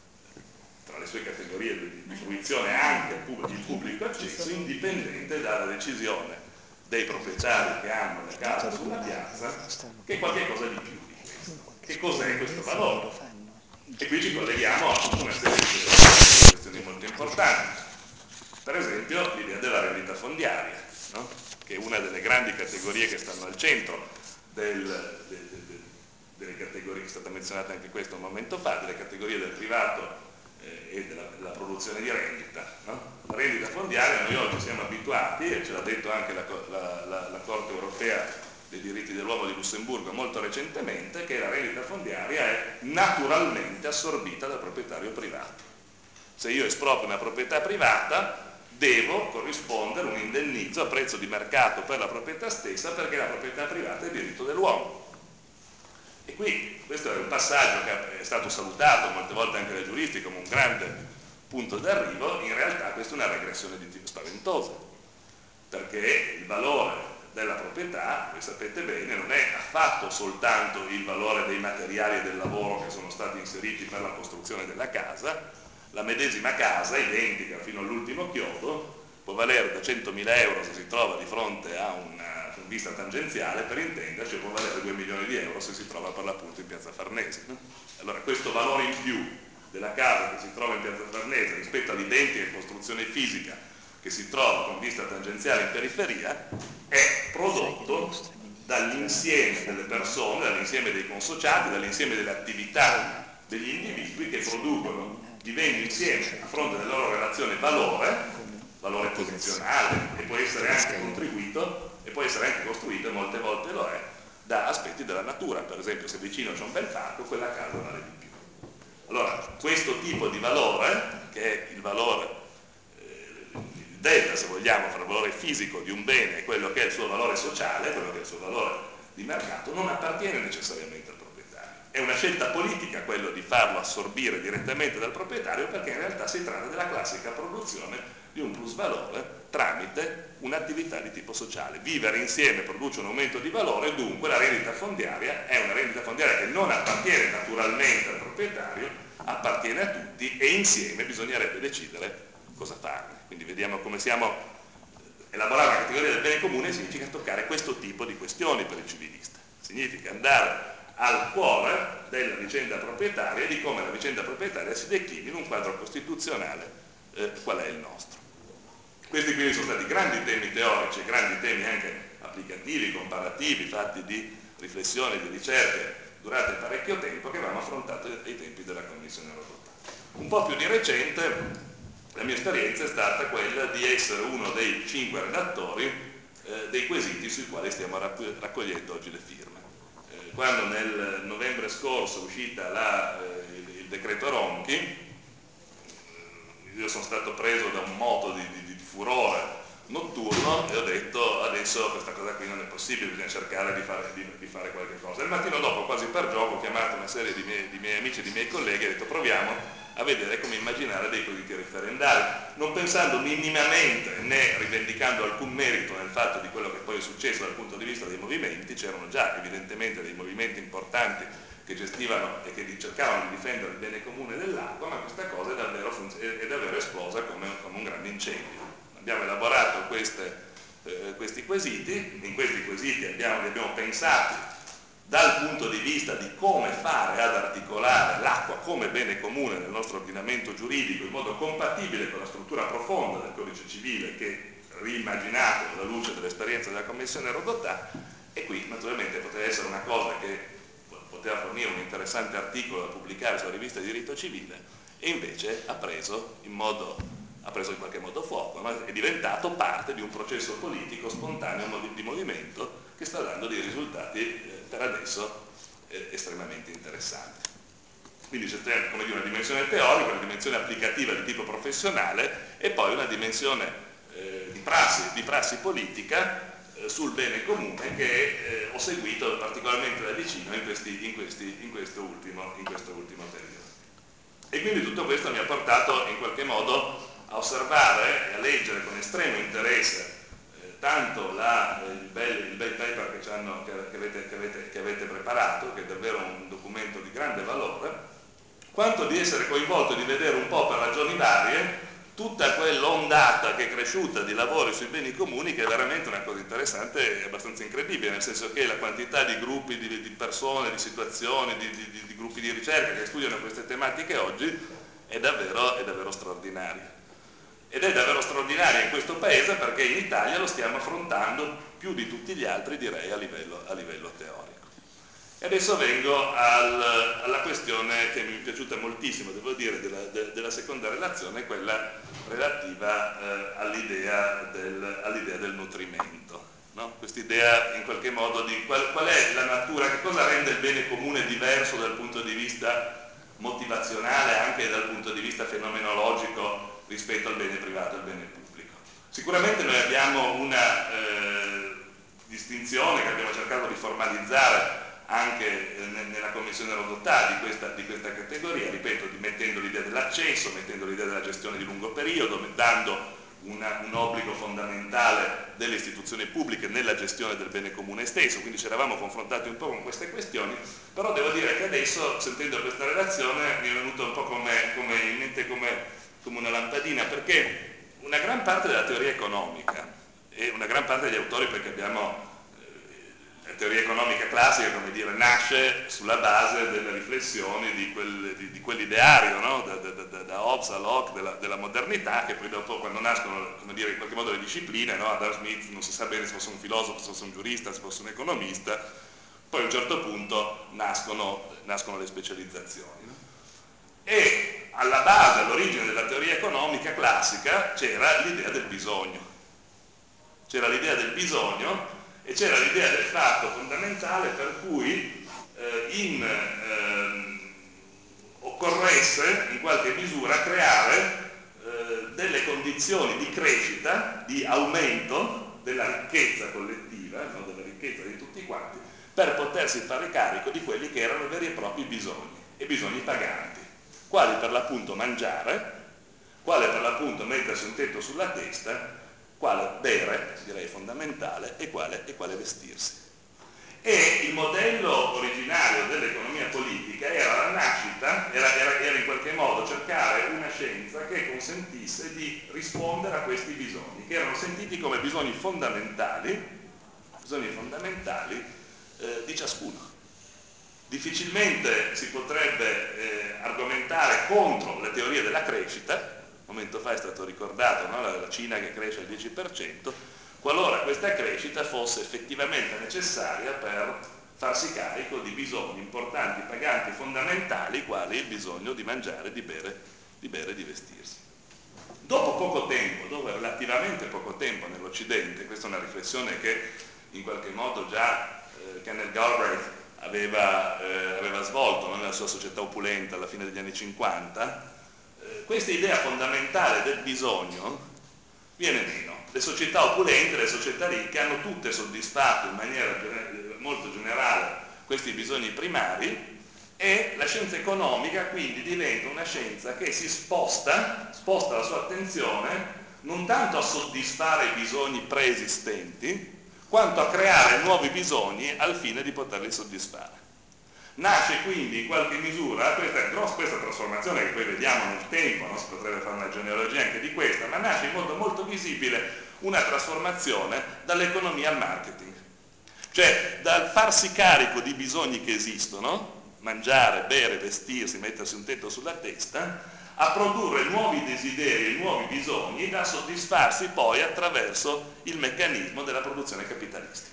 tra le sue categorie di fruizione anche il pubblico accesso, indipendente dalla decisione dei proprietari che hanno la casa sulla piazza, che è qualche cosa di più. Che cos'è questo valore? E qui ci colleghiamo a tutta una serie di questioni molto importanti. Per esempio l'idea della rendita fondiaria, no? Che è una delle grandi categorie che stanno al centro del, de, de, de, delle categorie, che è stata menzionata anche questo un momento fa, delle categorie del privato eh, e della, della produzione di rendita. No? La rendita fondiaria noi oggi siamo abituati, e ce l'ha detto anche la, la, la, la Corte Europea dei diritti dell'uomo di Lussemburgo molto recentemente, che la rendita fondiaria è naturalmente assorbita dal proprietario privato. Se io esproprio una proprietà privata devo corrispondere un indennizzo a prezzo di mercato per la proprietà stessa, perché la proprietà privata è diritto dell'uomo. E qui questo è un passaggio che è stato salutato molte volte anche dai giuristi come un grande punto d'arrivo. In realtà questa è una regressione di tipo spaventosa, perché il valore della proprietà, voi sapete bene, non è affatto soltanto il valore dei materiali e del lavoro che sono stati inseriti per la costruzione della casa. La medesima casa, identica fino all'ultimo chiodo, può valere da centomila euro se si trova di fronte a una vista tangenziale, per intenderci, può valere due milioni di euro se si trova per l'appunto in Piazza Farnese. No? Allora questo valore in più della casa che si trova in Piazza Farnese rispetto all'identica costruzione fisica che si trova con vista tangenziale in periferia è prodotto dall'insieme delle persone, dall'insieme dei consociati, dall'insieme delle attività degli individui che producono, vivendo insieme a fronte della loro relazione valore, valore posizionale, e può essere anche contribuito e può essere anche costruito, e molte volte lo è, da aspetti della natura. Per esempio, se vicino c'è un bel parco, quella casa vale di più. Allora, questo tipo di valore, che è il valore delta, se vogliamo, fra il valore fisico di un bene e quello che è il suo valore sociale, quello che è il suo valore di mercato, non appartiene necessariamente al proprietario. È una scelta politica quello di farlo assorbire direttamente dal proprietario, perché in realtà si tratta della classica produzione di un plusvalore tramite un'attività di tipo sociale. Vivere insieme produce un aumento di valore, dunque la rendita fondiaria è una rendita fondiaria che non appartiene naturalmente al proprietario, appartiene a tutti e insieme bisognerebbe decidere cosa farne. Quindi vediamo come siamo. Elaborare una categoria del bene comune significa toccare questo tipo di questioni per il civilista, significa andare al cuore della vicenda proprietaria e di come la vicenda proprietaria si declini in un quadro costituzionale eh, qual è il nostro. Questi quindi sono stati grandi temi teorici e grandi temi anche applicativi, comparativi, fatti di riflessioni, di ricerche durate parecchio tempo, che avevamo affrontato ai tempi della Commissione Rodotà. Un po' più di recente la mia esperienza è stata quella di essere uno dei cinque redattori eh, dei quesiti sui quali stiamo raccogliendo oggi le firme. Eh, quando nel novembre scorso è uscita la, eh, il, il decreto Ronchi, eh, io sono stato preso da un moto di, di, di furore notturno e ho detto adesso questa cosa qui non è possibile, bisogna cercare di fare, di, di fare qualche cosa. Il mattino dopo, quasi per gioco, ho chiamato una serie di miei, di miei amici e di miei colleghi e ho detto proviamo a vedere come immaginare dei quesiti referendari, non pensando minimamente né rivendicando alcun merito nel fatto di quello che poi è successo dal punto di vista dei movimenti. C'erano già evidentemente dei movimenti importanti che gestivano e che cercavano di difendere il bene comune dell'acqua, ma questa cosa è davvero, è davvero esplosa come, come un grande incendio. Abbiamo elaborato queste, eh, questi quesiti, in questi quesiti abbiamo, li abbiamo pensati dal punto di vista di come fare ad articolare l'acqua come bene comune nel nostro ordinamento giuridico in modo compatibile con la struttura profonda del codice civile, che riimmaginato alla luce dell'esperienza della Commissione Rodotà, e qui naturalmente poteva essere una cosa che poteva fornire un interessante articolo da pubblicare sulla rivista di diritto civile, e invece ha preso in modo ha preso in qualche modo fuoco, no? È diventato parte di un processo politico spontaneo di movimento che sta dando dei risultati eh, per adesso eh, estremamente interessanti. Quindi c'è, come dire, una dimensione teorica, una dimensione applicativa di tipo professionale e poi una dimensione eh, di, prassi, di prassi politica eh, sul bene comune che eh, ho seguito particolarmente da vicino in, questi, in, questi, in, questo ultimo, in questo ultimo periodo. E quindi tutto questo mi ha portato in qualche modo a osservare e a leggere con estremo interesse eh, tanto la, eh, il, bel, il bel paper che, hanno, che, che, avete, che, avete, che avete preparato, che è davvero un documento di grande valore, quanto di essere coinvolto e di vedere un po' per ragioni varie tutta quell'ondata che è cresciuta di lavori sui beni comuni, che è veramente una cosa interessante e abbastanza incredibile, nel senso che la quantità di gruppi, di, di persone, di situazioni, di, di, di gruppi di ricerca che studiano queste tematiche oggi è davvero, è davvero straordinaria. Ed è davvero straordinaria in questo paese perché in Italia lo stiamo affrontando più di tutti gli altri, direi, a livello, a livello teorico. E adesso vengo al, alla questione che mi è piaciuta moltissimo, devo dire, della, de, della seconda relazione, quella relativa eh, all'idea del, all'idea del nutrimento. No? Quest'idea in qualche modo di qual, qual è la natura, che cosa rende il bene comune diverso dal punto di vista motivazionale, anche dal punto di vista fenomenologico, rispetto al bene privato e al bene pubblico. Sicuramente noi abbiamo una eh, distinzione che abbiamo cercato di formalizzare anche eh, nella Commissione Rodotà di questa, di questa categoria, ripeto, di mettendo l'idea dell'accesso, mettendo l'idea della gestione di lungo periodo, dando una, un obbligo fondamentale delle istituzioni pubbliche nella gestione del bene comune stesso, quindi ci eravamo confrontati un po' con queste questioni, però devo dire che adesso, sentendo questa relazione, mi è venuto un po' come, come in mente come come una lampadina, perché una gran parte della teoria economica e una gran parte degli autori, perché abbiamo eh, la teoria economica classica, come dire, nasce sulla base delle riflessioni di, quel, di, di quell'ideario, no? da, da, da, da Hobbes a Locke della, della modernità, che poi dopo, quando nascono, come dire, in qualche modo le discipline, no? Adam Smith non si sa bene se fosse un filosofo, se fosse un giurista, se fosse un economista, poi a un certo punto nascono, nascono le specializzazioni. No? E alla base, all'origine della teoria economica classica c'era l'idea del bisogno, c'era l'idea del bisogno e c'era l'idea del fatto fondamentale per cui eh, in, eh, occorresse in qualche misura creare eh, delle condizioni di crescita, di aumento della ricchezza collettiva, no? Della ricchezza di tutti quanti, per potersi fare carico di quelli che erano veri e propri bisogni, e bisogni paganti, quali per l'appunto mangiare, quale per l'appunto mettersi un tetto sulla testa, quale bere, direi fondamentale, e quale, e quale vestirsi. E il modello originario dell'economia politica era la nascita, era, era, era in qualche modo cercare una scienza che consentisse di rispondere a questi bisogni, che erano sentiti come bisogni fondamentali, bisogni fondamentali eh, di ciascuno. Difficilmente si potrebbe eh, argomentare contro le teorie della crescita, un momento fa è stato ricordato, no? la, la Cina che cresce al dieci per cento, qualora questa crescita fosse effettivamente necessaria per farsi carico di bisogni importanti, paganti, fondamentali, quali il bisogno di mangiare, di bere, di bere e di vestirsi. Dopo poco tempo, dopo relativamente poco tempo nell'Occidente, questa è una riflessione che in qualche modo già eh, Kenneth Galbraith aveva, eh, aveva svolto, no? Nella sua Società opulenta alla fine degli anni cinquanta, eh, questa idea fondamentale del bisogno viene meno. Le società opulente, le società ricche hanno tutte soddisfatto in maniera molto generale questi bisogni primari, e la scienza economica quindi diventa una scienza che si sposta, sposta la sua attenzione non tanto a soddisfare i bisogni preesistenti, quanto a creare nuovi bisogni al fine di poterli soddisfare. Nasce quindi in qualche misura questa, questa trasformazione che poi vediamo nel tempo, no? Si potrebbe fare una genealogia anche di questa, ma nasce in modo molto visibile una trasformazione dall'economia al marketing, cioè dal farsi carico di bisogni che esistono, mangiare, bere, vestirsi, mettersi un tetto sulla testa, a produrre nuovi desideri e nuovi bisogni da soddisfarsi poi attraverso il meccanismo della produzione capitalistica.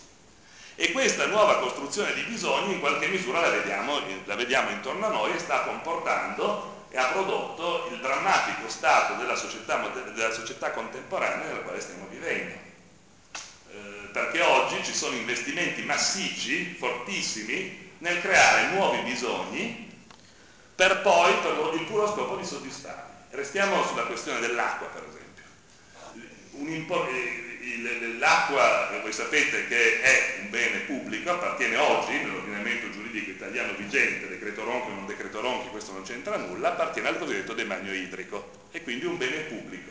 E questa nuova costruzione di bisogni in qualche misura la vediamo, la vediamo intorno a noi, e sta comportando e ha prodotto il drammatico stato della società, della società contemporanea nella quale stiamo vivendo. Eh, perché oggi ci sono investimenti massicci, fortissimi, nel creare nuovi bisogni per poi, per il puro scopo di soddisfarli. Restiamo sulla questione dell'acqua, per esempio. L'acqua, voi sapete che è un bene pubblico, appartiene oggi nell'ordinamento giuridico italiano vigente, decreto Ronchi o non decreto Ronchi, questo non c'entra nulla, appartiene al cosiddetto demanio idrico, e quindi un bene pubblico.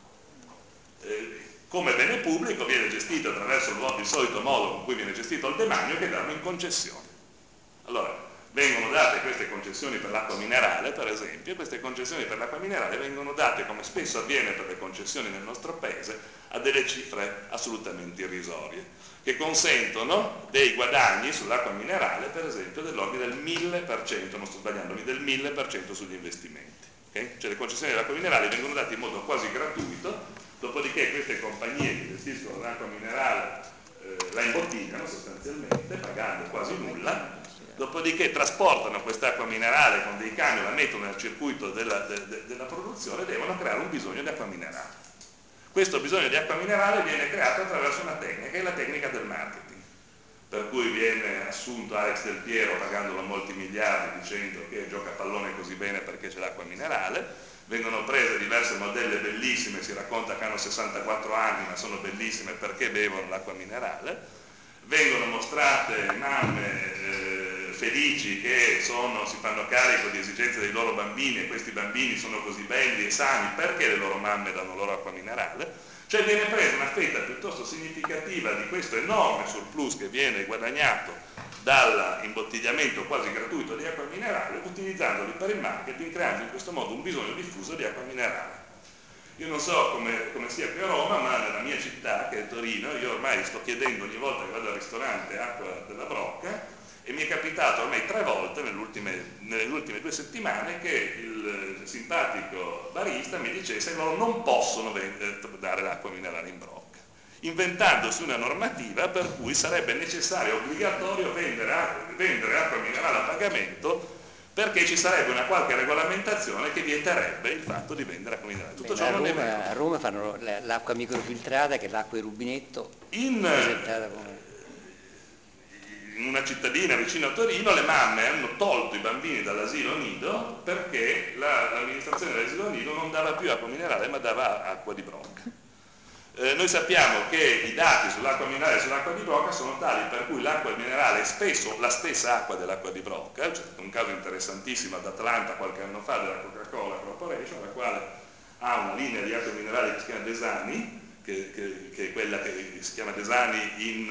Eh, come bene pubblico viene gestito attraverso il, il solito modo con cui viene gestito il demanio, che è darlo in concessione. Allora, vengono date queste concessioni per l'acqua minerale, per esempio, e queste concessioni per l'acqua minerale vengono date, come spesso avviene per le concessioni nel nostro paese, a delle cifre assolutamente irrisorie, che consentono dei guadagni sull'acqua minerale, per esempio, dell'ordine del mille per cento, non sto sbagliandomi, del mille per cento sugli investimenti. Okay? Cioè le concessioni dell'acqua minerale vengono date in modo quasi gratuito, dopodiché queste compagnie che gestiscono l'acqua minerale eh, la imbottigliano sostanzialmente, pagando quasi nulla. Dopodiché trasportano quest'acqua minerale con dei camion, la mettono nel circuito della, de, de, della produzione, e devono creare un bisogno di acqua minerale. Questo bisogno di acqua minerale viene creato attraverso una tecnica, che è la tecnica del marketing, per cui viene assunto Alex Del Piero pagandolo molti miliardi dicendo che gioca a pallone così bene perché c'è l'acqua minerale, vengono prese diverse modelle bellissime, si racconta che hanno sessantaquattro anni ma sono bellissime perché bevono l'acqua minerale, vengono mostrate mamme eh, felici che sono, si fanno carico di esigenze dei loro bambini, e questi bambini sono così belli e sani perché le loro mamme danno loro acqua minerale. Cioè viene presa una fetta piuttosto significativa di questo enorme surplus che viene guadagnato dall'imbottigliamento quasi gratuito di acqua minerale, utilizzandoli per il marketing, creando in questo modo un bisogno diffuso di acqua minerale. Io non so come, come sia qui a Roma, ma nella mia città, che è Torino, io ormai sto chiedendo ogni volta che vado al ristorante acqua della Brocca, e mi è capitato ormai tre volte nelle ultime, nelle ultime due settimane che il simpatico barista mi dicesse che loro non possono vendere, dare l'acqua minerale in Brocca, inventandosi una normativa per cui sarebbe necessario, obbligatorio vendere, vendere acqua minerale a pagamento, perché ci sarebbe una qualche regolamentazione che vieterebbe il fatto di vendere acqua minerale. Tutto Beh, ciò a, non Roma, è vero. a Roma fanno l'acqua microfiltrata, che è l'acqua di rubinetto, In, presentata come... in una cittadina vicino a Torino le mamme hanno tolto i bambini dall'asilo nido perché la, l'amministrazione dell'asilo nido non dava più acqua minerale ma dava acqua di brocca. Eh, noi sappiamo che i dati sull'acqua minerale e sull'acqua di brocca sono tali per cui l'acqua minerale è spesso la stessa acqua dell'acqua di brocca. C'è stato un caso interessantissimo ad Atlanta qualche anno fa della Coca-Cola Corporation, la quale ha una linea di acqua minerale che si chiama Desani, che, che, che è quella che si chiama Desani in,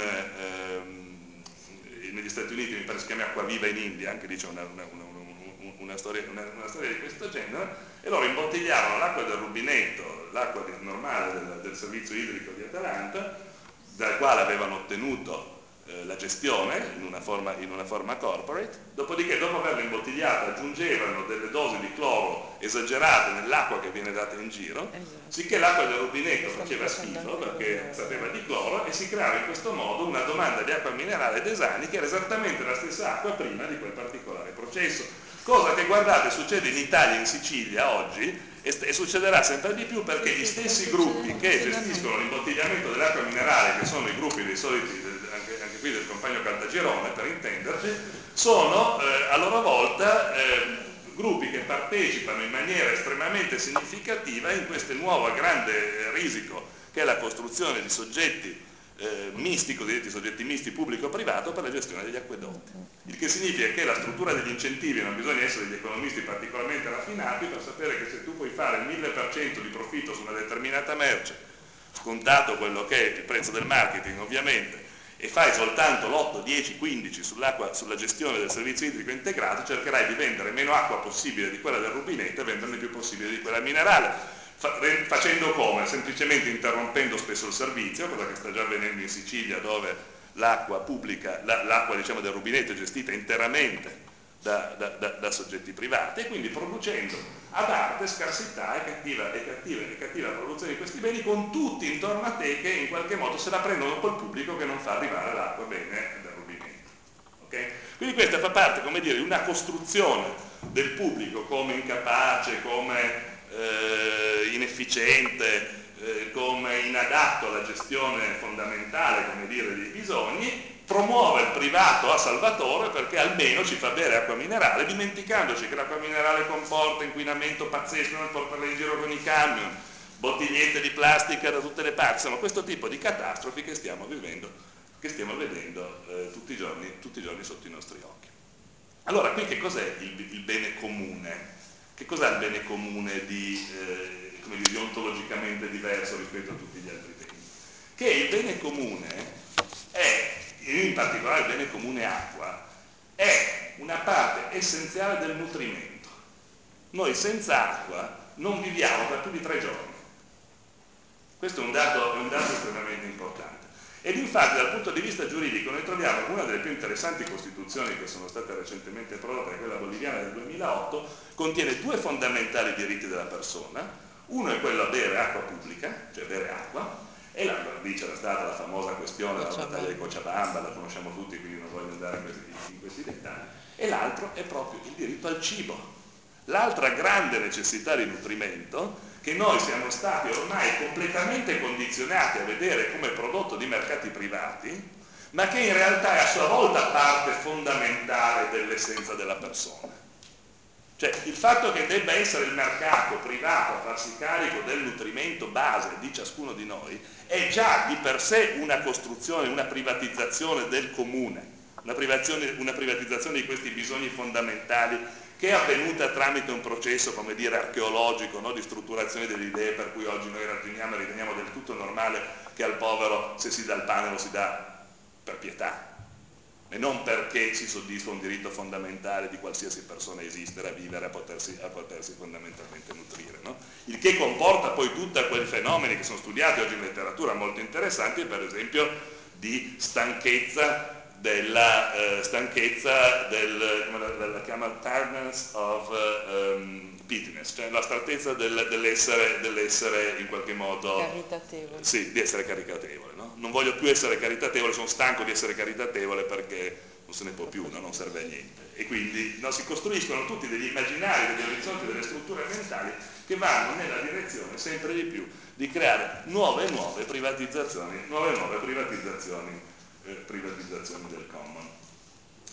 ehm, negli Stati Uniti, mi pare si chiama Acqua Viva in India, anche lì c'è una, una, una, una, una, storia, una, una storia di questo genere, e loro imbottigliavano l'acqua del rubinetto, l'acqua normale del, del servizio idrico di Atlanta, dal quale avevano ottenuto eh, la gestione in una, forma, in una forma corporate, dopodiché dopo averla imbottigliata aggiungevano delle dosi di cloro esagerate nell'acqua che viene data in giro, esatto. Sicché l'acqua del rubinetto faceva schifo perché sapeva di cloro e si creava in questo modo una domanda di acqua minerale Desani che era esattamente la stessa acqua prima di quel particolare processo, cosa che guardate succede in Italia e in Sicilia oggi e, e succederà sempre di più perché gli stessi gruppi che gestiscono l'imbottigliamento dell'acqua minerale, che sono i gruppi dei soliti del, anche, anche qui del compagno Caltagirone per intenderci, sono eh, a loro volta eh, gruppi che partecipano in maniera estremamente significativa in questo nuovo grande risico che è la costruzione di soggetti eh, misti, cosiddetti soggetti misti pubblico-privato per la gestione degli acquedotti, il che significa che la struttura degli incentivi non bisogna essere degli economisti particolarmente raffinati per sapere che se tu puoi fare il mille per cento di profitto su una determinata merce, scontato quello che è il prezzo del marketing ovviamente, e fai soltanto l'otto, dieci, quindici sull'acqua, sulla gestione del servizio idrico integrato, cercherai di vendere meno acqua possibile di quella del rubinetto e venderne più possibile di quella minerale. Facendo come? Semplicemente interrompendo spesso il servizio, cosa che sta già avvenendo in Sicilia dove l'acqua pubblica, la, l'acqua diciamo del rubinetto è gestita interamente da, da, da, da soggetti privati e quindi producendo ad arte scarsità e cattiva, e, cattiva, e cattiva produzione di questi beni con tutti intorno a te che in qualche modo se la prendono col pubblico che non fa arrivare l'acqua bene dal rubinetto. Okay? Quindi questa fa parte, come dire, di una costruzione del pubblico come incapace, come eh, inefficiente, eh, come inadatto alla gestione fondamentale, come dire, dei bisogni, promuove il privato a salvatore perché almeno ci fa bere acqua minerale, dimenticandoci che l'acqua minerale comporta inquinamento pazzesco nel portarla in giro con i camion, bottigliette di plastica da tutte le parti, insomma questo tipo di catastrofi che stiamo vivendo, che stiamo vedendo eh, tutti i giorni, tutti i giorni sotto i nostri occhi. Allora qui che cos'è il, il bene comune? Che cos'è il bene comune di, eh, come dire, ontologicamente diverso rispetto a tutti gli altri temi? Che il bene comune è, in particolare il bene comune acqua, è una parte essenziale del nutrimento. Noi senza acqua non viviamo per più di tre giorni. Questo è un dato, è un dato estremamente importante. Ed infatti dal punto di vista giuridico noi troviamo che una delle più interessanti costituzioni che sono state recentemente prodotte, quella boliviana del duemilaotto, contiene due fondamentali diritti della persona. Uno è quello a bere acqua pubblica, cioè bere acqua, e la, lì c'era stata la famosa questione della battaglia di Cochabamba, la conosciamo tutti, quindi non voglio andare in questi, in questi dettagli, e l'altro è proprio il diritto al cibo. L'altra grande necessità di nutrimento che noi siamo stati ormai completamente condizionati a vedere come prodotto di mercati privati, ma che in realtà è a sua volta parte fondamentale dell'essenza della persona. Cioè il fatto che debba essere il mercato privato a farsi carico del nutrimento base di ciascuno di noi è già di per sé una costruzione, una privatizzazione del comune, una privatizzazione, una privatizzazione di questi bisogni fondamentali che è avvenuta tramite un processo, come dire, archeologico, no? Di strutturazione delle idee, per cui oggi noi ragioniamo e riteniamo del tutto normale che al povero se si dà il pane lo si dà per pietà e non perché si soddisfa un diritto fondamentale di qualsiasi persona esistere, a vivere, a potersi, a potersi fondamentalmente nutrire, no? Il che comporta poi tutti quei fenomeni che sono studiati oggi in letteratura molto interessanti, per esempio di stanchezza della eh, stanchezza del, come la, la chiama, tiredness of uh, um, pittiness, cioè la stanchezza del, dell'essere, dell'essere in qualche modo caritatevole. Sì, di essere caritatevole, no? Non voglio più essere caritatevole, sono stanco di essere caritatevole perché non se ne può più, no? Non serve a niente. E quindi no, si costruiscono tutti degli immaginari, degli orizzonti, delle strutture mentali che vanno nella direzione sempre di più di creare nuove e nuove privatizzazioni, nuove e nuove privatizzazioni Eh, privatizzazioni del common.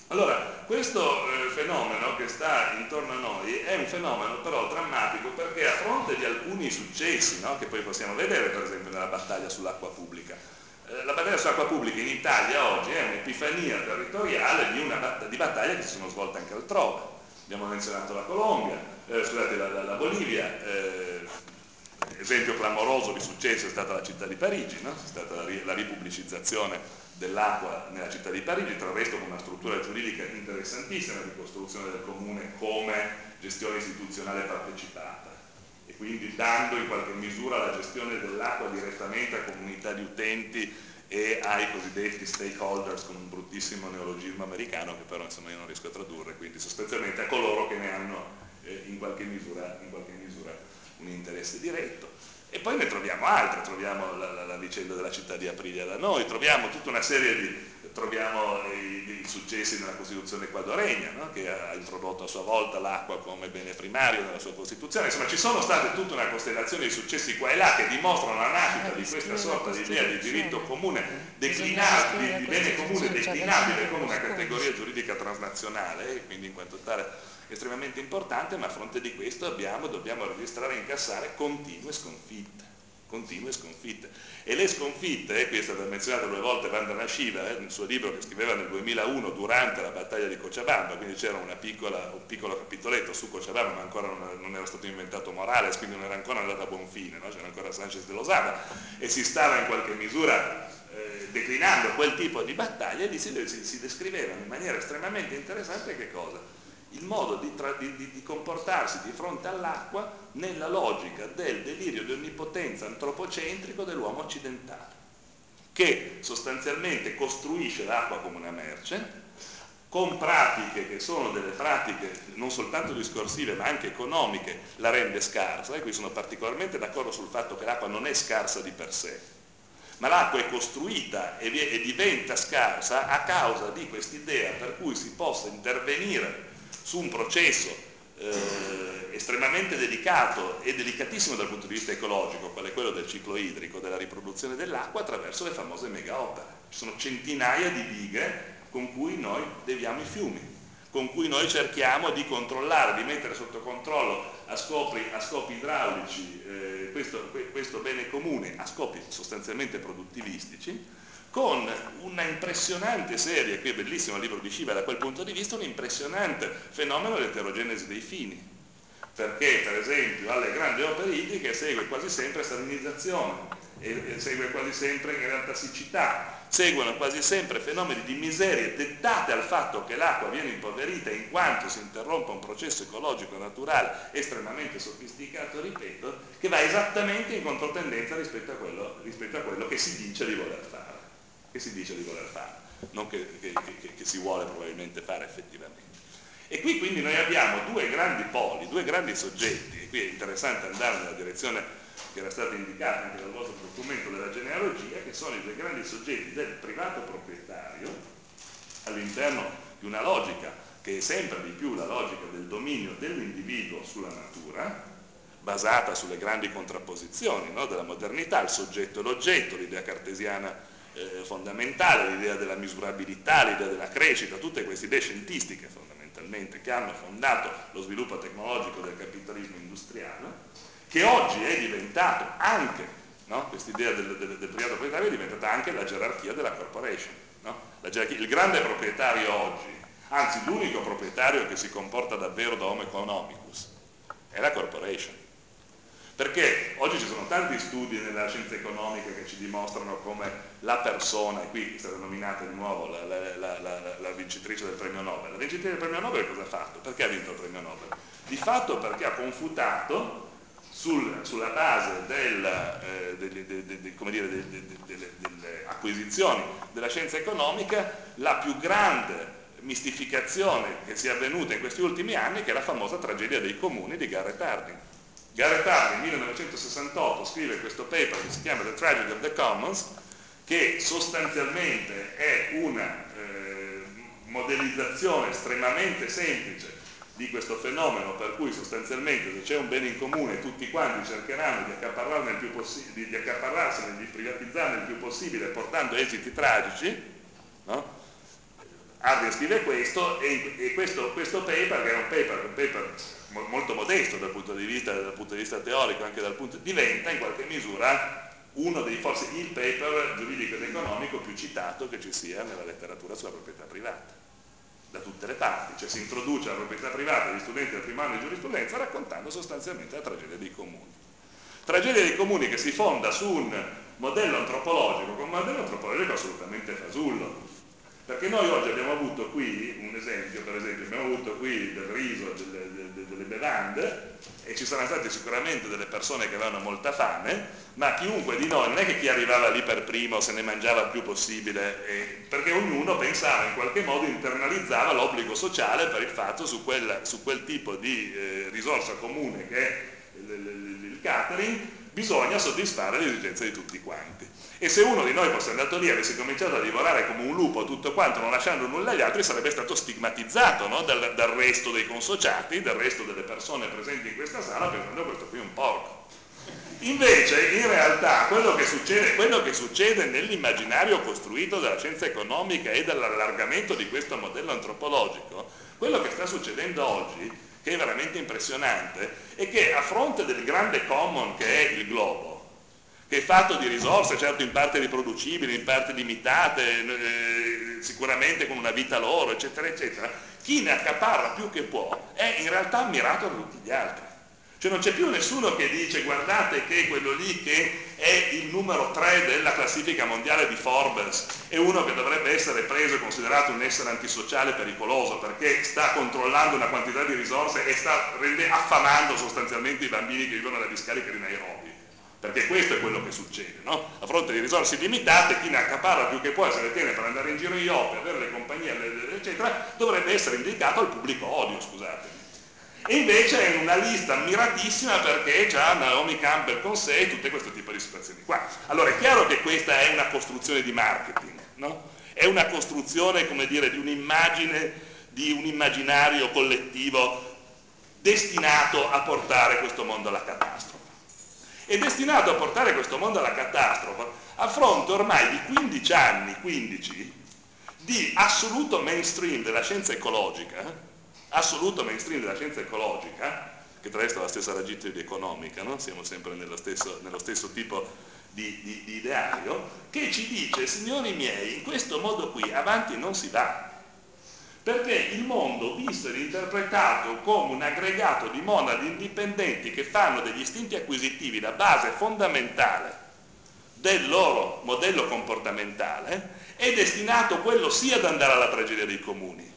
Allora, questo eh, fenomeno che sta intorno a noi è un fenomeno però drammatico, perché a fronte di alcuni successi, no, che poi possiamo vedere per esempio nella battaglia sull'acqua pubblica, eh, la battaglia sull'acqua pubblica in Italia oggi è un'epifania territoriale di una batt- di battaglie che si sono svolte anche altrove. Abbiamo menzionato la Colombia, eh, scusate, la, la, la Bolivia, eh, esempio clamoroso di successo è stata la città di Parigi, no? È stata la, ri- la ripubblicizzazione dell'acqua nella città di Parigi, tra l'altro con una struttura giuridica interessantissima di costruzione del comune come gestione istituzionale partecipata, e quindi dando in qualche misura la gestione dell'acqua direttamente a comunità di utenti e ai cosiddetti stakeholders, con un bruttissimo neologismo americano che però insomma io non riesco a tradurre, quindi sostanzialmente a coloro che ne hanno eh, in qualche misura, in qualche misura un interesse diretto. E poi ne troviamo altre, troviamo la, la, la vicenda della città di Aprilia da noi, troviamo tutta una serie di, troviamo i, i successi nella Costituzione ecuadoregna, no? Che ha introdotto a sua volta l'acqua come bene primario nella sua Costituzione. Insomma, ci sono state tutta una costellazione di successi qua e là che dimostrano la nascita di questa sorta di idea di diritto comune declinabile, di, di bene comune declinabile come una categoria giuridica transnazionale, e quindi in quanto tale estremamente importante, ma a fronte di questo abbiamo, dobbiamo registrare e incassare continue sconfitte, continue sconfitte. E le sconfitte, qui è stata menzionata due volte Vandana Shiva, eh, nel suo libro che scriveva nel duemilauno durante la battaglia di Cochabamba, quindi c'era una piccola, un piccolo capitoletto su Cochabamba, ma ancora non, non era stato inventato Morales, quindi non era ancora andata a buon fine, no? C'era ancora Sanchez de Lozada, e si stava in qualche misura eh, declinando quel tipo di battaglie, e si, si, si descrivevano in maniera estremamente interessante che cosa? Il modo di, tra, di, di, di comportarsi di fronte all'acqua nella logica del delirio di onnipotenza antropocentrico dell'uomo occidentale, che sostanzialmente costruisce l'acqua come una merce, con pratiche che sono delle pratiche non soltanto discorsive ma anche economiche, la rende scarsa, e qui sono particolarmente d'accordo sul fatto che l'acqua non è scarsa di per sé, ma l'acqua è costruita e, vi- e diventa scarsa a causa di quest'idea per cui si possa intervenire su un processo eh, estremamente delicato e delicatissimo dal punto di vista ecologico, quale è quello del ciclo idrico, della riproduzione dell'acqua, attraverso le famose mega opere. Ci sono centinaia di dighe con cui noi deviamo i fiumi, con cui noi cerchiamo di controllare, di mettere sotto controllo a scopi, a scopi idraulici eh, questo, questo bene comune, a scopi sostanzialmente produttivistici, con una impressionante serie, qui è bellissimo il libro di Shiva da quel punto di vista, un impressionante fenomeno dell'eterogenesi dei fini, perché per esempio alle grandi opere idriche segue quasi sempre salinizzazione, e, e segue quasi sempre in realtà siccità, seguono quasi sempre fenomeni di miserie dettate al fatto che l'acqua viene impoverita in quanto si interrompe un processo ecologico naturale estremamente sofisticato, ripeto, che va esattamente in controtendenza rispetto a quello, rispetto a quello che si dice di voler fare. che si dice di voler fare, non che, che, che, che si vuole probabilmente fare effettivamente. E qui quindi noi abbiamo due grandi poli, due grandi soggetti, e qui è interessante andare nella direzione che era stata indicata anche dal vostro documento della genealogia, che sono i due grandi soggetti del privato proprietario all'interno di una logica che è sempre di più la logica del dominio dell'individuo sulla natura, basata sulle grandi contrapposizioni, no, della modernità, il soggetto e l'oggetto, l'idea cartesiana Eh, fondamentale, l'idea della misurabilità, l'idea della crescita, tutte queste idee scientistiche fondamentalmente che hanno fondato lo sviluppo tecnologico del capitalismo industriale, che oggi è diventato anche, no, questa idea del, del, del privato proprietario è diventata anche la gerarchia della corporation, no? La gerarchia, il grande proprietario oggi, anzi l'unico proprietario che si comporta davvero da homo economicus è la corporation. Perché oggi ci sono tanti studi nella scienza economica che ci dimostrano come la persona, e qui è stata nominata di nuovo la, la, la, la, la vincitrice del premio Nobel. La vincitrice del premio Nobel cosa ha fatto? Perché ha vinto il premio Nobel? Di fatto perché ha confutato sul, sulla base del, eh, delle, de, de, de, come dire, de, de, de, delle, delle acquisizioni della scienza economica la più grande mistificazione che sia avvenuta in questi ultimi anni, che è la famosa tragedia dei comuni di Garrett Hardin. Garrett Hardin nel millenovecentosessantotto scrive questo paper che si chiama The Tragedy of the Commons, che sostanzialmente è una eh, modellizzazione estremamente semplice di questo fenomeno, per cui sostanzialmente se c'è un bene in comune tutti quanti cercheranno di accaparrarne il più possi- di, di accaparrarsene, di privatizzarne il più possibile, portando esiti tragici, no? Arden scrive questo e, e questo, questo paper, che è un paper, un paper molto modesto dal punto di vista, dal punto di vista teorico, anche dal punto, diventa in qualche misura uno dei, forse il paper giuridico ed economico più citato che ci sia nella letteratura sulla proprietà privata, da tutte le parti, cioè si introduce la proprietà privata agli studenti del primo anno di giurisprudenza raccontando sostanzialmente la tragedia dei comuni. Tragedia dei comuni che si fonda su un modello antropologico, con un modello antropologico assolutamente fasullo. Perché noi oggi abbiamo avuto qui un esempio, per esempio, abbiamo avuto qui del riso, delle, delle, delle bevande, e ci saranno state sicuramente delle persone che avevano molta fame, ma chiunque di noi, non è che chi arrivava lì per primo se ne mangiava il più possibile, eh, perché ognuno pensava in qualche modo, internalizzava l'obbligo sociale per il fatto su quel, su quel tipo di eh, risorsa comune che è il, il, il catering, bisogna soddisfare le esigenze di tutti quanti. E se uno di noi fosse andato lì e avesse cominciato a divorare come un lupo tutto quanto, non lasciando nulla agli altri, sarebbe stato stigmatizzato, no? dal, dal resto dei consociati, dal resto delle persone presenti in questa sala, pensando questo qui è un porco. Invece, in realtà, quello che succede, quello che succede nell'immaginario costruito dalla scienza economica e dall'allargamento di questo modello antropologico, quello che sta succedendo oggi, che è veramente impressionante, è che a fronte del grande common che è il globo, che è fatto di risorse, certo in parte riproducibili, in parte limitate, eh, sicuramente con una vita loro, eccetera, eccetera, chi ne accaparra più che può è in realtà ammirato da tutti gli altri. Cioè non c'è più nessuno che dice guardate che quello lì che è il numero tre della classifica mondiale di Forbes è uno che dovrebbe essere preso e considerato un essere antisociale pericoloso perché sta controllando una quantità di risorse e sta affamando sostanzialmente i bambini che vivono alla discarica di Nairobi. Perché questo è quello che succede, no? A fronte di risorse limitate, chi ne accaparra più che può e se le tiene per andare in giro in yacht, avere le compagnie, eccetera, dovrebbe essere indicato al pubblico odio, scusatemi. E invece è in una lista ammiratissima perché già Naomi Campbell con sé tutte questo tipo di situazioni qua. Allora è chiaro che questa è una costruzione di marketing, no? È una costruzione, come dire, di un'immagine, di un immaginario collettivo destinato a portare questo mondo alla catastrofe. È destinato a portare questo mondo alla catastrofe a fronte ormai di quindici anni, quindici, di assoluto mainstream della scienza ecologica, assoluto mainstream della scienza ecologica, che tra l'altro è la stessa ragitide economica, no? Siamo sempre nello stesso, nello stesso tipo di, di, di ideario, che ci dice, signori miei, in questo modo qui avanti non si va. Perché il mondo visto ed interpretato come un aggregato di monadi indipendenti che fanno degli istinti acquisitivi la base fondamentale del loro modello comportamentale è destinato quello sia ad andare alla tragedia dei comuni,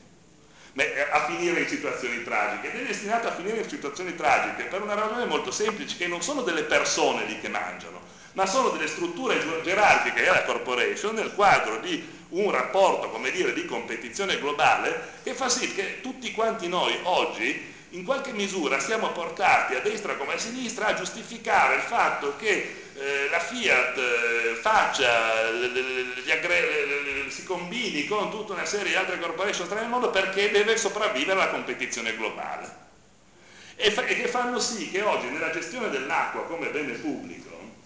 a finire in situazioni tragiche, ed è destinato a finire in situazioni tragiche per una ragione molto semplice, che non sono delle persone lì che mangiano, ma sono delle strutture gerarchiche e la corporation nel quadro di un rapporto, come dire, di competizione globale che fa sì che tutti quanti noi oggi in qualche misura siamo portati a destra come a sinistra a giustificare il fatto che eh, la Fiat eh, faccia le, le, le, le, si combini con tutta una serie di altre corporation nel mondo perché deve sopravvivere alla competizione globale e, fa, e che fanno sì che oggi nella gestione dell'acqua come bene pubblico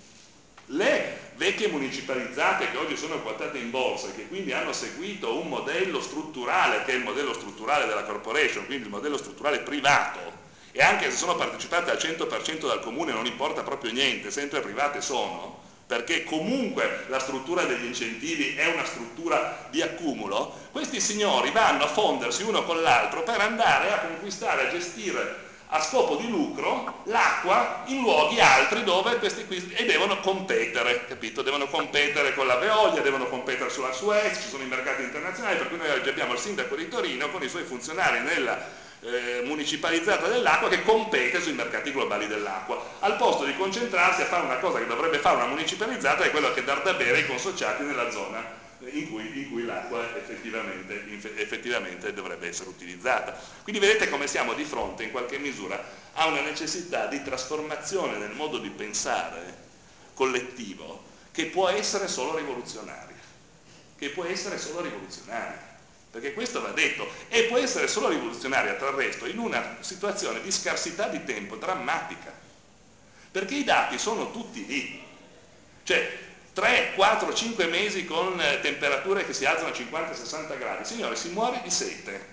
le vecchie municipalizzate che oggi sono quotate in borsa e che quindi hanno seguito un modello strutturale che è il modello strutturale della corporation, quindi il modello strutturale privato, e anche se sono partecipate al cento per cento dal comune non importa proprio niente, sempre private sono, perché comunque la struttura degli incentivi è una struttura di accumulo, questi signori vanno a fondersi uno con l'altro per andare a conquistare, a gestire a scopo di lucro l'acqua in luoghi altri dove questi qui e devono competere, capito? Devono competere con la Veolia, devono competere sulla Suez, ci sono i mercati internazionali, per cui noi oggi abbiamo il sindaco di Torino con i suoi funzionari nella eh, municipalizzata dell'acqua che compete sui mercati globali dell'acqua, al posto di concentrarsi a fare una cosa che dovrebbe fare una municipalizzata, è quello che dar da bere ai consociati nella zona In cui, in cui l'acqua effettivamente, effettivamente dovrebbe essere utilizzata. Quindi vedete come siamo di fronte in qualche misura a una necessità di trasformazione nel modo di pensare collettivo che può essere solo rivoluzionaria, che può essere solo rivoluzionaria, perché questo va detto, e può essere solo rivoluzionaria tra il resto in una situazione di scarsità di tempo drammatica, perché i dati sono tutti lì, cioè tre, quattro, cinque mesi con temperature che si alzano a cinquanta sessanta gradi, signore, si muore di sete.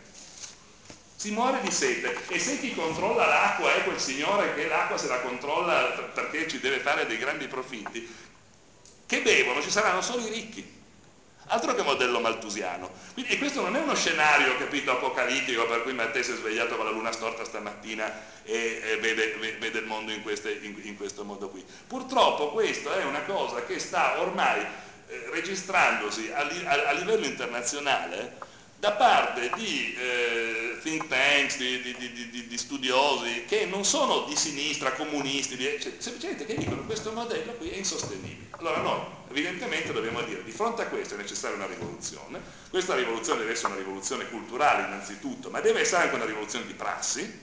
Si muore di sete, e se chi controlla l'acqua è quel signore che l'acqua se la controlla perché ci deve fare dei grandi profitti, che bevono ci saranno solo i ricchi. Altro che modello maltusiano. Quindi, e questo non è uno scenario, capito, apocalittico, per cui Matteo si è svegliato con la luna storta stamattina e, e vede, vede il mondo in, queste, in, in questo modo qui. Purtroppo questo è una cosa che sta ormai eh, registrandosi a, a, a livello internazionale da parte di eh, think tanks, di, di, di, di, di studiosi che non sono di sinistra, comunisti, di, cioè, semplicemente che dicono che questo modello qui è insostenibile. Allora noi evidentemente dobbiamo dire, di fronte a questo è necessaria una rivoluzione, questa rivoluzione deve essere una rivoluzione culturale innanzitutto, ma deve essere anche una rivoluzione di prassi.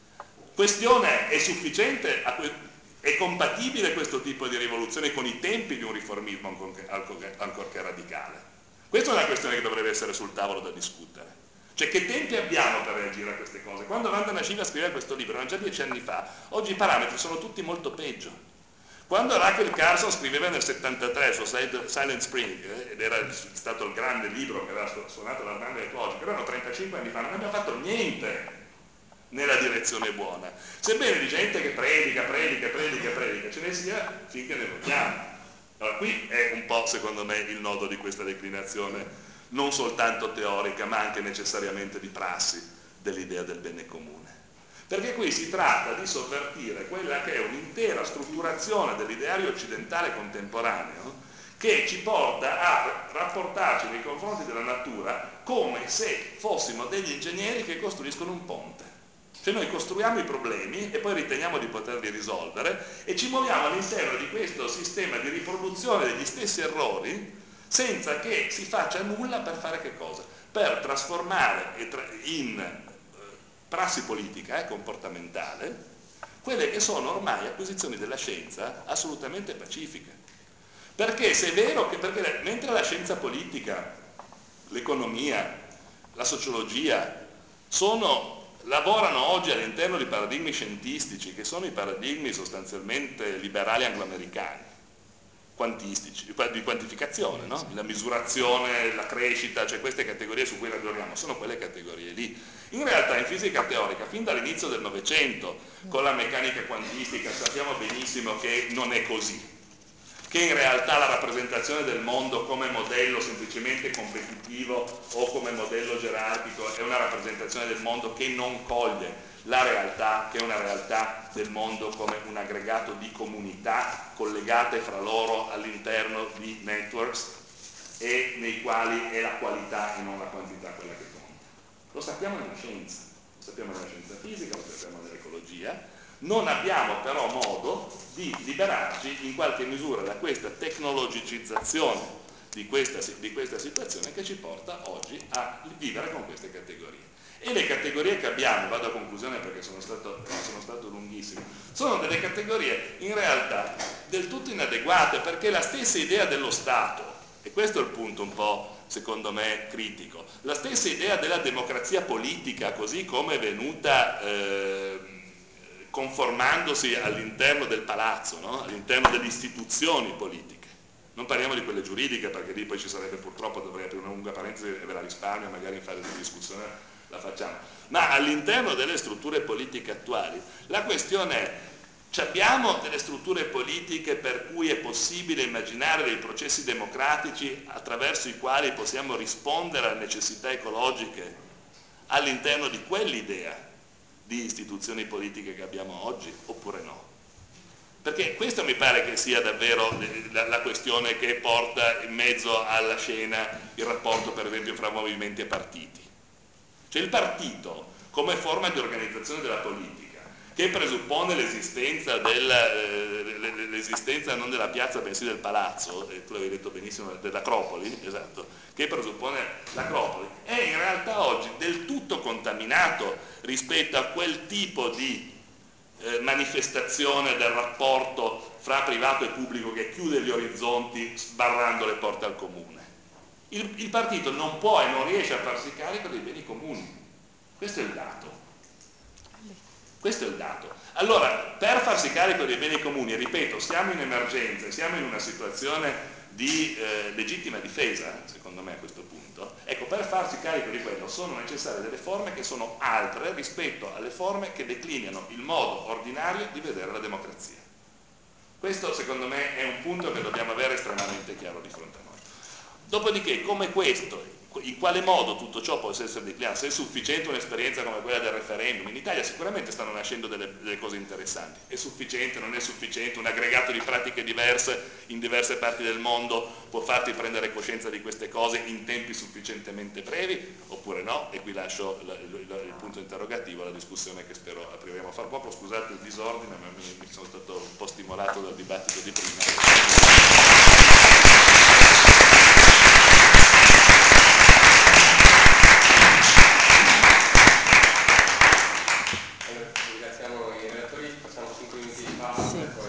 Questione è sufficiente, a, è compatibile questo tipo di rivoluzione con i tempi di un riformismo ancorché, ancorché radicale? Questa è una questione che dovrebbe essere sul tavolo da discutere. Cioè, che tempi abbiamo per reagire a queste cose? Quando Vandana Shiva scriveva questo libro, erano già dieci anni fa, oggi i parametri sono tutti molto peggio. Quando Rachel Carson scriveva nel settantatré il suo Silent Spring, eh, ed era stato il grande libro che aveva suonato la banda ecologica, erano trentacinque anni fa, non abbiamo fatto niente nella direzione buona. Sebbene di gente che predica, predica, predica, predica, ce ne sia finché ne vogliamo. Allora, qui è un po', secondo me, il nodo di questa declinazione, non soltanto teorica, ma anche necessariamente di prassi dell'idea del bene comune. Perché qui si tratta di sovvertire quella che è un'intera strutturazione dell'ideario occidentale contemporaneo che ci porta a rapportarci nei confronti della natura come se fossimo degli ingegneri che costruiscono un ponte. Cioè noi costruiamo i problemi e poi riteniamo di poterli risolvere e ci muoviamo all'interno di questo sistema di riproduzione degli stessi errori senza che si faccia nulla per fare che cosa? Per trasformare in eh, prassi politica e eh, comportamentale quelle che sono ormai acquisizioni della scienza assolutamente pacifiche. Perché se è vero che perché mentre la scienza politica, l'economia, la sociologia sono lavorano oggi all'interno di paradigmi scientistici che sono i paradigmi sostanzialmente liberali angloamericani, quantistici, di quantificazione, no? La misurazione, la crescita, cioè queste categorie su cui ragioniamo, sono quelle categorie lì. In realtà in fisica teorica, fin dall'inizio del Novecento, con la meccanica quantistica, sappiamo benissimo che non è così, che in realtà la rappresentazione del mondo come modello semplicemente competitivo o come modello gerarchico è una rappresentazione del mondo che non coglie la realtà, che è una realtà del mondo come un aggregato di comunità collegate fra loro all'interno di networks e nei quali è la qualità e non la quantità quella che conta. Lo sappiamo nella scienza, lo sappiamo nella scienza fisica, lo sappiamo nell'ecologia. Non abbiamo però modo di liberarci in qualche misura da questa tecnologicizzazione di questa, di questa situazione che ci porta oggi a vivere con queste categorie. E le categorie che abbiamo, vado a conclusione perché sono stato, sono stato lunghissimo, sono delle categorie in realtà del tutto inadeguate, perché la stessa idea dello Stato, e questo è il punto un po' secondo me critico, la stessa idea della democrazia politica così come è venuta eh, conformandosi all'interno del palazzo, no? All'interno delle istituzioni politiche. Non parliamo di quelle giuridiche perché lì poi ci sarebbe, purtroppo dovrei aprire una lunga parentesi e ve la risparmio, magari in fase di discussione la facciamo, ma all'interno delle strutture politiche attuali la questione è: abbiamo delle strutture politiche per cui è possibile immaginare dei processi democratici attraverso i quali possiamo rispondere alle necessità ecologiche all'interno di quell'idea di istituzioni politiche che abbiamo oggi, oppure no? Perché questo mi pare che sia davvero la, la questione che porta in mezzo alla scena il rapporto, per esempio, fra movimenti e partiti. Cioè il partito, come forma di organizzazione della politica, che presuppone l'esistenza, della, eh, l'esistenza non della piazza bensì del palazzo, e tu l'avevi detto benissimo, dell'Acropoli, esatto, che presuppone l'Acropoli, è in realtà oggi del tutto contaminato rispetto a quel tipo di eh, manifestazione del rapporto fra privato e pubblico che chiude gli orizzonti sbarrando le porte al comune. Il, il partito non può e non riesce a farsi carico dei beni comuni. Questo è il dato. Questo è il dato. Allora, per farsi carico dei beni comuni, ripeto, siamo in emergenza, siamo in una situazione di eh, legittima difesa, secondo me a questo punto, ecco, per farsi carico di quello sono necessarie delle forme che sono altre rispetto alle forme che declinano il modo ordinario di vedere la democrazia. Questo secondo me è un punto che dobbiamo avere estremamente chiaro di fronte a noi. Dopodiché, come questo, in quale modo tutto ciò può essere declinato? Se è sufficiente un'esperienza come quella del referendum, in Italia sicuramente stanno nascendo delle, delle cose interessanti. È sufficiente, non è sufficiente? Un aggregato di pratiche diverse in diverse parti del mondo può farti prendere coscienza di queste cose in tempi sufficientemente brevi, oppure no? E qui lascio il, il, il punto interrogativo alla discussione che spero apriremo a far poco. Scusate il disordine, ma mi, mi sono stato un po' stimolato dal dibattito di prima. Ringraziamo i relatori, facciamo cinque minuti di pausa sì. E poi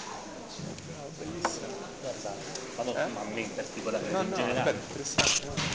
bellissimo, guarda, vado eh? a me in particolare, no, in no, generale. Beh, interessante, no?